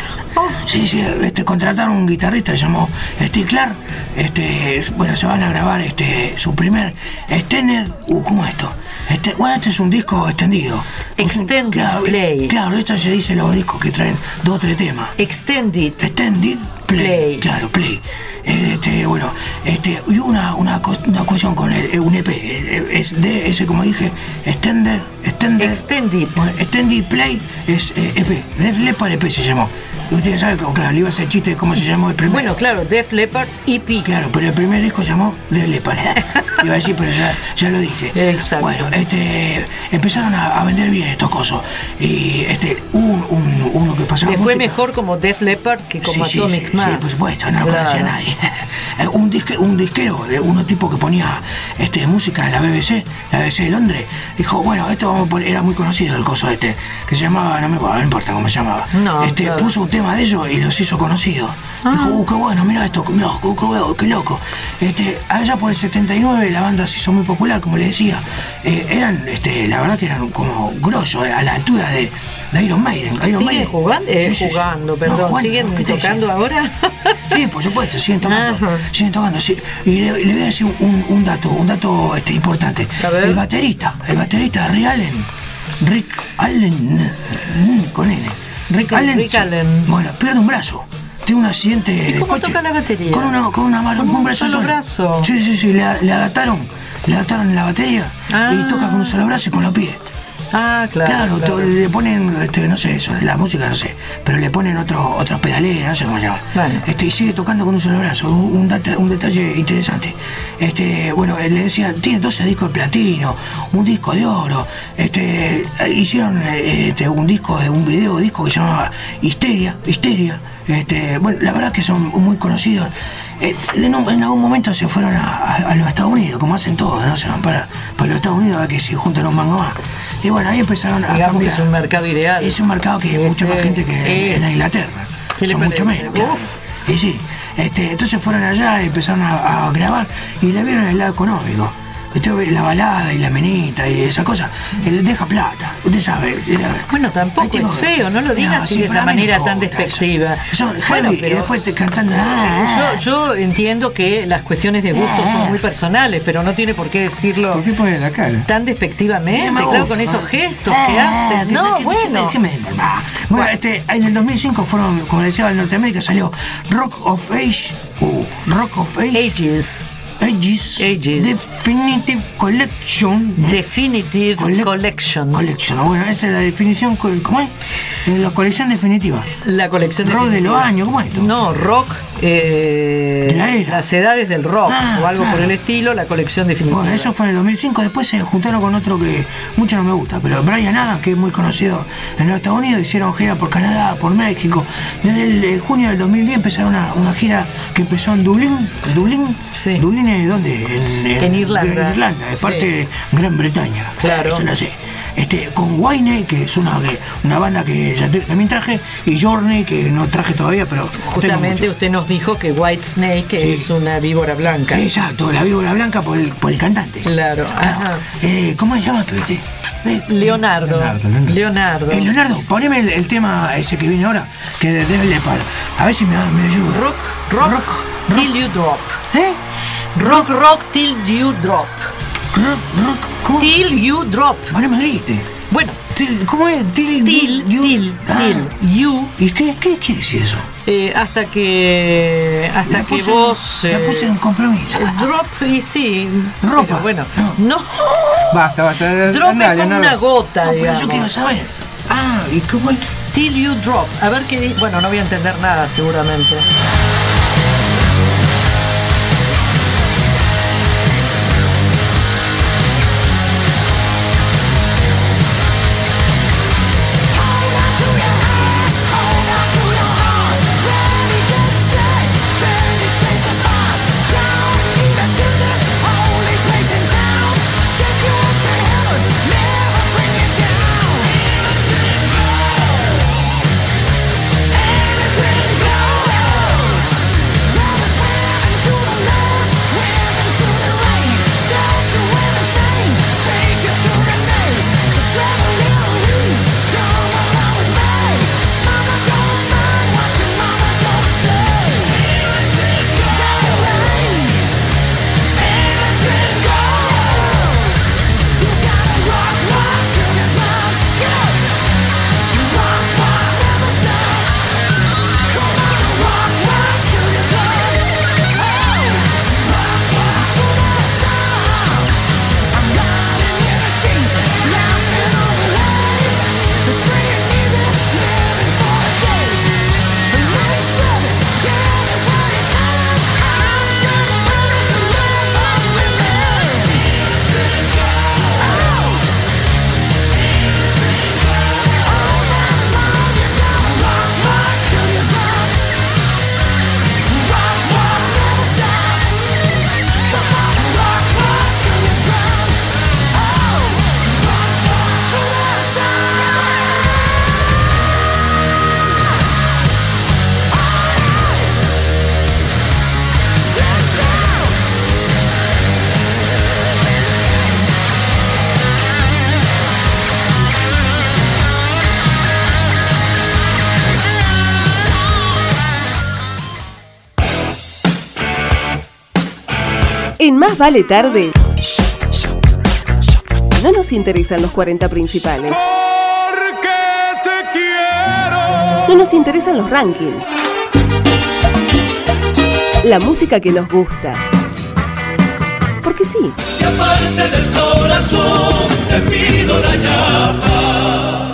Speaker 20: Sí, sí, este, contrataron un guitarrista que se llamó Steve Clark. Este, bueno, se van a grabar este su primer extended. Uh, ¿Cómo es esto? Este, bueno, este es un disco extendido.
Speaker 4: Extended
Speaker 20: claro,
Speaker 4: play.
Speaker 20: Claro, esto se dice los discos que traen dos o tres temas.
Speaker 4: Extended.
Speaker 20: Extended play. play. Claro, play. Este, bueno, este, y una, una, una cuestión con el, un E P. Es de ese, como dije, extended. Extended.
Speaker 4: Extended.
Speaker 20: Bueno, extended play es eh, E P. Def Leppard E P se llamó. Y ustedes saben, claro, le iba a hacer chiste de cómo se llamó el primero.
Speaker 4: Bueno, claro, Def Leppard E P.
Speaker 20: Claro, pero el primer disco se llamó Def Leppard. Iba a decir, pero ya, ya lo dije.
Speaker 4: Exacto.
Speaker 20: Bueno, este, empezaron a, a vender bien estos cosos. Y este, un, un, uno que pasaba.
Speaker 4: Le
Speaker 20: música.
Speaker 4: fue mejor como Def Leppard que como
Speaker 20: sí,
Speaker 4: Atomic
Speaker 20: sí,
Speaker 4: Mass.
Speaker 20: Sí, por supuesto, no lo
Speaker 4: claro.
Speaker 20: conocía nadie. un, disque, un disquero, uno tipo que ponía este, música en la B B C, la B B C de Londres, dijo, bueno, esto vamos a poner, era muy conocido el coso este, que se llamaba, no me acuerdo, no importa cómo se llamaba.
Speaker 4: No,
Speaker 20: este,
Speaker 4: claro.
Speaker 20: Puso un tema de ellos y los hizo conocidos. Ah. Dijo, uh, qué bueno, mira esto, mirá, qué, qué, qué loco. Este, allá por el setenta y nueve la banda se hizo muy popular, como le decía. Eh, eran, este, la verdad que eran como grossos, eh, a la altura de, de Iron Maiden. Iron
Speaker 4: ¿Siguen
Speaker 20: Maiden.
Speaker 4: jugando? Eh,
Speaker 20: sí, sí,
Speaker 4: jugando,
Speaker 20: sí.
Speaker 4: perdón.
Speaker 20: No, bueno,
Speaker 4: ¿Siguen
Speaker 20: ¿qué te
Speaker 4: tocando
Speaker 20: decía?
Speaker 4: ahora?
Speaker 20: Sí, por supuesto, siguen tocando. Ajá. Siguen tocando, sí. Y le, le voy a decir un, un dato, un dato este, importante. El baterista, el baterista Rick Allen. Rick Allen, con N. Rick
Speaker 4: sí,
Speaker 20: Allen.
Speaker 4: Rick Allen.
Speaker 20: Bueno, pierde un brazo. Tiene un accidente
Speaker 4: ¿Y
Speaker 20: de
Speaker 4: cómo
Speaker 20: coche.
Speaker 4: toca la batería?
Speaker 20: Con una, con una mano,
Speaker 4: con
Speaker 20: un,
Speaker 4: un
Speaker 20: brazo
Speaker 4: solo
Speaker 20: solo.
Speaker 4: brazo.
Speaker 20: Sí, sí, sí, le, le adaptaron, le adaptaron la batería ah. y toca con un solo brazo y con los pies.
Speaker 4: Ah, claro.
Speaker 20: Claro,
Speaker 4: claro.
Speaker 20: To, le ponen, este, no sé, eso de la música, no sé, pero le ponen otro, otros pedaleras, no sé cómo se llama.
Speaker 4: Vale.
Speaker 20: Este, y sigue tocando con un solo brazo, un, un, data, un detalle interesante. Este, bueno, le decía, tiene doce discos de platino, un disco de oro. Este, hicieron este, un disco, un video disco que se llamaba Histeria, Histeria. Este, bueno, la verdad que son muy conocidos. Eh, en, un, en algún momento se fueron a, a, a los Estados Unidos, como hacen todos, ¿no? Se van para, para los Estados Unidos a ver que se juntan un mango más. Y bueno, ahí empezaron a
Speaker 4: Digamos
Speaker 20: cambiar.
Speaker 4: Que es un mercado ideal.
Speaker 20: Es un mercado que hay mucha más gente que eh, en Inglaterra. Son mucho menos. Claro. Y sí, este, entonces fueron allá y empezaron a, a grabar y le vieron el lado económico. Usted ve la balada y la menita y esa cosa, él deja plata, usted sabe. Era,
Speaker 4: bueno, tampoco es feo, no lo digas no, así sí, de esa manera no tan despectiva.
Speaker 20: Son heavy, bueno, pero, y después te cantando. Ah,
Speaker 4: yo, yo entiendo que las cuestiones de gusto ah, son muy personales, pero no tiene por qué decirlo
Speaker 5: ¿por qué pone la cara?
Speaker 4: Tan despectivamente,
Speaker 20: claro,
Speaker 4: gusta, con esos gestos ah, que hacen.
Speaker 20: Que,
Speaker 4: no,
Speaker 20: que,
Speaker 4: bueno.
Speaker 20: Que, que, que, bueno, bueno, este, en el dos mil cinco fueron, como decía, en Norteamérica salió Rock of Age, uh, Rock of Age.
Speaker 4: Ages.
Speaker 20: Ages,
Speaker 4: Ages.
Speaker 20: Definitive Collection.
Speaker 4: Definitive Colle Collection.
Speaker 20: Collection. Bueno, esa es la definición. ¿Cómo es? La colección definitiva.
Speaker 4: La colección
Speaker 20: rock
Speaker 4: definitiva.
Speaker 20: de los años, ¿cómo es esto?
Speaker 4: No, rock. Eh,
Speaker 20: la era.
Speaker 4: Las edades del rock
Speaker 20: ah,
Speaker 4: o algo
Speaker 20: claro.
Speaker 4: por el estilo, la colección definitiva.
Speaker 20: Bueno, eso fue en el dos mil cinco. Después se juntaron con otro que mucho no me gusta, pero Bryan Adams, que es muy conocido en los Estados Unidos, hicieron gira por Canadá, por México. Desde el eh, junio del dos mil diez empezaron una, una gira que empezó en Dublín. Dublín.
Speaker 4: Sí.
Speaker 20: Dublín es donde en, en,
Speaker 4: en Irlanda.
Speaker 20: En Irlanda, es
Speaker 4: sí.
Speaker 20: parte de Gran Bretaña.
Speaker 4: Claro.
Speaker 20: Eso no sé. Este, con Wayne, que es una, una banda que ya te, también traje, y Journey, que no traje todavía, pero
Speaker 4: justamente usted nos dijo que White Snake sí. es una víbora blanca.
Speaker 20: Exacto, la víbora blanca por el, por el cantante.
Speaker 4: Claro, ajá.
Speaker 20: Eh, ¿Cómo se llama? Pero este, eh,
Speaker 4: Leonardo. Leonardo. Leonardo.
Speaker 20: Eh, Leonardo, poneme el, el tema ese que viene ahora, que de Def Leppard. A ver si me, me ayuda.
Speaker 4: Rock, rock, rock, till rock. you drop.
Speaker 20: ¿Eh?
Speaker 4: Rock, rock, till you drop.
Speaker 20: Rock, rock, ¿cómo?
Speaker 4: Till you drop.
Speaker 20: Bueno, me grite.
Speaker 4: Bueno.
Speaker 20: Till, ¿Cómo es? Till,
Speaker 4: till, you. Till, ah. till, you.
Speaker 20: ¿Y qué, qué quiere decir eso?
Speaker 4: Eh, hasta que hasta
Speaker 20: la
Speaker 4: que
Speaker 20: puse,
Speaker 4: vos
Speaker 20: la puse en un compromiso.
Speaker 4: Eh, drop y sí.
Speaker 20: Ropa.
Speaker 4: Bueno, no. no.
Speaker 5: Basta, basta.
Speaker 4: Drop andale, es como una gota,
Speaker 20: no,
Speaker 4: digamos.
Speaker 20: Pero yo quiero saber. Ah, ¿y cómo?
Speaker 4: Till you drop. A ver qué. Bueno, no voy a entender nada seguramente.
Speaker 9: Anything goes.
Speaker 2: En Más Vale Tarde no nos interesan los cuarenta principales. No nos interesan los rankings. La música que nos gusta. Porque sí.
Speaker 9: Y aparte del corazón te pido la llama.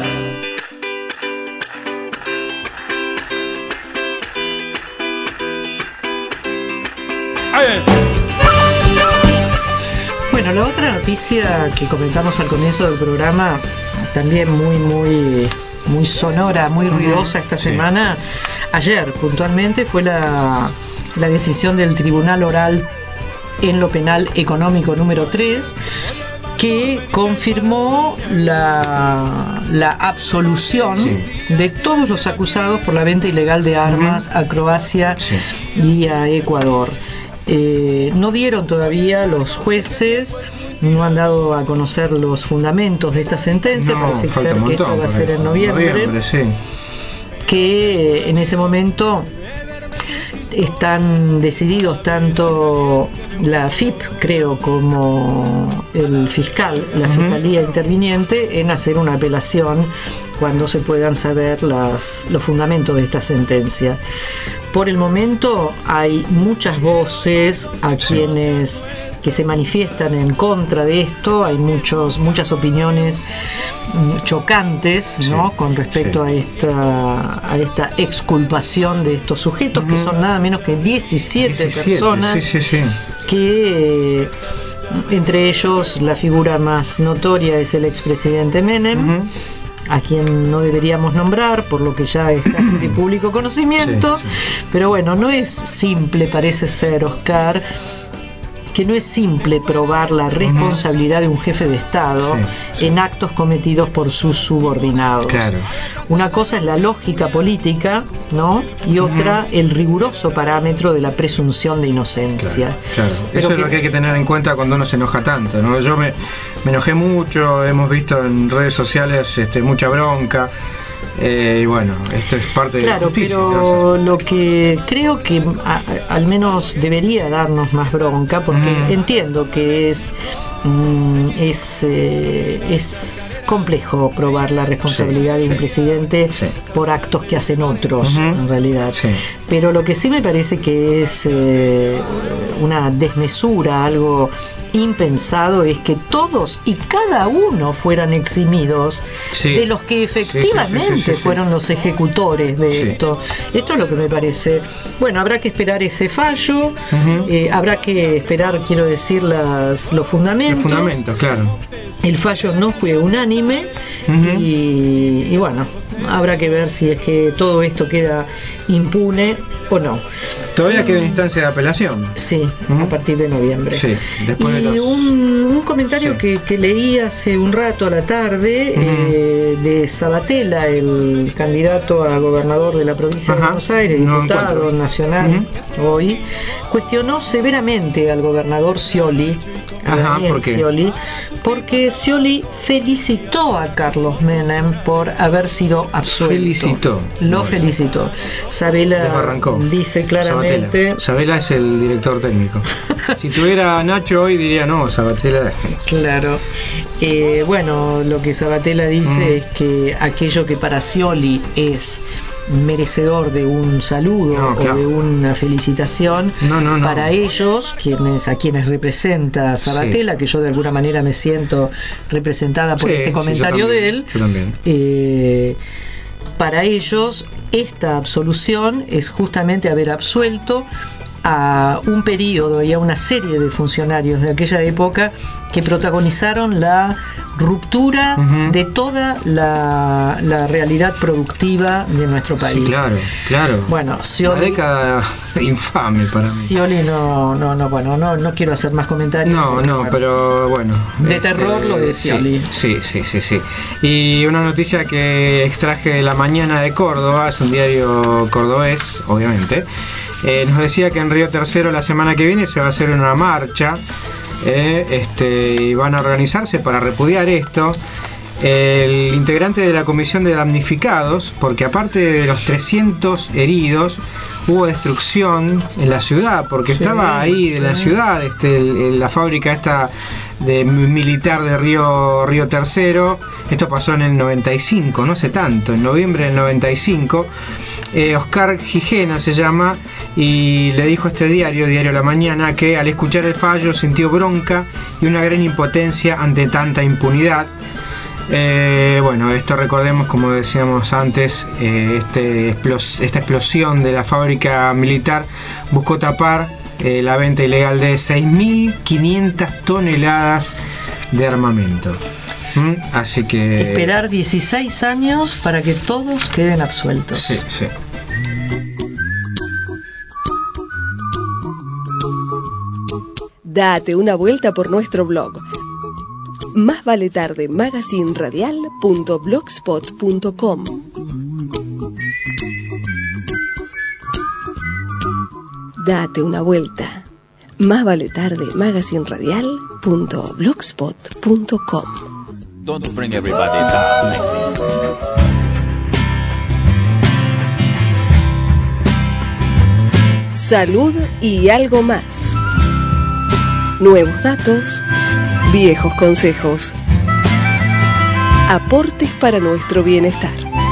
Speaker 4: Bueno, la otra noticia que comentamos al comienzo del programa, también muy, muy, muy sonora, muy ruidosa esta
Speaker 5: Sí.
Speaker 4: semana, ayer puntualmente, fue la, la decisión del Tribunal Oral en lo Penal Económico número tres, que confirmó la, la absolución
Speaker 5: Sí.
Speaker 4: de todos los acusados por la venta ilegal de armas a Croacia
Speaker 5: Sí.
Speaker 4: y a Ecuador. Eh, no dieron todavía los jueces, no han dado a conocer los fundamentos de esta sentencia.
Speaker 5: No,
Speaker 4: Parece
Speaker 5: falta
Speaker 4: ser
Speaker 5: un
Speaker 4: que esto
Speaker 5: montón
Speaker 4: va a
Speaker 5: para
Speaker 4: ser
Speaker 5: eso.
Speaker 4: en noviembre,
Speaker 5: Noviembre, sí.
Speaker 4: que eh, en ese momento están decididos tanto la F I P, creo, como el fiscal, la
Speaker 5: Ujú.
Speaker 4: Fiscalía Interviniente, en hacer una apelación cuando se puedan saber las, los fundamentos de esta sentencia. Por el momento hay muchas voces a quienes que se manifiestan en contra de esto, hay muchos, muchas opiniones mm, chocantes, ¿no? Con respecto a esta a esta exculpación de estos sujetos, que son nada menos que diecisiete,
Speaker 5: diecisiete,
Speaker 4: personas,
Speaker 5: sí, sí, sí.
Speaker 4: que eh, entre ellos la figura más notoria es el expresidente Menem, a quien no deberíamos nombrar por lo que ya es casi de público conocimiento.
Speaker 5: Sí, sí.
Speaker 4: Pero bueno, no es simple, parece ser, Oscar, que no es simple probar la responsabilidad de un jefe de Estado
Speaker 5: Sí, sí.
Speaker 4: en actos cometidos por sus subordinados.
Speaker 5: Claro.
Speaker 4: Una cosa es la lógica política, ¿no? Y otra, el riguroso parámetro de la presunción de inocencia.
Speaker 5: Claro,
Speaker 4: Pero
Speaker 5: eso
Speaker 4: que-
Speaker 5: es lo que hay que tener en cuenta cuando uno se enoja tanto, ¿no? Yo me, me enojé mucho, hemos visto en redes sociales este, mucha bronca, eh, y bueno, esto es parte de la
Speaker 4: Claro,
Speaker 5: justicia. ¿no?
Speaker 4: pero lo que creo que a- a- al menos debería darnos más bronca, porque
Speaker 5: Mm.
Speaker 4: entiendo que es mm, es eh, es complejo probar la responsabilidad
Speaker 5: Sí,
Speaker 4: de un
Speaker 5: sí.
Speaker 4: presidente
Speaker 5: Sí.
Speaker 4: por actos que hacen otros,
Speaker 5: Ujú.
Speaker 4: en realidad.
Speaker 5: Sí.
Speaker 4: Pero lo que sí me parece que es eh, una desmesura, algo impensado, es que todos y cada uno fueran eximidos
Speaker 5: Sí.
Speaker 4: de los que
Speaker 5: Sí, sí, sí,
Speaker 4: efectivamente
Speaker 5: sí, sí, sí.
Speaker 4: fueron los ejecutores de
Speaker 5: Sí.
Speaker 4: esto. Esto es lo que me parece. Bueno, habrá que esperar ese fallo,
Speaker 5: Ujú.
Speaker 4: eh, habrá que esperar, quiero decir, las, los fundamentos.
Speaker 5: Los fundamentos, claro.
Speaker 4: El fallo no fue unánime
Speaker 5: Ujú.
Speaker 4: y, y bueno, habrá que ver si es que todo esto queda impune o no.
Speaker 5: Todavía queda una instancia de apelación.
Speaker 4: Sí, a partir de noviembre.
Speaker 5: Sí, después de
Speaker 4: Y
Speaker 5: los...
Speaker 4: un, un comentario
Speaker 5: Sí.
Speaker 4: que, que leí hace un rato a la tarde,
Speaker 5: Ujú.
Speaker 4: eh, de Sabatella, el candidato a gobernador de la provincia de
Speaker 5: Ajá.
Speaker 4: Buenos Aires,
Speaker 5: No
Speaker 4: diputado
Speaker 5: encuentro.
Speaker 4: nacional hoy, cuestionó severamente al gobernador Scioli, a
Speaker 5: Ajá,
Speaker 4: Daniel
Speaker 5: ¿por qué?
Speaker 4: Scioli, porque Scioli felicitó a Carlos Menem por haber sido absuelto.
Speaker 5: Felicitó.
Speaker 4: Lo
Speaker 5: Bueno.
Speaker 4: felicitó. Sabela
Speaker 5: Desbarrancó.
Speaker 4: dice claramente...
Speaker 5: Sabatella. Sabela es el director técnico. Si tuviera Nacho hoy diría no, Sabatella.
Speaker 4: Claro. Eh, bueno, lo que Sabatella dice
Speaker 5: Mm.
Speaker 4: es que aquello que para Scioli es merecedor de un saludo
Speaker 5: No, claro.
Speaker 4: o de una felicitación,
Speaker 5: No, no, no.
Speaker 4: para ellos, quienes a quienes representa Sabatella,
Speaker 5: Sí.
Speaker 4: que yo de alguna manera me siento representada por
Speaker 5: Sí,
Speaker 4: este
Speaker 5: sí, yo
Speaker 4: comentario
Speaker 5: también,
Speaker 4: de él,
Speaker 5: Yo también.
Speaker 4: eh, para ellos esta absolución es justamente haber absuelto a un periodo y a una serie de funcionarios de aquella época que protagonizaron la ruptura
Speaker 5: Ujú.
Speaker 4: de toda la, la realidad productiva de nuestro país.
Speaker 5: Sí, claro, claro.
Speaker 4: Bueno,
Speaker 5: Una
Speaker 4: Scioli,
Speaker 5: década infame para mí.
Speaker 4: Scioli no, no, no, bueno, no, no quiero hacer más comentarios.
Speaker 5: No,
Speaker 4: porque,
Speaker 5: no,
Speaker 4: bueno,
Speaker 5: pero bueno.
Speaker 4: De terror lo de
Speaker 5: sí,
Speaker 4: Scioli.
Speaker 5: Sí, sí, sí, sí. Y una noticia que extraje de La Mañana de Córdoba, es un diario cordobés, obviamente. Eh, nos decía que en Río Tercero la semana que viene se va a hacer una marcha, eh, este, y van a organizarse para repudiar esto. el integrante de la comisión de damnificados, porque aparte de los trescientos heridos, hubo destrucción en la ciudad, porque sí, estaba ahí en la ciudad, este, el, el, la fábrica esta de militar de Río, Río Tercero. Esto pasó en el noventa y cinco, no hace tanto, en noviembre del noventa y cinco. eh, Oscar Gijena se llama, y le dijo a este diario, Diario La Mañana, que al escuchar el fallo sintió bronca y una gran impotencia ante tanta impunidad. Eh, bueno, esto recordemos, como decíamos antes, eh, este explos- esta explosión de la fábrica militar buscó tapar eh, la venta ilegal de seis mil quinientas toneladas de armamento. ¿Mm? Así que...
Speaker 4: Esperar dieciséis años para que todos queden absueltos.
Speaker 5: Sí, sí.
Speaker 2: Date una vuelta por nuestro blog. Más vale tarde magazine radial punto blogspot punto com. Date una vuelta. Más vale tarde magazine radial punto blogspot punto com.
Speaker 1: Don't bring everybody down like this.
Speaker 2: Salud y algo más. Nuevos datos, viejos consejos. Aportes para nuestro bienestar.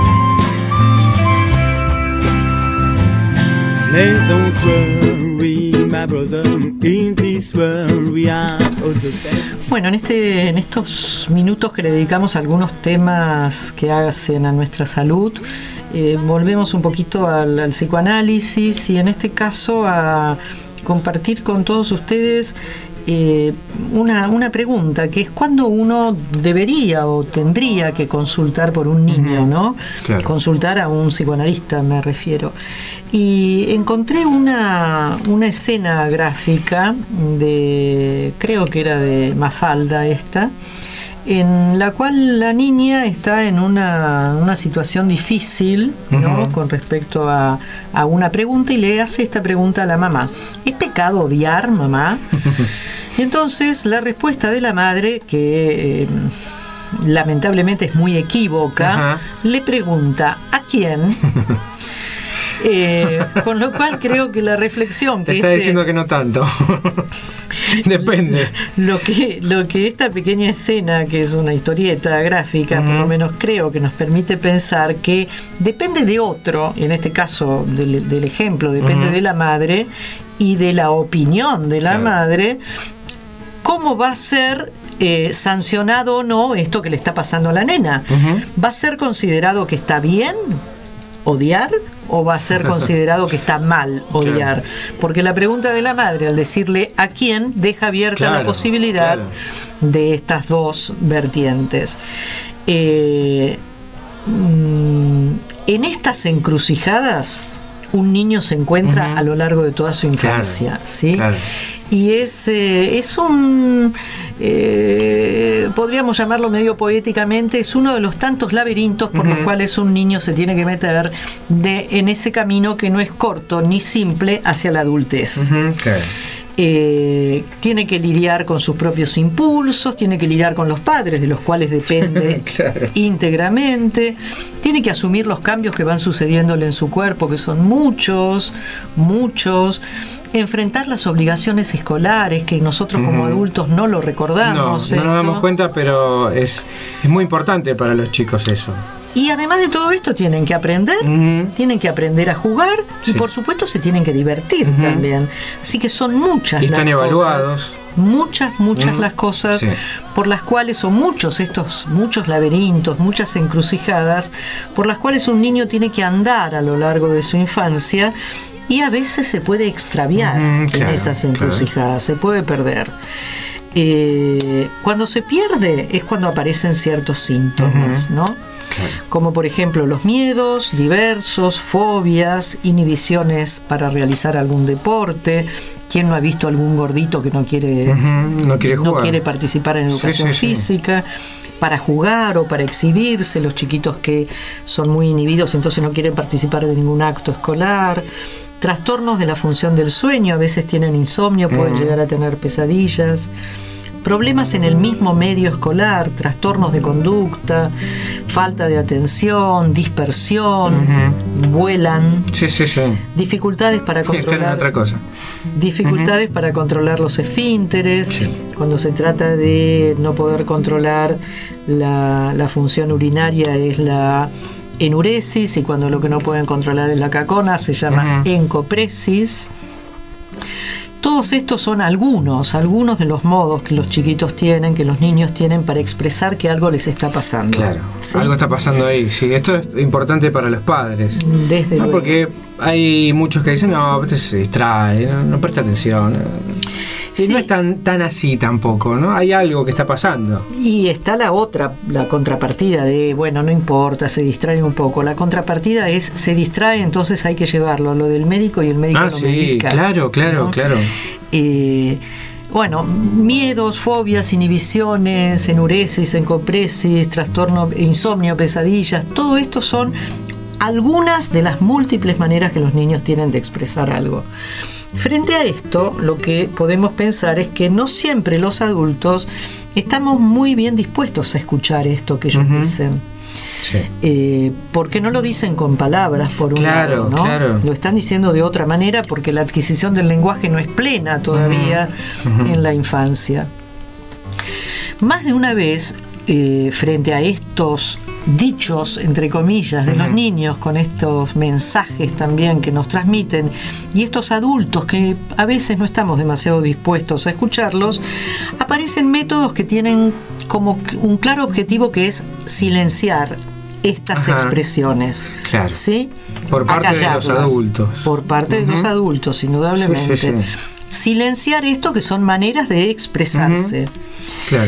Speaker 4: Bueno, en este, en estos minutos que le dedicamos a algunos temas que hacen a nuestra salud, eh, volvemos un poquito al, al psicoanálisis y en este caso a compartir con todos ustedes Eh, una, una pregunta, que es cuándo uno debería o tendría que consultar por un niño, ¿no?
Speaker 5: Claro.
Speaker 4: Consultar a un psicoanalista, me refiero. Y encontré una, una escena gráfica de, creo que era de Mafalda esta, en la cual la niña está en una, una situación difícil, ¿no? Uh-huh. Con respecto a, a una pregunta, y le hace esta pregunta a la mamá: ¿es pecado odiar, mamá? Y entonces la respuesta de la madre, que eh, lamentablemente es muy equívoca, uh-huh, le pregunta: ¿a quién? Eh, con lo cual creo que la reflexión que
Speaker 5: está
Speaker 4: este,
Speaker 5: diciendo que no tanto. Depende.
Speaker 4: Lo que, lo que esta pequeña escena, que es una historieta gráfica, uh-huh, por lo menos creo que nos permite pensar que depende de otro, en este caso del, del ejemplo, depende, uh-huh, de la madre y de la opinión de la, claro, madre, cómo va a ser eh, sancionado o no esto que le está pasando a la nena. Uh-huh. ¿Va a ser considerado que está bien odiar o va a ser considerado que está mal odiar? Claro. Porque la pregunta de la madre, al decirle a quién, deja abierta, claro, la posibilidad, claro, de estas dos vertientes. Eh, en estas encrucijadas un niño se encuentra, uh-huh, a lo largo de toda su infancia, claro, ¿sí? Claro. Y es, eh, es un, eh, podríamos llamarlo medio poéticamente, es uno de los tantos laberintos por, uh-huh, los cuales un niño se tiene que meter de, en ese camino que no es corto ni simple hacia la adultez. Uh-huh, claro. Eh, tiene que lidiar con sus propios impulsos, tiene que lidiar con los padres de los cuales depende, claro, íntegramente, tiene que asumir los cambios que van sucediéndole en su cuerpo, que son muchos, muchos, enfrentar las obligaciones escolares, que nosotros, uh-huh, como adultos no lo recordamos.
Speaker 5: No, no nos damos cuenta, pero es, es muy importante para los chicos eso.
Speaker 4: Y además de todo esto tienen que aprender, uh-huh, tienen que aprender a jugar, sí, y por supuesto se tienen que divertir, uh-huh, también. Así que son muchas y las están cosas, evaluados. Muchas, muchas, uh-huh, las cosas, sí, por las cuales, o muchos estos, muchos laberintos, muchas encrucijadas, por las cuales un niño tiene que andar a lo largo de su infancia, y a veces se puede extraviar, uh-huh, claro, en esas encrucijadas, claro, se puede perder. Eh, cuando se pierde es cuando aparecen ciertos síntomas, uh-huh, ¿no? Claro. Como por ejemplo los miedos diversos, fobias, inhibiciones para realizar algún deporte. ¿Quién no ha visto algún gordito que no quiere, uh-huh, no quiere, no quiere participar en educación, sí, sí, física, sí, para jugar o para exhibirse? Los chiquitos que son muy inhibidos, entonces no quieren participar de ningún acto escolar. Trastornos de la función del sueño, a veces tienen insomnio, pueden uh-huh, llegar a tener pesadillas. problemas en el mismo medio escolar, trastornos de conducta, falta de atención, dispersión, uh-huh. vuelan,
Speaker 5: sí, sí, sí.
Speaker 4: dificultades para controlar,
Speaker 5: sí, otra cosa.
Speaker 4: dificultades uh-huh. para controlar los esfínteres, sí. cuando se trata de no poder controlar la, la función urinaria es la enuresis, y cuando lo que no pueden controlar es la cacona se llama uh-huh. encopresis. Todos estos son algunos, algunos de los modos que los chiquitos tienen, que los niños tienen para expresar que algo les está pasando.
Speaker 5: Claro,
Speaker 4: ¿sí?
Speaker 5: Algo está pasando ahí. Sí, esto es importante para los padres.
Speaker 4: Desde
Speaker 5: no,
Speaker 4: luego.
Speaker 5: Porque hay muchos que dicen, no, este se distrae, no, no presta atención. Y sí. no es tan, tan así tampoco, ¿no? Hay algo que está pasando.
Speaker 4: Y está la otra, la contrapartida de, bueno, no importa, se distrae un poco. La contrapartida es, se distrae, entonces hay que llevarlo a lo del médico y el médico
Speaker 5: ah,
Speaker 4: lo
Speaker 5: sí,
Speaker 4: medica.
Speaker 5: claro, claro,
Speaker 4: ¿no?
Speaker 5: claro.
Speaker 4: Eh, bueno, miedos, fobias, inhibiciones, enuresis, encopresis, trastorno, insomnio, pesadillas, todo esto son algunas de las múltiples maneras que los niños tienen de expresar algo. Frente a esto, lo que podemos pensar es que no siempre los adultos estamos muy bien dispuestos a escuchar esto que ellos uh-huh. dicen. Sí. Eh, porque no lo dicen con palabras, por un
Speaker 5: claro,
Speaker 4: lado, ¿no?
Speaker 5: Claro.
Speaker 4: Lo están diciendo de otra manera porque la adquisición del lenguaje no es plena todavía uh-huh. en la infancia. Más de una vez, eh, frente a estos dichos, entre comillas, de uh-huh. los niños, con estos mensajes también que nos transmiten, y estos adultos que a veces no estamos demasiado dispuestos a escucharlos, aparecen métodos que tienen como un claro objetivo, que es silenciar estas Ajá. expresiones.
Speaker 5: Claro.
Speaker 4: ¿Sí?
Speaker 5: Por parte de los adultos.
Speaker 4: Por parte uh-huh. de los adultos, indudablemente.
Speaker 5: Sí, sí, sí.
Speaker 4: Silenciar esto, que son maneras de expresarse.
Speaker 5: Uh-huh. Claro.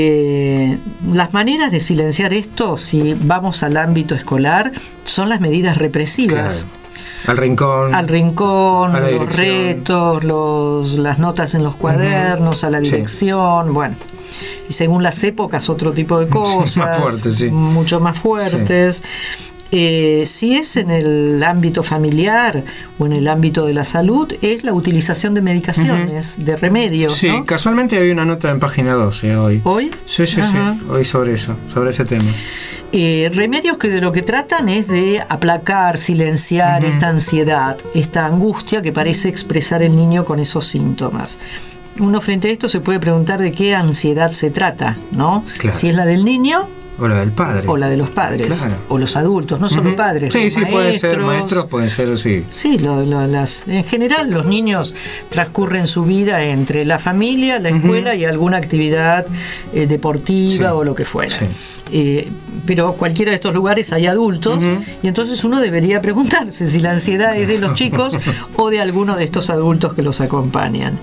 Speaker 4: Eh, las maneras de silenciar esto, si vamos al ámbito escolar, son las medidas represivas.
Speaker 5: Claro. Al rincón.
Speaker 4: Al rincón,
Speaker 5: a la
Speaker 4: los
Speaker 5: dirección.
Speaker 4: retos, los, las notas en los cuadernos, uh-huh. a la dirección, sí. bueno. Y según las épocas, otro tipo de cosas.
Speaker 5: Más fuertes, sí.
Speaker 4: Mucho más fuertes. Sí. Eh, si es en el ámbito familiar o en el ámbito de la salud, es la utilización de medicaciones, uh-huh. de remedios.
Speaker 5: Sí,
Speaker 4: ¿no?
Speaker 5: Casualmente había una nota en página doce hoy.
Speaker 4: ¿Hoy?
Speaker 5: Sí, sí, Ajá. sí. Hoy sobre eso, sobre ese tema.
Speaker 4: Eh, remedios que de lo que tratan es de aplacar, silenciar uh-huh. esta ansiedad, esta angustia que parece expresar el niño con esos síntomas. Uno frente a esto se puede preguntar de qué ansiedad se trata, ¿no? Claro. Si es la del niño
Speaker 5: o la del padre
Speaker 4: o la de los padres, claro. o los adultos, no solo uh-huh. padres.
Speaker 5: Sí, sí,
Speaker 4: maestros,
Speaker 5: pueden ser maestros, pueden ser, sí.
Speaker 4: Sí, lo, lo, las, en general los niños transcurren su vida entre la familia, la escuela uh-huh. y alguna actividad eh, deportiva sí. o lo que fuera. Sí. Eh, pero cualquiera de estos lugares hay adultos uh-huh. y entonces uno debería preguntarse si la ansiedad es de los chicos o de alguno de estos adultos que los acompañan.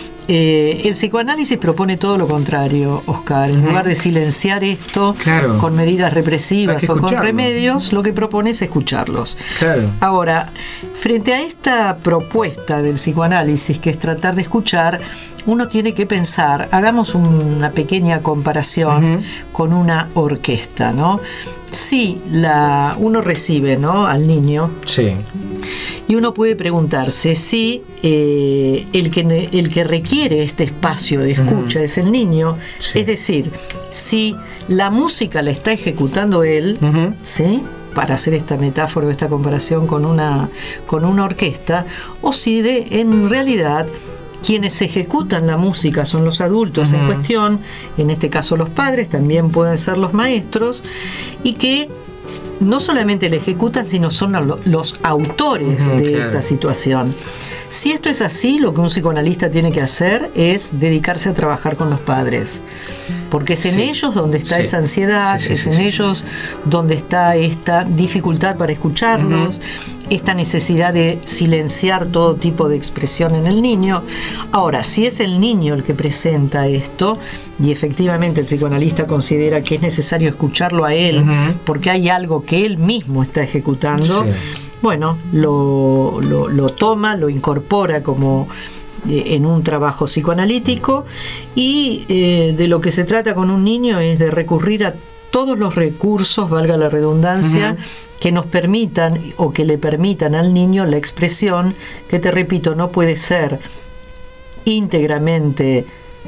Speaker 4: Eh, el psicoanálisis propone todo lo contrario, Oscar. En uh-huh. lugar de silenciar esto claro. con medidas represivas o con remedios, lo que propone es escucharlos.
Speaker 5: Claro.
Speaker 4: Ahora, frente a esta propuesta del psicoanálisis, que es tratar de escuchar, uno tiene que pensar, hagamos una pequeña comparación uh-huh. con una orquesta, ¿no? Si la, uno recibe, ¿no?, al niño,
Speaker 5: sí.
Speaker 4: y uno puede preguntarse si eh, el, que, el que requiere este espacio de escucha uh-huh. es el niño, sí. es decir, si la música la está ejecutando él, uh-huh. ¿sí?, para hacer esta metáfora o esta comparación con una, con una orquesta, o si de, en realidad quienes ejecutan la música son los adultos uh-huh. en cuestión, en este caso los padres, también pueden ser los maestros, y que no solamente la ejecutan, sino son los autores uh-huh, de claro. esta situación. Si esto es así, lo que un psicoanalista tiene que hacer es dedicarse a trabajar con los padres, porque es en sí. ellos donde está sí. esa ansiedad, sí, sí, es sí, en sí. ellos donde está esta dificultad para escucharlos, uh-huh. esta necesidad de silenciar todo tipo de expresión en el niño. Ahora, si es el niño el que presenta esto, y efectivamente el psicoanalista considera que es necesario escucharlo a él, uh-huh. porque hay algo que él mismo está ejecutando, sí. bueno, lo, lo, lo toma, lo incorpora como eh, en un trabajo psicoanalítico, y eh, de lo que se trata con un niño es de recurrir a todos los recursos, valga la redundancia, uh-huh. que nos permitan o que le permitan al niño la expresión, que te repito, no puede ser íntegramente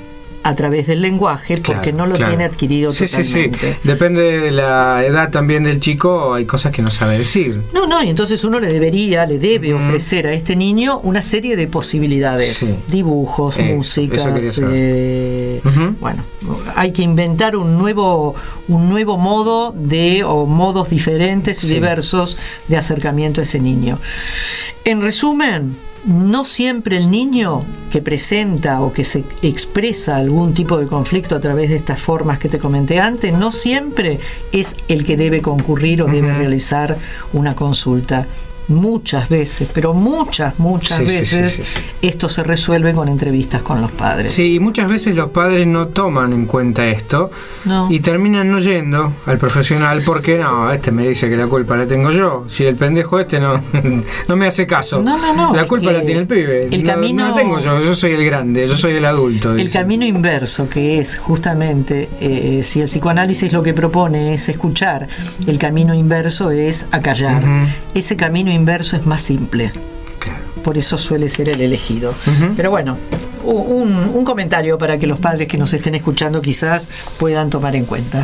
Speaker 4: a través del lenguaje, porque
Speaker 5: Claro,
Speaker 4: no lo
Speaker 5: claro.
Speaker 4: tiene adquirido
Speaker 5: Sí, sí,
Speaker 4: totalmente.
Speaker 5: sí. Depende de la edad también del chico, hay cosas que no sabe decir.
Speaker 4: No, no, y entonces uno le debería, le debe ofrecer a este niño una serie de posibilidades,
Speaker 5: Sí.
Speaker 4: dibujos,
Speaker 5: Eso,
Speaker 4: músicas,
Speaker 5: eso quería saber.
Speaker 4: eh, bueno, hay que inventar un nuevo, un nuevo modo de, o modos diferentes y
Speaker 5: Sí.
Speaker 4: diversos de acercamiento a ese niño. En resumen, no siempre el niño que presenta o que se expresa algún tipo de conflicto a través de estas formas que te comenté antes, no siempre es el que debe concurrir o debe realizar una consulta. Muchas veces, pero muchas, muchas
Speaker 5: Sí, sí,
Speaker 4: veces
Speaker 5: sí, sí, sí.
Speaker 4: esto se resuelve con entrevistas con los padres.
Speaker 5: Sí, y muchas veces los padres no toman en cuenta esto
Speaker 4: No.
Speaker 5: y terminan no yendo al profesional porque no, este me dice que la culpa la tengo yo. Si el pendejo este no, no me hace caso.
Speaker 4: No, no, no,
Speaker 5: La
Speaker 4: es
Speaker 5: culpa
Speaker 4: que
Speaker 5: la tiene el pibe.
Speaker 4: el
Speaker 5: no,
Speaker 4: camino-
Speaker 5: no la tengo yo, yo soy el grande, yo soy el adulto.
Speaker 4: El
Speaker 5: dice.
Speaker 4: camino inverso, que es justamente, eh, si el psicoanálisis lo que propone es escuchar, el camino inverso es acallar.
Speaker 5: Ujú.
Speaker 4: Ese camino inverso es más simple. Por eso suele ser el elegido. Pero bueno, u- un, un comentario para que los padres que nos estén escuchando quizás puedan tomar en cuenta.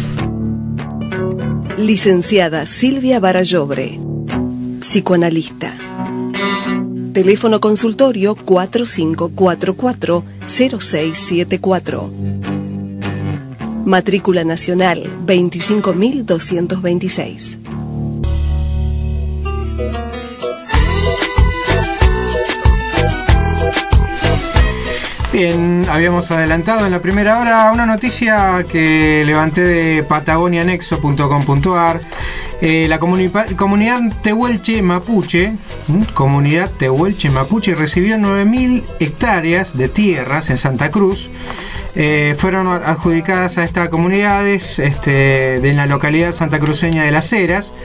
Speaker 2: Licenciada Silvia Barallobre, psicoanalista. Teléfono consultorio cuatro cinco cuatro cuatro cero seis siete cuatro. Matrícula nacional veinticinco mil doscientos veintiséis.
Speaker 5: Bien, habíamos adelantado en la primera hora una noticia que levanté de patagonianexo punto com punto ar. Eh, la comuni- comunidad Tehuelche Mapuche, ¿m? comunidad Tehuelche Mapuche recibió nueve mil hectáreas de tierras en Santa Cruz. Eh, fueron adjudicadas a estas comunidades este, de la localidad santacruceña de Las Heras.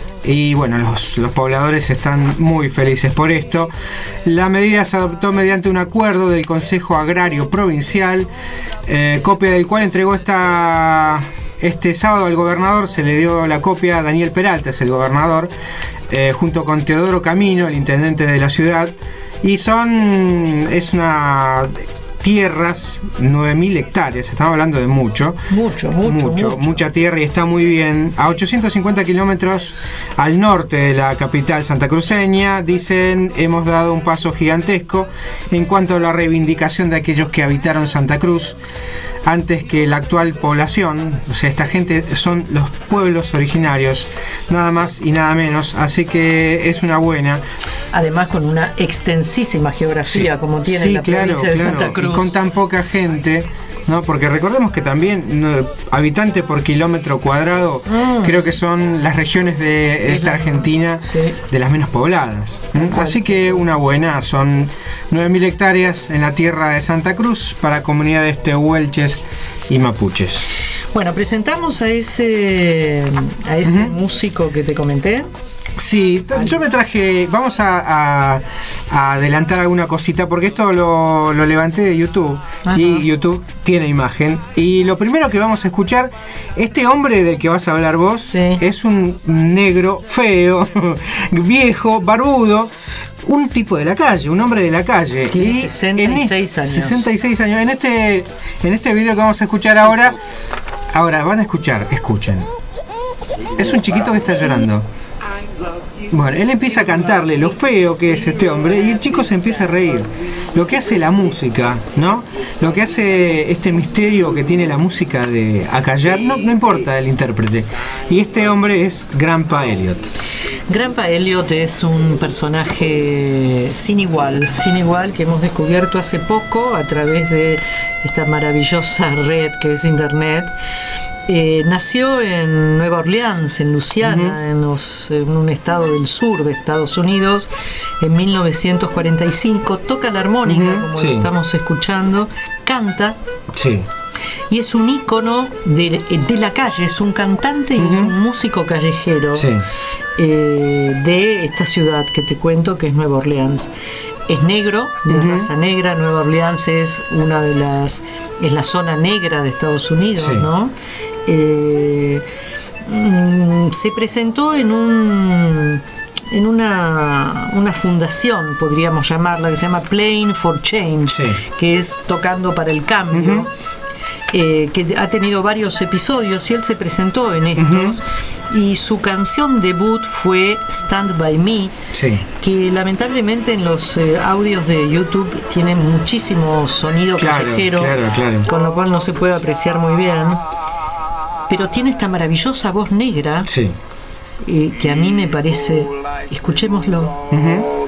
Speaker 5: Y bueno, los, los pobladores están muy felices por esto. La medida se adoptó mediante un acuerdo del Consejo Agrario Provincial, eh, copia del cual entregó esta, este sábado al gobernador. Se le dio la copia a Daniel Peralta, es el gobernador, eh, junto con Teodoro Camino, el intendente de la ciudad. Y son, es una... tierras, nueve mil hectáreas, estamos hablando de mucho.
Speaker 4: Mucho, mucho,
Speaker 5: mucho,
Speaker 4: mucho.
Speaker 5: mucha tierra y está muy bien. A ochocientos cincuenta kilómetros al norte de la capital santacruceña, dicen, hemos dado un paso gigantesco en cuanto a la reivindicación de aquellos que habitaron Santa Cruz antes que la actual población. O sea, esta gente son los pueblos originarios, nada más y nada menos, así que es una buena.
Speaker 4: Además con una extensísima geografía,
Speaker 5: Sí,
Speaker 4: como tiene
Speaker 5: sí,
Speaker 4: la
Speaker 5: claro,
Speaker 4: provincia de
Speaker 5: claro,
Speaker 4: Santa Cruz.
Speaker 5: y con tan poca gente, ¿no? Porque recordemos que también no, habitante por kilómetro cuadrado,
Speaker 4: Ah.
Speaker 5: creo que son las regiones de esta Argentina de las menos pobladas. ¿m? Así que una buena, son nueve mil hectáreas en la tierra de Santa Cruz para comunidades tehuelches y mapuches.
Speaker 4: Bueno, presentamos a ese a ese músico que te comenté.
Speaker 5: Sí, t- yo me traje, vamos a, a- a adelantar alguna cosita porque esto lo, lo levanté de YouTube.
Speaker 4: Ajá.
Speaker 5: Y YouTube tiene imagen. Y lo primero que vamos a escuchar, este hombre del que vas a hablar vos es un negro feo, viejo, barbudo, un tipo de la calle, un hombre de la calle.
Speaker 4: Tiene
Speaker 5: Y
Speaker 4: sesenta y
Speaker 5: en es-
Speaker 4: seis años.
Speaker 5: sesenta y seis años. En este, en este video que vamos a escuchar ahora, ahora van a escuchar, escuchen. Es un chiquito que está llorando. Bueno, él empieza a cantarle lo feo que es este hombre y el chico se empieza a reír. Lo que hace la música, ¿no? Lo que hace este misterio que tiene la música de acallar, no, no importa el intérprete. Y este hombre es Grandpa Elliot.
Speaker 4: Grandpa Elliot es un personaje sin igual, sin igual que hemos descubierto hace poco a través de esta maravillosa red que es Internet. Eh, nació en Nueva Orleans, en Luisiana, uh-huh. en, los, en un estado del sur de Estados Unidos, en mil novecientos cuarenta y cinco. Toca la armónica, uh-huh. como sí. lo estamos escuchando, canta.
Speaker 5: Sí.
Speaker 4: Y es un ícono de, de la calle, es un cantante y uh-huh. es un músico callejero sí. eh, de esta ciudad que te cuento, que es Nueva Orleans. Es negro, de uh-huh. raza negra. Nueva Orleans es una de las, es la zona negra de Estados Unidos, sí. ¿no? Eh, mm, se presentó en un en una, una fundación, podríamos llamarla, que se llama Playing for Change, sí. que es tocando para el cambio. Uh-huh. Eh, que ha tenido varios episodios y él se presentó en estos, uh-huh. y su canción debut fue Stand By Me, sí. que lamentablemente en los eh, audios de YouTube tiene muchísimo sonido
Speaker 5: claro,
Speaker 4: callejero,
Speaker 5: claro, claro.
Speaker 4: con lo cual no se puede apreciar muy bien, pero tiene esta maravillosa voz negra,
Speaker 5: sí.
Speaker 4: eh, que a mí me parece, escuchémoslo.
Speaker 5: Uh-huh.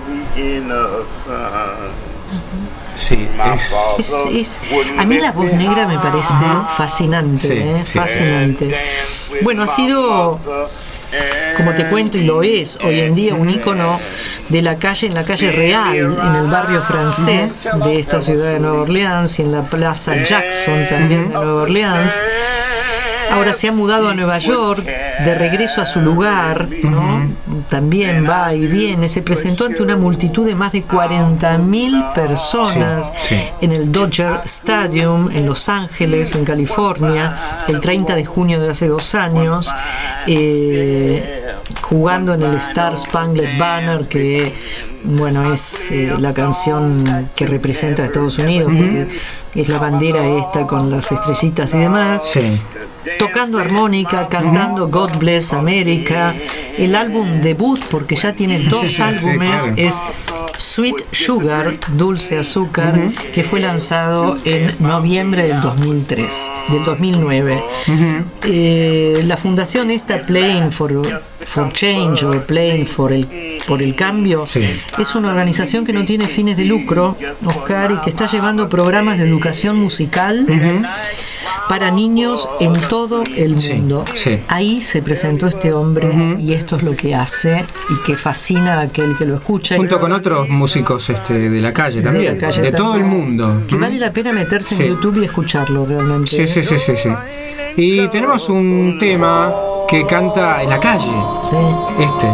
Speaker 5: Sí, es,
Speaker 4: es, es, a mí la voz negra me parece uh-huh. fascinante, sí, eh, sí. fascinante. Bueno, ha sido, como te cuento, y lo es hoy en día, un ícono de la calle, en la calle Real, en el barrio francés de esta ciudad de Nueva Orleans, y en la Plaza Jackson también de Nueva Orleans. Ahora se ha mudado a Nueva York, de regreso a su lugar, ¿no? Uh-huh. También va y viene. Se presentó ante una multitud de más de cuarenta mil personas sí, sí. en el Dodger Stadium, en Los Ángeles, en California, el treinta de junio de hace dos años, eh, jugando en el Star Spangled Banner, que bueno, es eh, la canción que representa a Estados Unidos, porque es la bandera esta con las estrellitas y demás. Sí. Tocando armónica, cantando God Bless America. El álbum debut, porque ya tiene dos álbumes, sí, claro. es Sweet Sugar, Dulce Azúcar, uh-huh. que fue lanzado en noviembre del dos mil tres, del dos mil nueve. Uh-huh. Eh, la fundación esta, Playing for, for Change, o Playing for el, por el Cambio, sí. es una organización que no tiene fines de lucro, Oscar, y que está llevando programas de educación musical uh-huh. para niños en todo el mundo. Sí, sí. Ahí se presentó este hombre uh-huh. y esto es lo que hace y que fascina a aquel que lo escucha.
Speaker 5: Junto con otros músicos este, de la calle también, de, la calle de también. todo el mundo.
Speaker 4: Que uh-huh. vale la pena meterse sí. en YouTube y escucharlo realmente.
Speaker 5: Sí, sí, sí, sí, sí. Y tenemos un tema que canta en la calle. Sí. Este.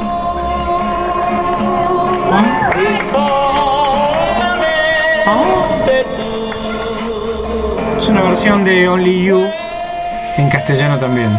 Speaker 4: ¿Ah? ¿Ah?
Speaker 5: Es una versión de Only You en castellano también.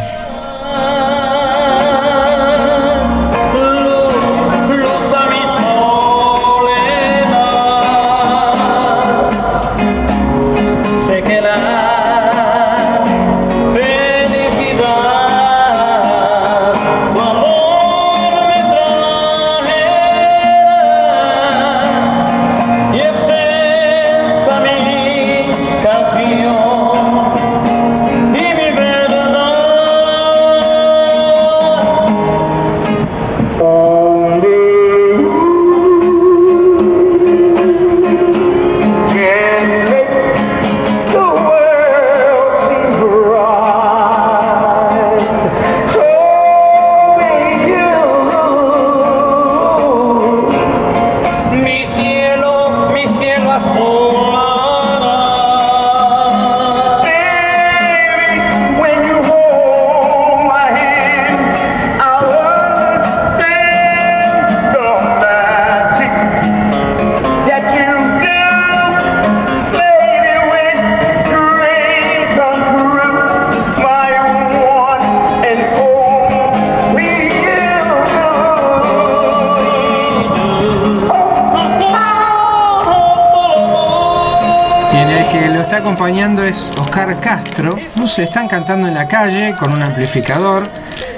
Speaker 5: Acompañando es Oscar Castro. No se están cantando en la calle con un amplificador,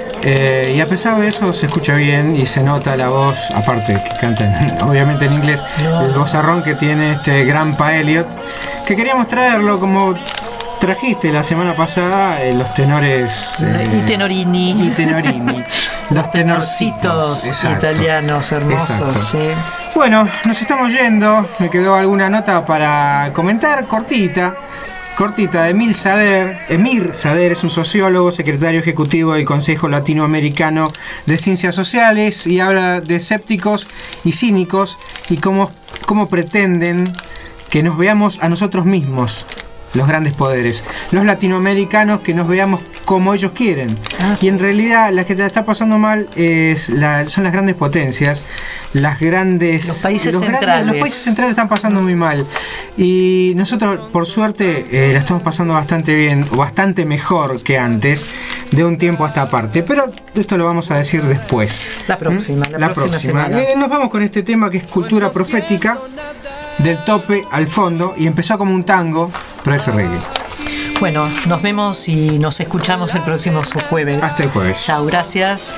Speaker 5: eh, y a pesar de eso se escucha bien y se nota la voz, aparte que cantan obviamente en inglés, no. el vozarrón que tiene este Grandpa Elliot, que queríamos traerlo como trajiste la semana pasada, eh, los tenores
Speaker 4: eh, y tenorini
Speaker 5: y tenorini los tenorcitos
Speaker 4: exacto, italianos hermosos, sí.
Speaker 5: Bueno, nos estamos yendo. Me quedó alguna nota para comentar, cortita, cortita de Emil Sader. Emir Sader es un sociólogo, secretario ejecutivo del Consejo Latinoamericano de Ciencias Sociales, y habla de escépticos y cínicos y cómo, cómo pretenden que nos veamos a nosotros mismos los grandes poderes. Los latinoamericanos que nos veamos como ellos quieren.
Speaker 4: Ah, sí.
Speaker 5: Y en realidad la que te la está pasando mal es la, son las grandes potencias, las grandes...
Speaker 4: Los países
Speaker 5: los
Speaker 4: centrales.
Speaker 5: Grandes, los países centrales están pasando muy mal. Y nosotros, por suerte, eh, la estamos pasando bastante bien, o bastante mejor que antes, de un tiempo a esta parte. Pero esto lo vamos a decir después.
Speaker 4: La próxima,
Speaker 5: ¿Mm?
Speaker 4: la,
Speaker 5: la
Speaker 4: próxima,
Speaker 5: próxima.
Speaker 4: semana.
Speaker 5: Eh, nos vamos con este tema que es cultura profética, del tope al fondo, y empezó como un tango, pero es reggae.
Speaker 4: Bueno, nos vemos y nos escuchamos el próximo jueves.
Speaker 5: Hasta el jueves.
Speaker 4: Chao, gracias.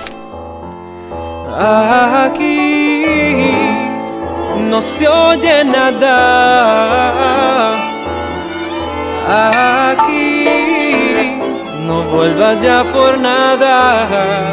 Speaker 21: Aquí no se oye nada. Aquí no vuelvas ya por nada.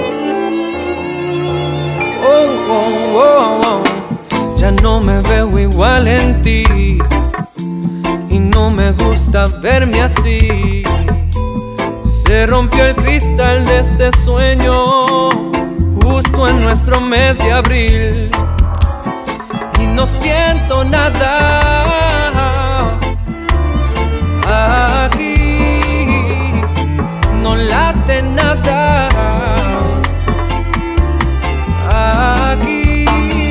Speaker 21: Oh, oh, oh, oh. Ya no me veo igual en ti y no me gusta verme así. Se rompió el cristal de este sueño justo en nuestro mes de abril y no siento nada. Aquí no late nada. Aquí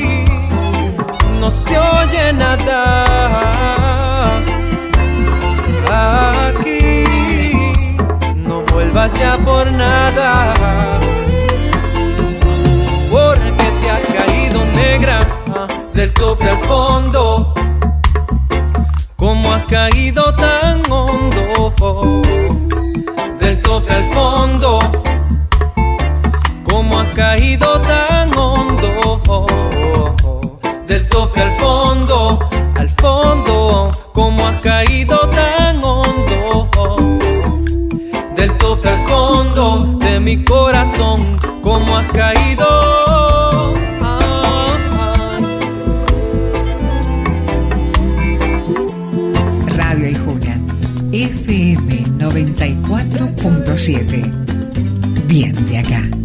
Speaker 21: no se oye nada. Aquí no vuelvas ya por nada, porque te has caído negra del tope al fondo. Como has caído tan hondo del tope al fondo. Como has caído tan hondo del tope al fondo, al fondo. Como has caído tan hondo del tope al fondo de mi corazón. Como has caído.
Speaker 22: Radio Aijuna, F M noventa y cuatro punto siete. Bien de acá.